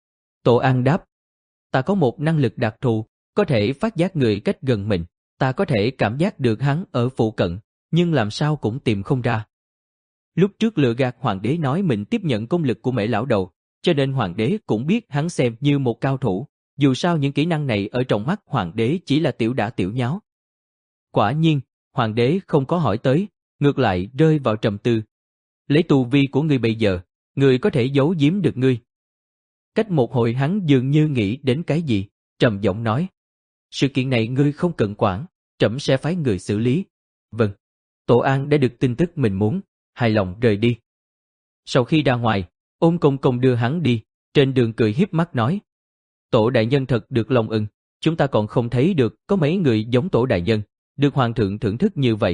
Tổ An đáp. Ta có một năng lực đặc thù, có thể phát giác người cách gần mình, ta có thể cảm giác được hắn ở phụ cận, nhưng làm sao cũng tìm không ra. Lúc trước lừa gạt hoàng đế nói mình tiếp nhận công lực của Mễ lão đầu, cho nên hoàng đế cũng biết hắn xem như một cao thủ, dù sao những kỹ năng này ở trong mắt hoàng đế chỉ là tiểu đả tiểu nháo. Quả nhiên, hoàng đế không có hỏi tới, ngược lại rơi vào trầm tư. Lấy tu vi của ngươi bây giờ, ngươi có thể giấu giếm được ngươi. Cách một hồi hắn dường như nghĩ đến cái gì, trầm giọng nói. Sự kiện này ngươi không cần quản, trẫm sẽ phái người xử lý. Vâng. Tổ An đã được tin tức mình muốn, hài lòng rời đi. Sau khi ra ngoài, Ôn Công Công đưa hắn đi, trên đường cười hiếp mắt nói. Tổ đại nhân thật được lòng ưng, chúng ta còn không thấy được có mấy người giống tổ đại nhân, được hoàng thượng thưởng thức như vậy.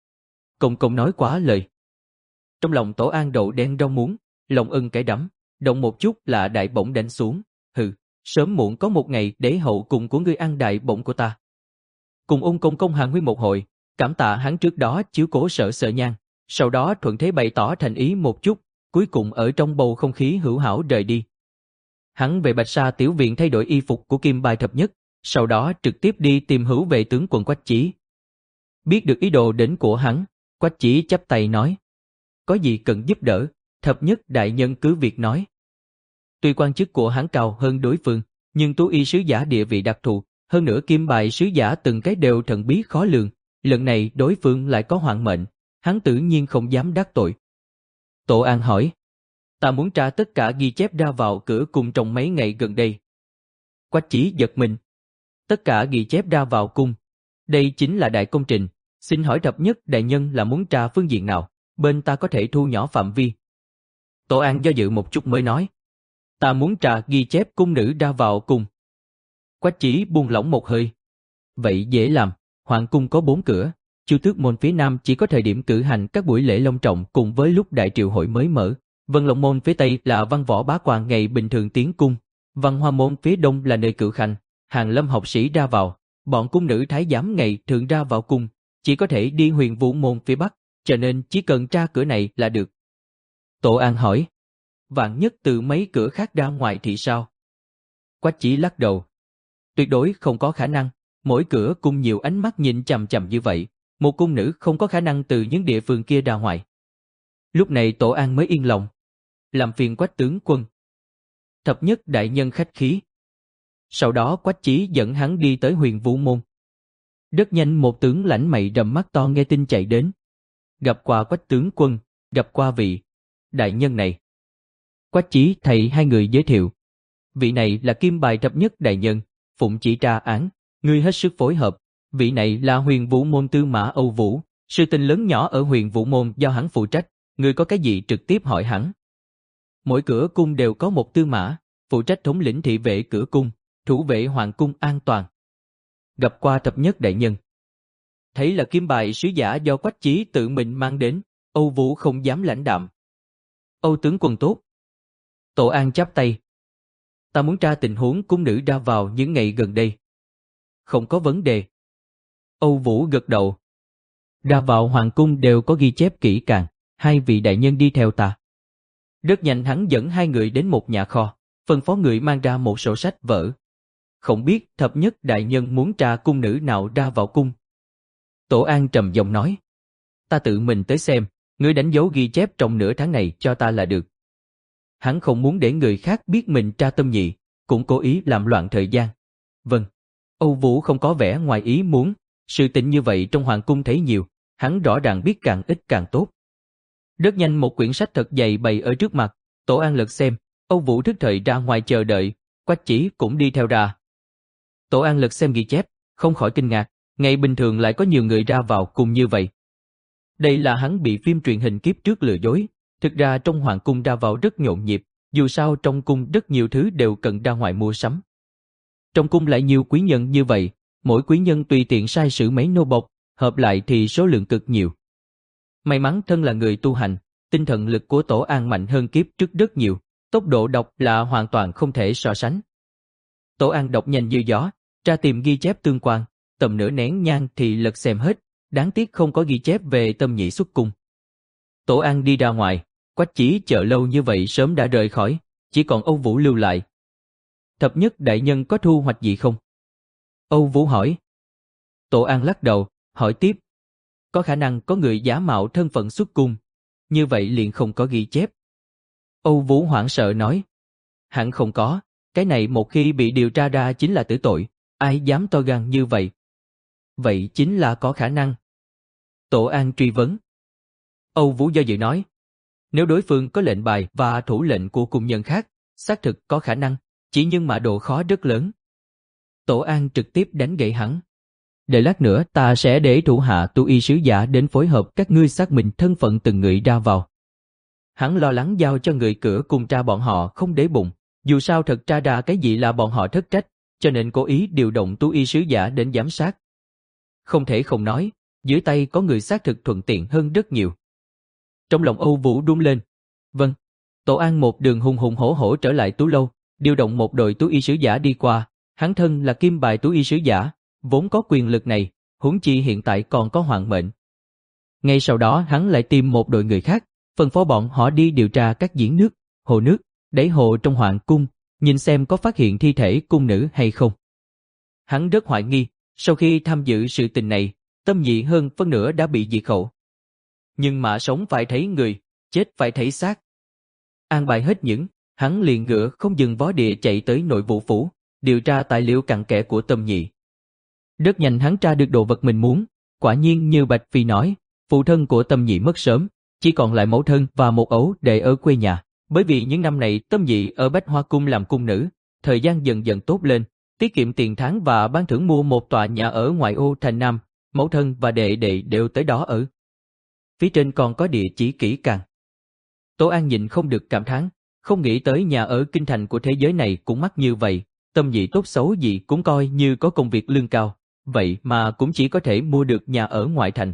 Công Công nói quá lời. Trong lòng Tổ An đậu đen rau muống, lòng ưng cái đắm, động một chút là đại bổng đánh xuống. Hừ, sớm muộn có một ngày để hậu cùng của ngươi ăn đại bổng của ta. Cùng Ôn Công Công hàn huyên một hồi, cảm tạ hắn trước đó chiếu cố Sở Sợ Nhan, sau đó thuận thế bày tỏ thành ý một chút, cuối cùng ở trong bầu không khí hữu hảo rời đi. Hắn về Bạch Sa tiểu viện thay đổi y phục của Kim Bài thập nhất, sau đó trực tiếp đi tìm Hữu Vệ tướng quân Quách Chí. Biết được ý đồ đến của hắn, Quách Chí chắp tay nói. Có gì cần giúp đỡ, thập nhất đại nhân cứ việc nói. Tuy quan chức của hắn cao hơn đối phương, nhưng Tú Y sứ giả địa vị đặc thù, hơn nữa Kim Bài sứ giả từng cái đều thần bí khó lường, lần này đối phương lại có hoạn mệnh, hắn tự nhiên không dám đắc tội. Tổ An hỏi, ta muốn tra tất cả ghi chép ra vào cửa cung trong mấy ngày gần đây. Quách Chí giật mình. Tất cả ghi chép ra vào cung, đây chính là đại công trình, xin hỏi thập nhất đại nhân là muốn tra phương diện nào, bên ta có thể thu nhỏ phạm vi. Tổ An do dự một chút mới nói, ta muốn tra ghi chép cung nữ ra vào cung. Quách Chí buông lỏng một hơi. Vậy dễ làm, hoàng cung có bốn cửa, Chu Tước môn phía nam chỉ có thời điểm cử hành các buổi lễ long trọng cùng với lúc đại triều hội mới mở. Vân Long môn phía tây là văn võ bá quan ngày bình thường tiến cung, Văn Hoa môn phía đông là nơi cử khanh, hàng lâm học sĩ ra vào, bọn cung nữ thái giám ngày thường ra vào cung, chỉ có thể đi Huyền Vũ môn phía bắc, cho nên chỉ cần tra cửa này là được. Tổ An hỏi, vạn nhất từ mấy cửa khác ra ngoài thì sao? Quách Chí lắc đầu, tuyệt đối không có khả năng, mỗi cửa cung nhiều ánh mắt nhìn chằm chằm như vậy, một cung nữ không có khả năng từ những địa phương kia ra ngoài. Lúc này Tổ An mới yên lòng. Làm phiền Quách tướng quân. Thập nhất đại nhân khách khí. Sau đó Quách Chí dẫn hắn đi tới Huyền Vũ môn. Rất nhanh một tướng lãnh mày rậm mắt to nghe tin chạy đến. Gặp qua Quách tướng quân, gặp qua vị đại nhân này. Quách Chí thầy hai người giới thiệu. Vị này là Kim Bài thập nhất đại nhân, phụng chỉ tra án, ngươi hết sức phối hợp. Vị này là Huyền Vũ môn tư mã Âu Vũ, sự tình lớn nhỏ ở Huyền Vũ môn do hắn phụ trách, ngươi có cái gì trực tiếp hỏi hắn. Mỗi cửa cung đều có một tư mã, phụ trách thống lĩnh thị vệ cửa cung, thủ vệ hoàng cung an toàn. Gặp qua thập nhất đại nhân. Thấy là Kim Bài sứ giả do Quách Chí tự mình mang đến, Âu Vũ không dám lãnh đạm. Âu tướng quân tốt. Tổ An chắp tay. Ta muốn tra tình huống cung nữ ra vào những ngày gần đây. Không có vấn đề. Âu Vũ gật đầu. Ra vào hoàng cung đều có ghi chép kỹ càng, hai vị đại nhân đi theo ta. Rất nhanh hắn dẫn hai người đến một nhà kho, phân phó người mang ra một sổ sách vở. Không biết thập nhất đại nhân muốn tra cung nữ nào ra vào cung. Tổ An trầm giọng nói. Ta tự mình tới xem, ngươi đánh dấu ghi chép trong nửa tháng này cho ta là được. hắn không muốn để người khác biết mình tra Tâm Nhị, cũng cố ý làm loạn thời gian. Vâng. Âu Vũ không có vẻ ngoài ý muốn, sự tình như vậy trong hoàng cung thấy nhiều, hắn rõ ràng biết càng ít càng tốt. Rất nhanh một quyển sách thật dày bày ở trước mặt, Tổ An lật xem, Âu Vũ thức thời ra ngoài chờ đợi, Quách Chỉ cũng đi theo ra. Tổ An lật xem ghi chép, không khỏi kinh ngạc, ngày bình thường lại có nhiều người ra vào cùng như vậy. Đây là hắn bị phim truyền hình kiếp trước lừa dối, thực ra trong hoàng cung ra vào rất nhộn nhịp, dù sao trong cung rất nhiều thứ đều cần ra ngoài mua sắm. Trong cung lại nhiều quý nhân như vậy, mỗi quý nhân tùy tiện sai sử mấy nô bộc, hợp lại thì số lượng cực nhiều. May mắn thân là người tu hành, tinh thần lực của Tổ An mạnh hơn kiếp trước rất nhiều, tốc độ đọc là hoàn toàn không thể so sánh. Tổ An đọc nhanh như gió, tra tìm ghi chép tương quan, tầm nửa nén nhang thì lật xem hết, đáng tiếc không có ghi chép về Tâm Nhị xuất cung. Tổ An đi ra ngoài, Quách Chỉ chờ lâu như vậy sớm đã rời khỏi, chỉ còn Âu Vũ lưu lại. Thập nhất đại nhân có thu hoạch gì không? Âu Vũ hỏi. Tổ An lắc đầu, hỏi tiếp. Có khả năng có người giả mạo thân phận xuất cung, như vậy liền không có ghi chép. Âu Vũ hoảng sợ nói. Hẳn không có, cái này một khi bị điều tra ra chính là tử tội, ai dám to gan như vậy? Vậy chính là có khả năng. Tổ An truy vấn. Âu Vũ do dự nói. Nếu đối phương có lệnh bài và thủ lệnh của cung nhân khác, xác thực có khả năng, chỉ nhưng mà độ khó rất lớn. Tổ An trực tiếp đánh gậy hắn. Để lát nữa ta sẽ để thủ hạ tu y sứ giả đến phối hợp các ngươi xác minh thân phận từng người ra vào. Hắn lo lắng giao cho người cửa cung tra bọn họ không để bụng, dù sao thật tra ra cái gì là bọn họ thất trách, cho nên cố ý điều động tu y sứ giả đến giám sát. Không thể không nói, dưới tay có người xác thực thuận tiện hơn rất nhiều. Trong lòng Âu Vũ rung lên. Vâng. Tổ An một đường hùng hùng hổ hổ trở lại Tú Lâu, điều động một đội tú y sứ giả đi qua, hắn thân là kim bài tú y sứ giả, vốn có quyền lực này, huống chi hiện tại còn có hoàng mệnh. Ngay sau đó hắn lại tìm một đội người khác, phân phó bọn họ đi điều tra các giếng nước, hồ nước, đáy hồ trong hoàng cung, nhìn xem có phát hiện thi thể cung nữ hay không. Hắn rất hoài nghi, sau khi tham dự sự tình này, Tâm Nhị hơn phân nửa đã bị diệt khẩu. Nhưng mà sống phải thấy người, chết phải thấy xác. An bài hết những, hắn liền ngựa không dừng vó địa chạy tới nội vụ phủ, điều tra tài liệu cặn kẽ của Tâm Nhị. Rất nhanh hắn tra được đồ vật mình muốn, quả nhiên như Bạch Phi nói, phụ thân của Tâm Nhị mất sớm, chỉ còn lại mẫu thân và một ấu để ở quê nhà. Bởi vì những năm này Tâm Nhị ở Bách Hoa Cung làm cung nữ, thời gian dần dần tốt lên, tiết kiệm tiền tháng và ban thưởng mua một tòa nhà ở ngoại ô thành Nam, mẫu thân và đệ đệ đều tới đó ở. Phía trên còn có địa chỉ kỹ càng. Tổ An nhịn không được cảm thán, không nghĩ tới nhà ở kinh thành của thế giới này cũng mắc như vậy, Tâm Nhị tốt xấu gì cũng coi như có công việc lương cao, vậy mà cũng chỉ có thể mua được nhà ở ngoại thành.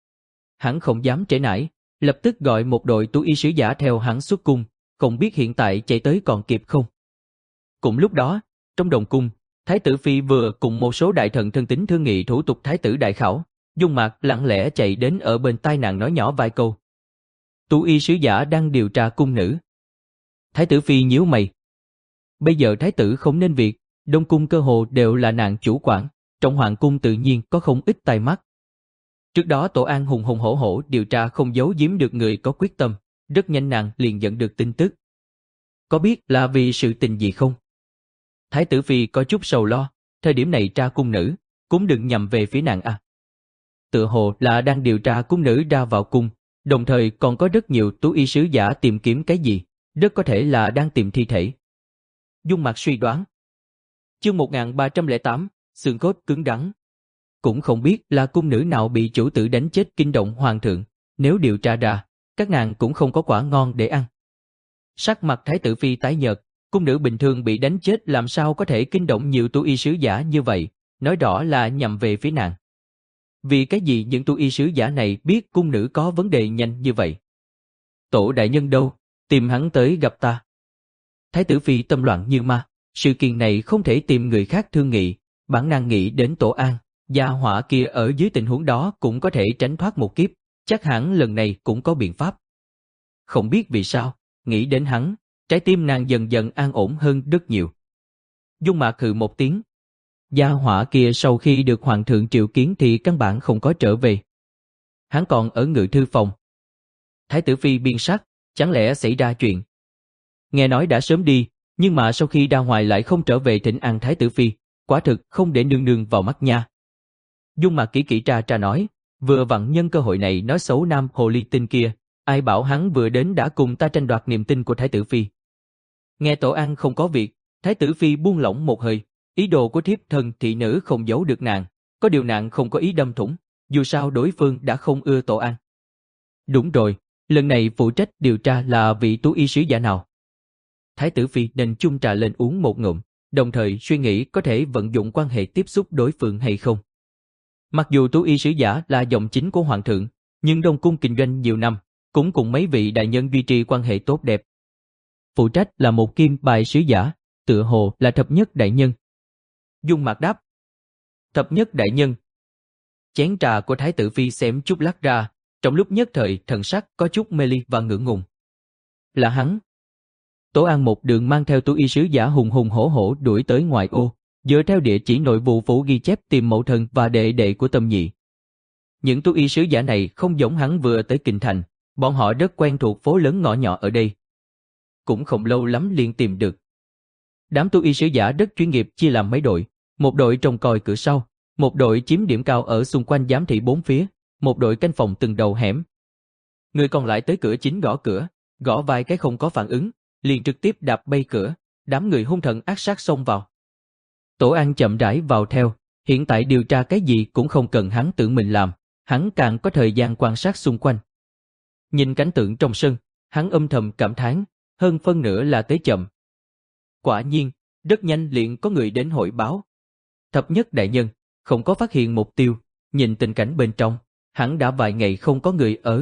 Hắn không dám trễ nải, lập tức gọi một đội tú y sứ giả theo hắn xuất cung, không biết hiện tại chạy tới còn kịp không. Cũng lúc đó, trong đồng cung, Thái tử Phi vừa cùng một số đại thần thân tín thương nghị thủ tục Thái tử đại khảo, Dung Mạc lặng lẽ chạy đến ở bên tai nàng nói nhỏ vài câu. Tú y sứ giả đang điều tra cung nữ. Thái tử Phi nhíu mày. Bây giờ thái tử không nên việc, đông cung cơ hồ đều là nàng chủ quản, trong hoàng cung tự nhiên có không ít tai mắt. Trước đó Tổ An hùng hùng hổ hổ điều tra không giấu giếm được người có quyết tâm, rất nhanh nàng liền nhận được tin tức. Có biết là vì sự tình gì không? Thái tử Phi có chút sầu lo, thời điểm này tra cung nữ, cũng đừng nhầm về phía nàng à. Tựa hồ là đang điều tra cung nữ ra vào cung, đồng thời còn có rất nhiều tú y sứ giả tìm kiếm cái gì, rất có thể là đang tìm thi thể. Dung Mạc suy đoán. Chương một nghìn ba trăm lẻ tám, xương cốt cứng rắn. Cũng không biết là cung nữ nào bị chủ tử đánh chết kinh động hoàng thượng, nếu điều tra ra, các nàng cũng không có quả ngon để ăn. Sắc mặt Thái tử Phi tái nhợt, cung nữ bình thường bị đánh chết làm sao có thể kinh động nhiều tú y sứ giả như vậy, nói rõ là nhằm về phía nàng. Vì cái gì những tú y sứ giả này biết cung nữ có vấn đề nhanh như vậy? Tổ đại nhân đâu, tìm hắn tới gặp ta. Thái tử Phi tâm loạn như ma, sự kiện này không thể tìm người khác thương nghị, bản năng nghĩ đến Tổ An, gia hỏa kia ở dưới tình huống đó cũng có thể tránh thoát một kiếp, chắc hẳn lần này cũng có biện pháp. Không biết vì sao, nghĩ đến hắn, trái tim nàng dần dần an ổn hơn rất nhiều. Dung Mạc hừ một tiếng. Gia hỏa kia sau khi được hoàng thượng triệu kiến thì căn bản không có trở về. Hắn còn ở ngự thư phòng. Thái tử Phi biên sắc, chẳng lẽ xảy ra chuyện? nghe nói đã sớm đi, nhưng mà sau khi ra ngoài lại không trở về thỉnh an Thái tử Phi, quả thực không để nương nương vào mắt nha. Dung Mạc kỹ kỹ tra tra nói, vừa vặn nhân cơ hội này nói xấu nam hồ ly tinh kia, ai bảo hắn vừa đến đã cùng ta tranh đoạt niềm tin của Thái tử Phi. Nghe Tổ An không có việc, Thái tử Phi buông lỏng một hơi, ý đồ của thiếp thân thị nữ không giấu được nàng, có điều nàng không có ý đâm thủng, dù sao đối phương đã không ưa Tổ An. Đúng rồi, lần này phụ trách điều tra là vị tú y sứ giả nào? Thái tử Phi nên chung trà lên uống một ngụm, đồng thời suy nghĩ có thể vận dụng quan hệ tiếp xúc đối phương hay không. Mặc dù tú y sứ giả là dòng chính của hoàng thượng, nhưng Đông Cung kinh doanh nhiều năm, cũng cùng mấy vị đại nhân duy trì quan hệ tốt đẹp. Phụ trách là một kim bài sứ giả, tựa hồ là thập nhất đại nhân. Dung Mạc đáp. Thập nhất đại nhân. Chén trà của Thái tử Phi xém chút lắc ra, trong lúc nhất thời thần sắc có chút mê ly và ngưỡng ngùng. Là hắn. Tổ An một đường mang theo tú y sứ giả hùng hùng hổ hổ đuổi tới ngoại ô, dựa theo địa chỉ nội vụ phủ ghi chép tìm mẫu thân và đệ đệ của Tâm Nhị. Những tú y sứ giả này không giống hắn vừa tới kinh thành, bọn họ rất quen thuộc phố lớn ngõ nhỏ ở đây. Cũng không lâu lắm liền tìm được. Đám tú y sứ giả rất chuyên nghiệp chia làm mấy đội, một đội trông coi cửa sau, một đội chiếm điểm cao ở xung quanh giám thị bốn phía, một đội canh phòng từng đầu hẻm. Người còn lại tới cửa chính gõ cửa, gõ vài cái không có phản ứng, liền trực tiếp đạp bay cửa, đám người hung thần ác sát xông vào. Tổ An chậm rãi vào theo, hiện tại điều tra cái gì cũng không cần hắn tự mình làm, hắn càng có thời gian quan sát xung quanh. Nhìn cảnh tượng trong sân, hắn âm thầm cảm thán, hơn phân nửa là tới chậm. Quả nhiên, rất nhanh liền có người đến hội báo. Thập nhất đại nhân, không có phát hiện mục tiêu, nhìn tình cảnh bên trong, hắn đã vài ngày không có người ở.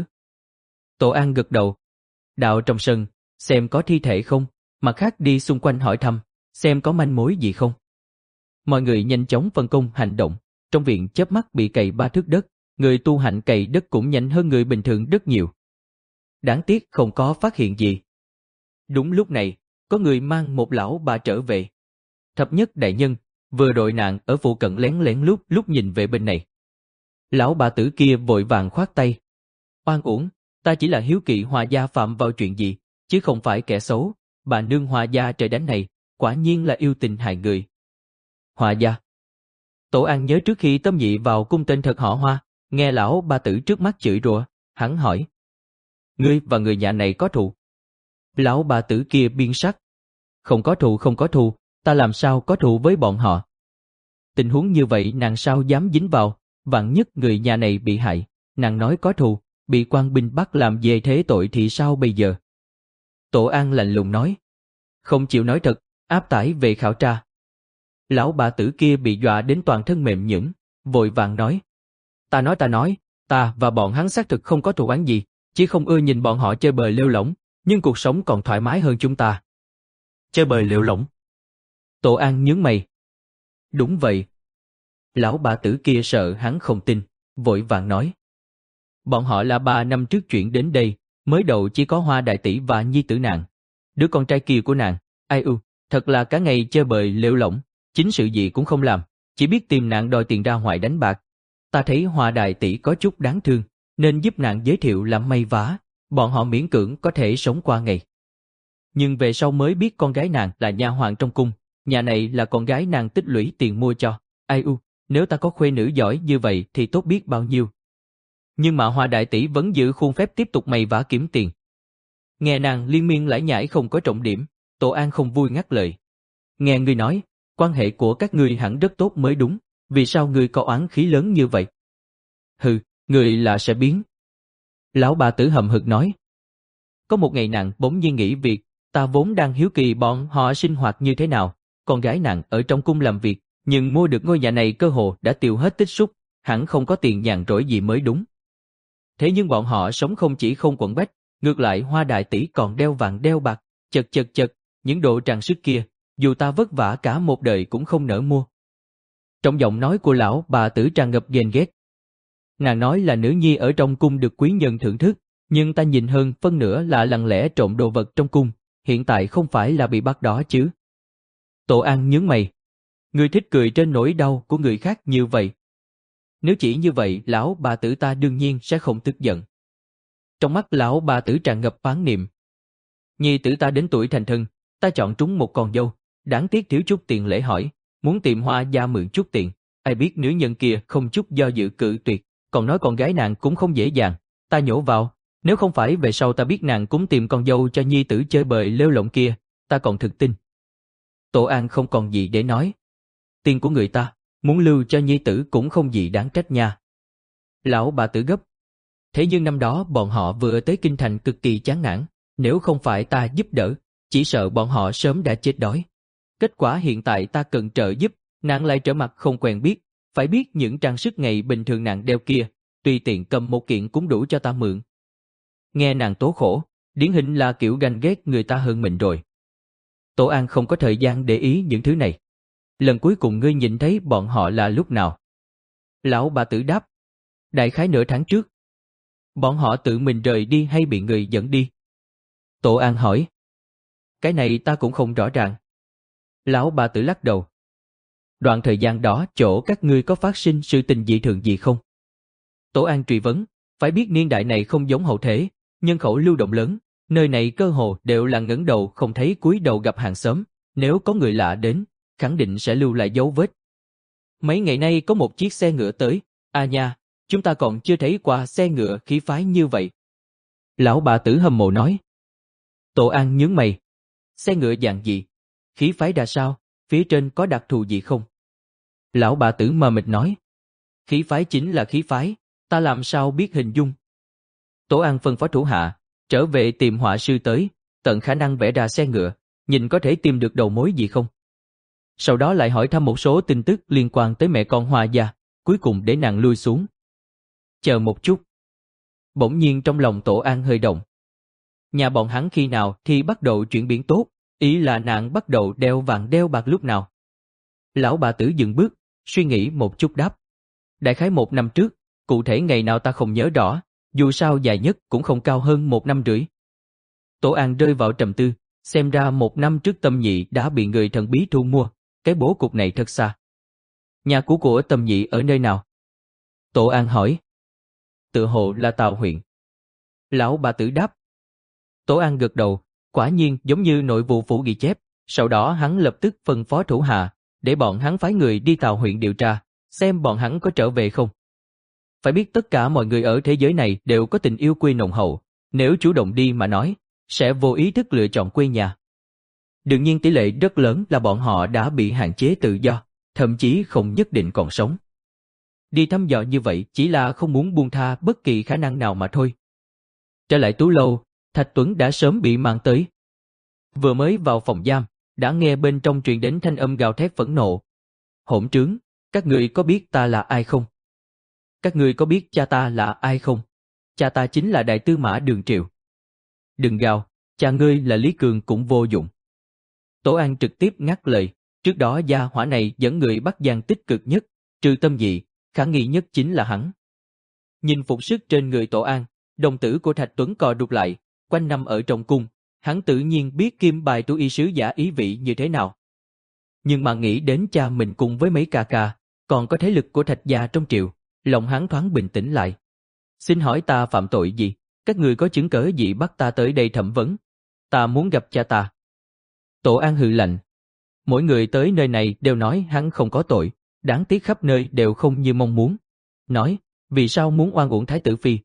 Tổ An gật đầu. Đạo trong sân, xem có thi thể không, mặt khác đi xung quanh hỏi thăm, xem có manh mối gì không. Mọi người nhanh chóng phân công hành động, trong viện chớp mắt bị cày ba thước đất, người tu hạnh cày đất cũng nhanh hơn người bình thường rất nhiều. Đáng tiếc không có phát hiện gì. Đúng lúc này, có người mang một lão bà trở về. Thập nhất đại nhân, vừa đội nạn ở phụ cận lén lén lúc lúc nhìn về bên này. Lão bà tử kia vội vàng khoát tay. Oan uổng, ta chỉ là hiếu kỵ Hòa gia phạm vào chuyện gì, chứ không phải kẻ xấu. Bà nương Hòa gia trời đánh này, quả nhiên là yêu tình hại người. Hòa gia. Tổ An nhớ trước khi Tâm Nhị vào cung tên thật họ Hoa, nghe lão bà tử trước mắt chửi rủa, hắn hỏi. Ngươi và người nhà này có thù? Lão bà tử kia biên sắc. Không có thù không có thù, ta làm sao có thù với bọn họ. Tình huống như vậy nàng sao dám dính vào, vạn nhất người nhà này bị hại, nàng nói có thù, bị quan binh bắt làm về thế tội thì sao bây giờ? Tổ An lạnh lùng nói. Không chịu nói thật, áp tải về khảo tra. Lão bà tử kia bị dọa đến toàn thân mềm nhũn, vội vàng nói. Ta nói ta nói, ta và bọn hắn xác thực không có thù oán gì, chỉ không ưa nhìn bọn họ chơi bời lêu lỏng, nhưng cuộc sống còn thoải mái hơn chúng ta. Chơi bời lêu lỏng. Tổ An nhướng mày. Đúng vậy. Lão bà tử kia sợ hắn không tin, vội vàng nói. Bọn họ là ba năm trước chuyển đến đây, mới đầu chỉ có Hoa đại tỷ và nhi tử nàng. Đứa con trai kia của nàng, ai u, thật là cả ngày chơi bời lêu lỏng, chính sự gì cũng không làm, chỉ biết tìm nạn đòi tiền ra ngoài đánh bạc. Ta thấy Hoa đại tỷ có chút đáng thương, nên giúp nạn giới thiệu làm may vá, bọn họ miễn cưỡng có thể sống qua ngày. Nhưng về sau mới biết con gái nàng là nha hoàn trong cung, nhà này là con gái nàng tích lũy tiền mua cho. Ai u, nếu ta có khuê nữ giỏi như vậy thì tốt biết bao nhiêu. Nhưng mà Hoa đại tỷ vẫn giữ khuôn phép tiếp tục may vá kiếm tiền. Nghe nàng liên miên lải nhải không có trọng điểm, Tổ An không vui ngắt lời. Nghe ngươi nói, quan hệ của các ngươi hẳn rất tốt mới đúng, vì sao ngươi có oán khí lớn như vậy? Hừ, ngươi là sẽ biến. Lão bà tử hậm hực nói. Có một ngày nàng bỗng nhiên nghỉ việc, ta vốn đang hiếu kỳ bọn họ sinh hoạt như thế nào, con gái nàng ở trong cung làm việc, nhưng mua được ngôi nhà này cơ hồ đã tiêu hết tích xúc, hẳn không có tiền nhàn rỗi gì mới đúng. Thế nhưng bọn họ sống không chỉ không quẩn bách, ngược lại Hoa đại tỷ còn đeo vàng đeo bạc, chật chật chật, những đồ trang sức kia, dù ta vất vả cả một đời cũng không nỡ mua. Trong giọng nói của lão bà tử tràn ngập ghen ghét. Nàng nói là nữ nhi ở trong cung được quý nhân thưởng thức, nhưng ta nhìn hơn phân nửa là lặng lẽ trộm đồ vật trong cung, hiện tại không phải là bị bắt đó chứ. Tổ An nhướng mày. Ngươi thích cười trên nỗi đau của người khác như vậy. Nếu chỉ như vậy lão bà tử ta đương nhiên sẽ không tức giận. Trong mắt lão bà tử tràn ngập phán niệm. Nhi tử ta đến tuổi thành thân, ta chọn trúng một con dâu, đáng tiếc thiếu chút tiền lễ hỏi, muốn tìm Hoa gia mượn chút tiền, ai biết nữ nhân kia không chút do dự cự tuyệt, còn nói con gái nàng cũng không dễ dàng, ta nhổ vào, nếu không phải về sau ta biết nàng cũng tìm con dâu cho nhi tử chơi bời lêu lổng kia, ta còn thực tin. Tổ An không còn gì để nói. Tiền của người ta, muốn lưu cho nhi tử cũng không gì đáng trách nha. Lão bà tử gấp. Thế nhưng năm đó bọn họ vừa tới kinh thành cực kỳ chán nản, nếu không phải ta giúp đỡ, chỉ sợ bọn họ sớm đã chết đói. Kết quả hiện tại ta cần trợ giúp, nàng lại trở mặt không quen biết, phải biết những trang sức ngày bình thường nàng đeo kia, tùy tiện cầm một kiện cũng đủ cho ta mượn. Nghe nàng tố khổ, điển hình là kiểu ganh ghét người ta hơn mình rồi. Tổ An không có thời gian để ý những thứ này. Lần cuối cùng ngươi nhìn thấy bọn họ là lúc nào? Lão bà tử đáp. Đại khái nửa tháng trước. Bọn họ tự mình rời đi hay bị người dẫn đi? Tổ An hỏi. Cái này ta cũng không rõ ràng. Lão bà tử lắc đầu. Đoạn thời gian đó chỗ các ngươi có phát sinh sự tình dị thường gì không? Tổ An truy vấn, phải biết niên đại này không giống hậu thế, nhân khẩu lưu động lớn, nơi này cơ hồ đều là ngẩng đầu không thấy cúi đầu gặp hàng xóm, nếu có người lạ đến, khẳng định sẽ lưu lại dấu vết. Mấy ngày nay có một chiếc xe ngựa tới, à nha, chúng ta còn chưa thấy qua xe ngựa khí phái như vậy. Lão bà tử hâm mộ nói. Tổ An nhướng mày. Xe ngựa dạng gì? Khí phái ra sao? Phía trên có đặc thù gì không? Lão bà tử mờ mịt nói. Khí phái chính là khí phái, ta làm sao biết hình dung? Tổ An phân phó thủ hạ, trở về tìm họa sư tới, tận khả năng vẽ ra xe ngựa, nhìn có thể tìm được đầu mối gì không. Sau đó lại hỏi thăm một số tin tức liên quan tới mẹ con Hoa gia, cuối cùng để nàng lui xuống. Chờ một chút. Bỗng nhiên trong lòng Tổ An hơi động. Nhà bọn hắn khi nào thì bắt đầu chuyển biến tốt, ý là nàng bắt đầu đeo vàng đeo bạc lúc nào. Lão bà tử dừng bước, suy nghĩ một chút đáp. Đại khái một năm trước, cụ thể ngày nào ta không nhớ rõ, dù sao dài nhất cũng không cao hơn một năm rưỡi. Tổ An rơi vào trầm tư, xem ra một năm trước Tâm Nhị đã bị người thần bí thu mua, cái bố cục này thật xa. Nhà cũ của Tâm Nhị ở nơi nào? Tổ An hỏi. Tự hồ là Tào huyện. Lão bà tử đáp. Tổ An gật đầu, quả nhiên giống như nội vụ phủ ghi chép, sau đó hắn lập tức phân phó thủ hạ, để bọn hắn phái người đi Tào huyện điều tra, xem bọn hắn có trở về không. Phải biết tất cả mọi người ở thế giới này đều có tình yêu quê nồng hậu, nếu chủ động đi mà nói, sẽ vô ý thức lựa chọn quê nhà. Đương nhiên tỷ lệ rất lớn là bọn họ đã bị hạn chế tự do, thậm chí không nhất định còn sống. Đi thăm dò như vậy chỉ là không muốn buông tha bất kỳ khả năng nào mà thôi. Trở lại Tú Lâu, Thạch Tuấn đã sớm bị mang tới. Vừa mới vào phòng giam, đã nghe bên trong truyền đến thanh âm gào thét phẫn nộ. Hỗn trướng, các người có biết ta là ai không? Các người có biết cha ta là ai không? Cha ta chính là đại tư mã Đường Triệu. Đừng gào, cha ngươi là Lý Cường cũng vô dụng. Tổ An trực tiếp ngắt lời, trước đó gia hỏa này dẫn người bắt gian tích cực nhất, trừ Tâm Nhị, khả nghi nhất chính là hắn. Nhìn phục sức trên người Tổ An, đồng tử của Thạch Tuấn co rụt lại, quanh năm ở trong cung, hắn tự nhiên biết kim bài tú y sứ giả ý vị như thế nào. Nhưng mà nghĩ đến cha mình cùng với mấy ca ca, còn có thế lực của Thạch gia trong triều, lòng hắn thoáng bình tĩnh lại. Xin hỏi ta phạm tội gì? Các người có chứng cớ gì bắt ta tới đây thẩm vấn? Ta muốn gặp cha ta. Tổ An hừ lạnh. Mỗi người tới nơi này đều nói hắn không có tội, đáng tiếc khắp nơi đều không như mong muốn. Nói, vì sao muốn oan uổng Thái tử Phi?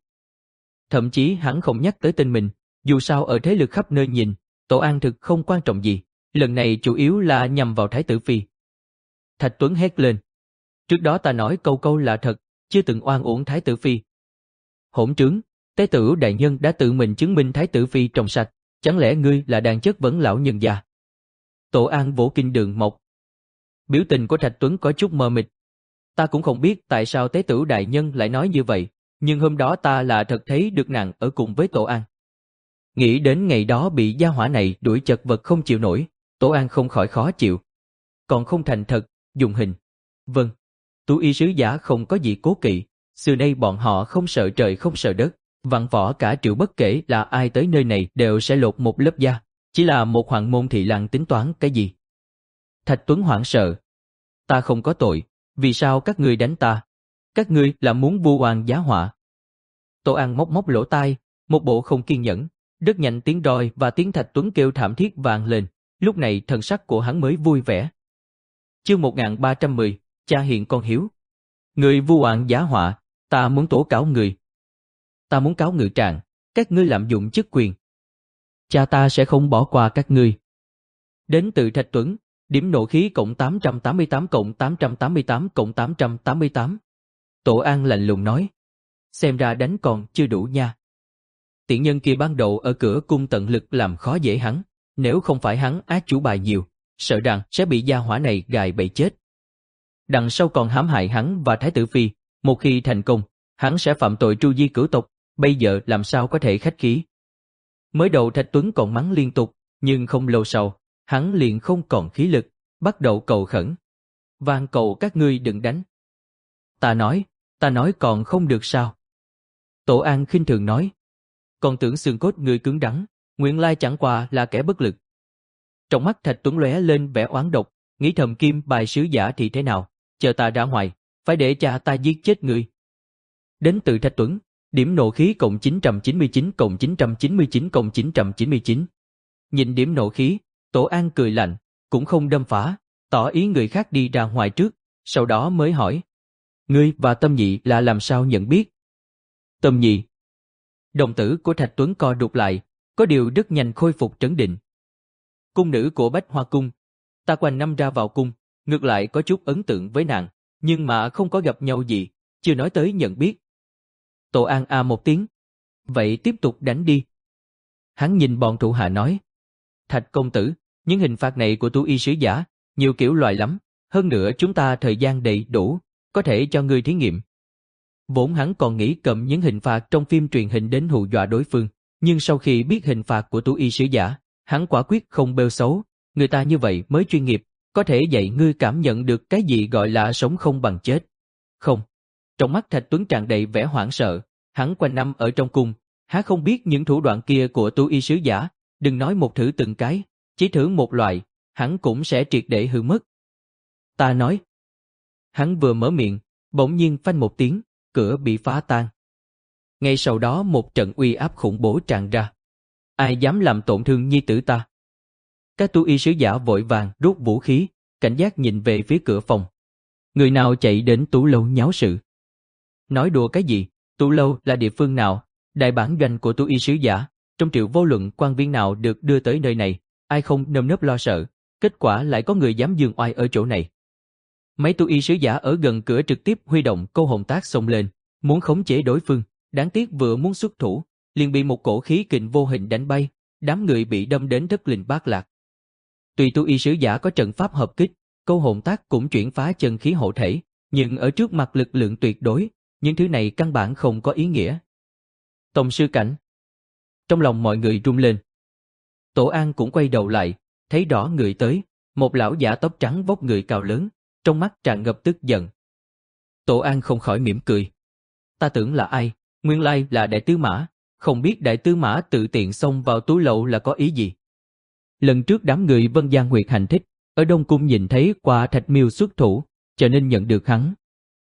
Thậm chí hắn không nhắc tới tên mình, dù sao ở thế lực khắp nơi nhìn, Tổ An thực không quan trọng gì, lần này chủ yếu là nhằm vào Thái tử Phi. Thạch Tuấn hét lên. Trước đó ta nói câu câu là thật, chưa từng oan uổng Thái tử Phi. Hỗn trướng, Tế tử đại nhân đã tự mình chứng minh Thái tử Phi trong sạch, chẳng lẽ ngươi là đang chất vấn lão nhân già? Tổ An vỗ kinh Đường Mộc. Biểu tình của Thạch Tuấn có chút mờ mịt. Ta cũng không biết tại sao Tế tử đại nhân lại nói như vậy, nhưng hôm đó ta là thật thấy được nàng ở cùng với Tổ An. Nghĩ đến ngày đó bị gia hỏa này đuổi chật vật không chịu nổi, Tổ An không khỏi khó chịu. Còn không thành thật, dùng hình. Vâng, tú y sứ giả không có gì cố kỵ, xưa nay bọn họ không sợ trời không sợ đất, vạn võ cả triệu bất kể là ai tới nơi này đều sẽ lột một lớp da, chỉ là một hoàng môn thị lang tính toán cái gì. Thạch Tuấn hoảng sợ. Ta không có tội, vì sao các ngươi đánh ta? Các ngươi là muốn vu oan giá họa. Tổ An móc móc lỗ tai, một bộ không kiên nhẫn, Rất nhanh tiếng roi và tiếng Thạch Tuấn kêu thảm thiết vang lên, lúc này thần sắc của hắn mới vui vẻ. Chương một nghìn ba trăm mười, cha hiện con hiếu. Người vu oan giá họa, ta muốn tố cáo người. Ta muốn cáo ngự trạng, các ngươi lạm dụng chức quyền. Cha ta sẽ không bỏ qua các ngươi. Đến từ Thạch Tuấn, điểm nộ khí cộng tám trăm tám mươi tám cộng tám trăm tám mươi tám cộng tám trăm tám mươi tám. Tổ An lạnh lùng nói. Xem ra đánh còn chưa đủ nha. Tiện nhân kia ban đầu ở cửa cung tận lực làm khó dễ hắn, nếu không phải hắn ác chủ bài nhiều, sợ rằng sẽ bị gia hỏa này gài bẫy chết. Đằng sau còn hãm hại hắn và Thái tử Phi, một khi thành công, hắn sẽ phạm tội tru di cửu tộc, bây giờ làm sao có thể khách khí. Mới đầu Thạch Tuấn còn mắng liên tục, nhưng không lâu sau, hắn liền không còn khí lực, bắt đầu cầu khẩn. Van cầu các ngươi đừng đánh. Ta nói, ta nói còn không được sao. Tổ An khinh thường nói. Còn tưởng xương cốt ngươi cứng rắn, nguyên lai chẳng qua là kẻ bất lực. Trong mắt Thạch Tuấn lóe lên vẻ oán độc, nghĩ thầm kim bài sứ giả thì thế nào, chờ ta ra ngoài, phải để cha ta giết chết ngươi. Đến từ Thạch Tuấn, điểm nộ khí cộng chín trăm chín mươi chín cộng chín trăm chín mươi chín cộng chín trăm chín mươi chín. Nhìn điểm nộ khí, Tổ An cười lạnh, cũng không đâm phá, tỏ ý người khác đi ra ngoài trước, sau đó mới hỏi. Ngươi và Tâm Nhị là làm sao nhận biết? Tâm Nhị. Đồng tử của Thạch Tuấn co rụt lại, có điều rất nhanh khôi phục trấn định. Cung nữ của Bách Hoa Cung. Ta quanh năm ra vào cung, ngược lại có chút ấn tượng với nàng, nhưng mà không có gặp nhau gì, chưa nói tới nhận biết. Tổ An a một tiếng. Vậy tiếp tục đánh đi. Hắn nhìn bọn thủ hạ nói. Thạch công tử, những hình phạt này của tu y sứ giả, nhiều kiểu loại lắm, hơn nữa chúng ta thời gian đầy đủ, có thể cho ngươi thí nghiệm. Vốn hắn còn nghĩ cầm những hình phạt trong phim truyền hình đến hù dọa đối phương, nhưng sau khi biết hình phạt của tu y sứ giả, hắn quả quyết không bêu xấu, người ta như vậy mới chuyên nghiệp, có thể dạy ngươi cảm nhận được cái gì gọi là sống không bằng chết. Không. Trong mắt Thạch Tuấn tràn đầy vẻ hoảng sợ, hắn quanh năm ở trong cung, há không biết những thủ đoạn kia của tu y sứ giả, đừng nói một thử từng cái, chỉ thử một loại, hắn cũng sẽ triệt để hư mất. Ta nói. Hắn vừa mở miệng, bỗng nhiên phanh một tiếng, cửa bị phá tan. Ngay sau đó một trận uy áp khủng bố tràn ra. Ai dám làm tổn thương nhi tử ta? Các tu y sứ giả vội vàng rút vũ khí, cảnh giác nhìn về phía cửa phòng. Người nào chạy đến Tú Lâu nháo sự? Nói đùa cái gì? Tú Lâu là địa phương nào? Đại bản doanh của tu y sứ giả, trong triệu vô luận quan viên nào được đưa tới nơi này, ai không nơm nớp lo sợ, kết quả lại có người dám dương oai ở chỗ này. Mấy tu y sứ giả ở gần cửa trực tiếp huy động câu hồn tác xông lên, muốn khống chế đối phương, đáng tiếc vừa muốn xuất thủ, liền bị một cổ khí kình vô hình đánh bay, đám người bị đâm đến thất linh bát lạc. Tuy tu y sứ giả có trận pháp hợp kích, câu hồn tác cũng chuyển phá chân khí hộ thể, nhưng ở trước mặt lực lượng tuyệt đối, những thứ này căn bản không có ý nghĩa. Tông sư cảnh. Trong lòng mọi người rung lên. Tổ An cũng quay đầu lại, thấy rõ người tới, một lão giả tóc trắng vóc người cao lớn, trong mắt tràn ngập tức giận. Tổ An không khỏi mỉm cười. Ta tưởng là ai, nguyên lai là Đại Tư Mã, không biết Đại Tư Mã tự tiện xông vào Tú Lậu là có ý gì. Lần trước đám người Vân Giang Nguyệt hành thích, ở Đông Cung nhìn thấy qua Thạch Miêu xuất thủ, cho nên nhận được hắn.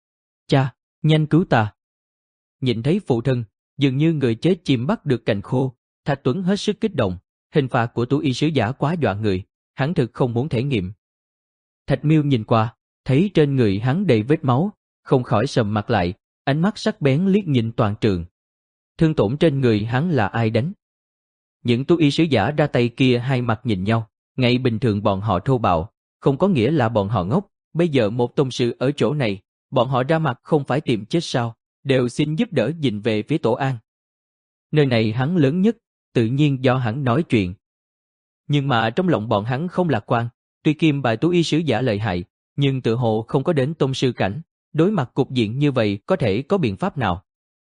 Cha, nhanh cứu ta. Nhìn thấy phụ thân, dường như người chết chim bắt được cành khô, Thạch Tuấn hết sức kích động, hình phạt của tu y sứ giả quá dọa người, hắn thực không muốn thể nghiệm. Thạch Miêu nhìn qua, thấy trên người hắn đầy vết máu, không khỏi sầm mặt lại, ánh mắt sắc bén liếc nhìn toàn trường. Thương tổn trên người hắn là ai đánh? Những tu y sứ giả ra tay kia hai mặt nhìn nhau, ngày bình thường bọn họ thô bạo, không có nghĩa là bọn họ ngốc, bây giờ một tông sư ở chỗ này, bọn họ ra mặt không phải tìm chết sao, đều xin giúp đỡ nhìn về phía Tổ An. Nơi này hắn lớn nhất, tự nhiên do hắn nói chuyện. Nhưng mà trong lòng bọn hắn không lạc quan, tuy kim bài tu y sứ giả lợi hại, nhưng tự hồ không có đến tông sư cảnh, đối mặt cục diện như vậy có thể có biện pháp nào.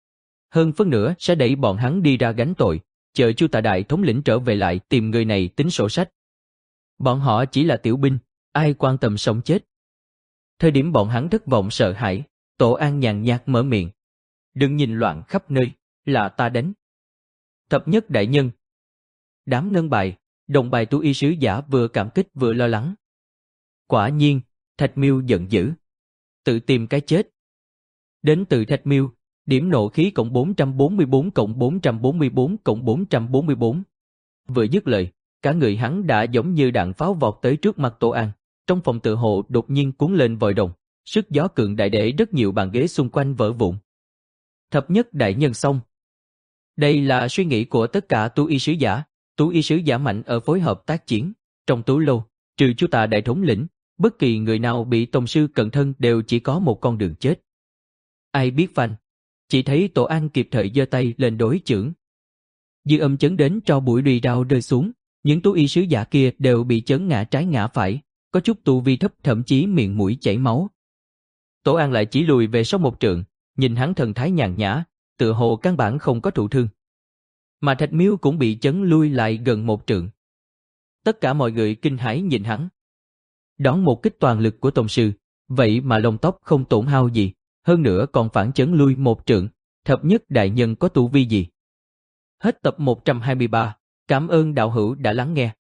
Hơn phân nửa sẽ đẩy bọn hắn đi ra gánh tội, chờ Chu Tạ Đại thống lĩnh trở về lại tìm người này tính sổ sách. Bọn họ chỉ là tiểu binh, ai quan tâm sống chết. Thời điểm bọn hắn thất vọng sợ hãi, Tổ An nhàn nhạt mở miệng. Đừng nhìn loạn khắp nơi, là ta đánh. Thập nhất đại nhân. Đám ngân bài, đồng bài tu y sứ giả vừa cảm kích vừa lo lắng. Quả nhiên, Thạch Miêu giận dữ. Tự tìm cái chết. Đến từ Thạch Miêu, Điểm nộ khí cộng bốn trăm bốn mươi bốn cộng bốn trăm bốn mươi bốn cộng bốn trăm bốn mươi bốn. Vừa dứt lời, cả người hắn đã giống như đạn pháo vọt tới trước mặt Tô An. Trong phòng tự hộ đột nhiên cuốn lên vòi rồng, sức gió cường đại để rất nhiều bàn ghế xung quanh vỡ vụn. Thập nhất đại nhân xong. Đây là suy nghĩ của tất cả tú y sứ giả. Tú y sứ giả mạnh ở phối hợp tác chiến. Trong tú lâu, trừ chú Tạ đại thống lĩnh, bất kỳ người nào bị tông sư cận thân đều chỉ có một con đường chết. Ai biết phanh. Chỉ thấy Tổ An kịp thời giơ tay lên đối chưởng. Dư âm chấn đến cho bụi rùy rao rơi xuống, những tú y sứ giả kia đều bị chấn ngã trái ngã phải, có chút tu vi thấp thậm chí miệng mũi chảy máu. Tổ An lại chỉ lùi về sau một trượng, nhìn hắn thần thái nhàn nhã, tựa hồ căn bản không có thụ thương. Mà Thạch Miếu cũng bị chấn lui lại gần một trượng. Tất cả mọi người kinh hãi nhìn hắn. Đón một kích toàn lực của tông sư, vậy mà lông tóc không tổn hao gì, hơn nữa còn phản chấn lui một trượng, thập nhất đại nhân có tu vi gì? Hết tập một trăm hai mươi ba, cảm ơn đạo hữu đã lắng nghe.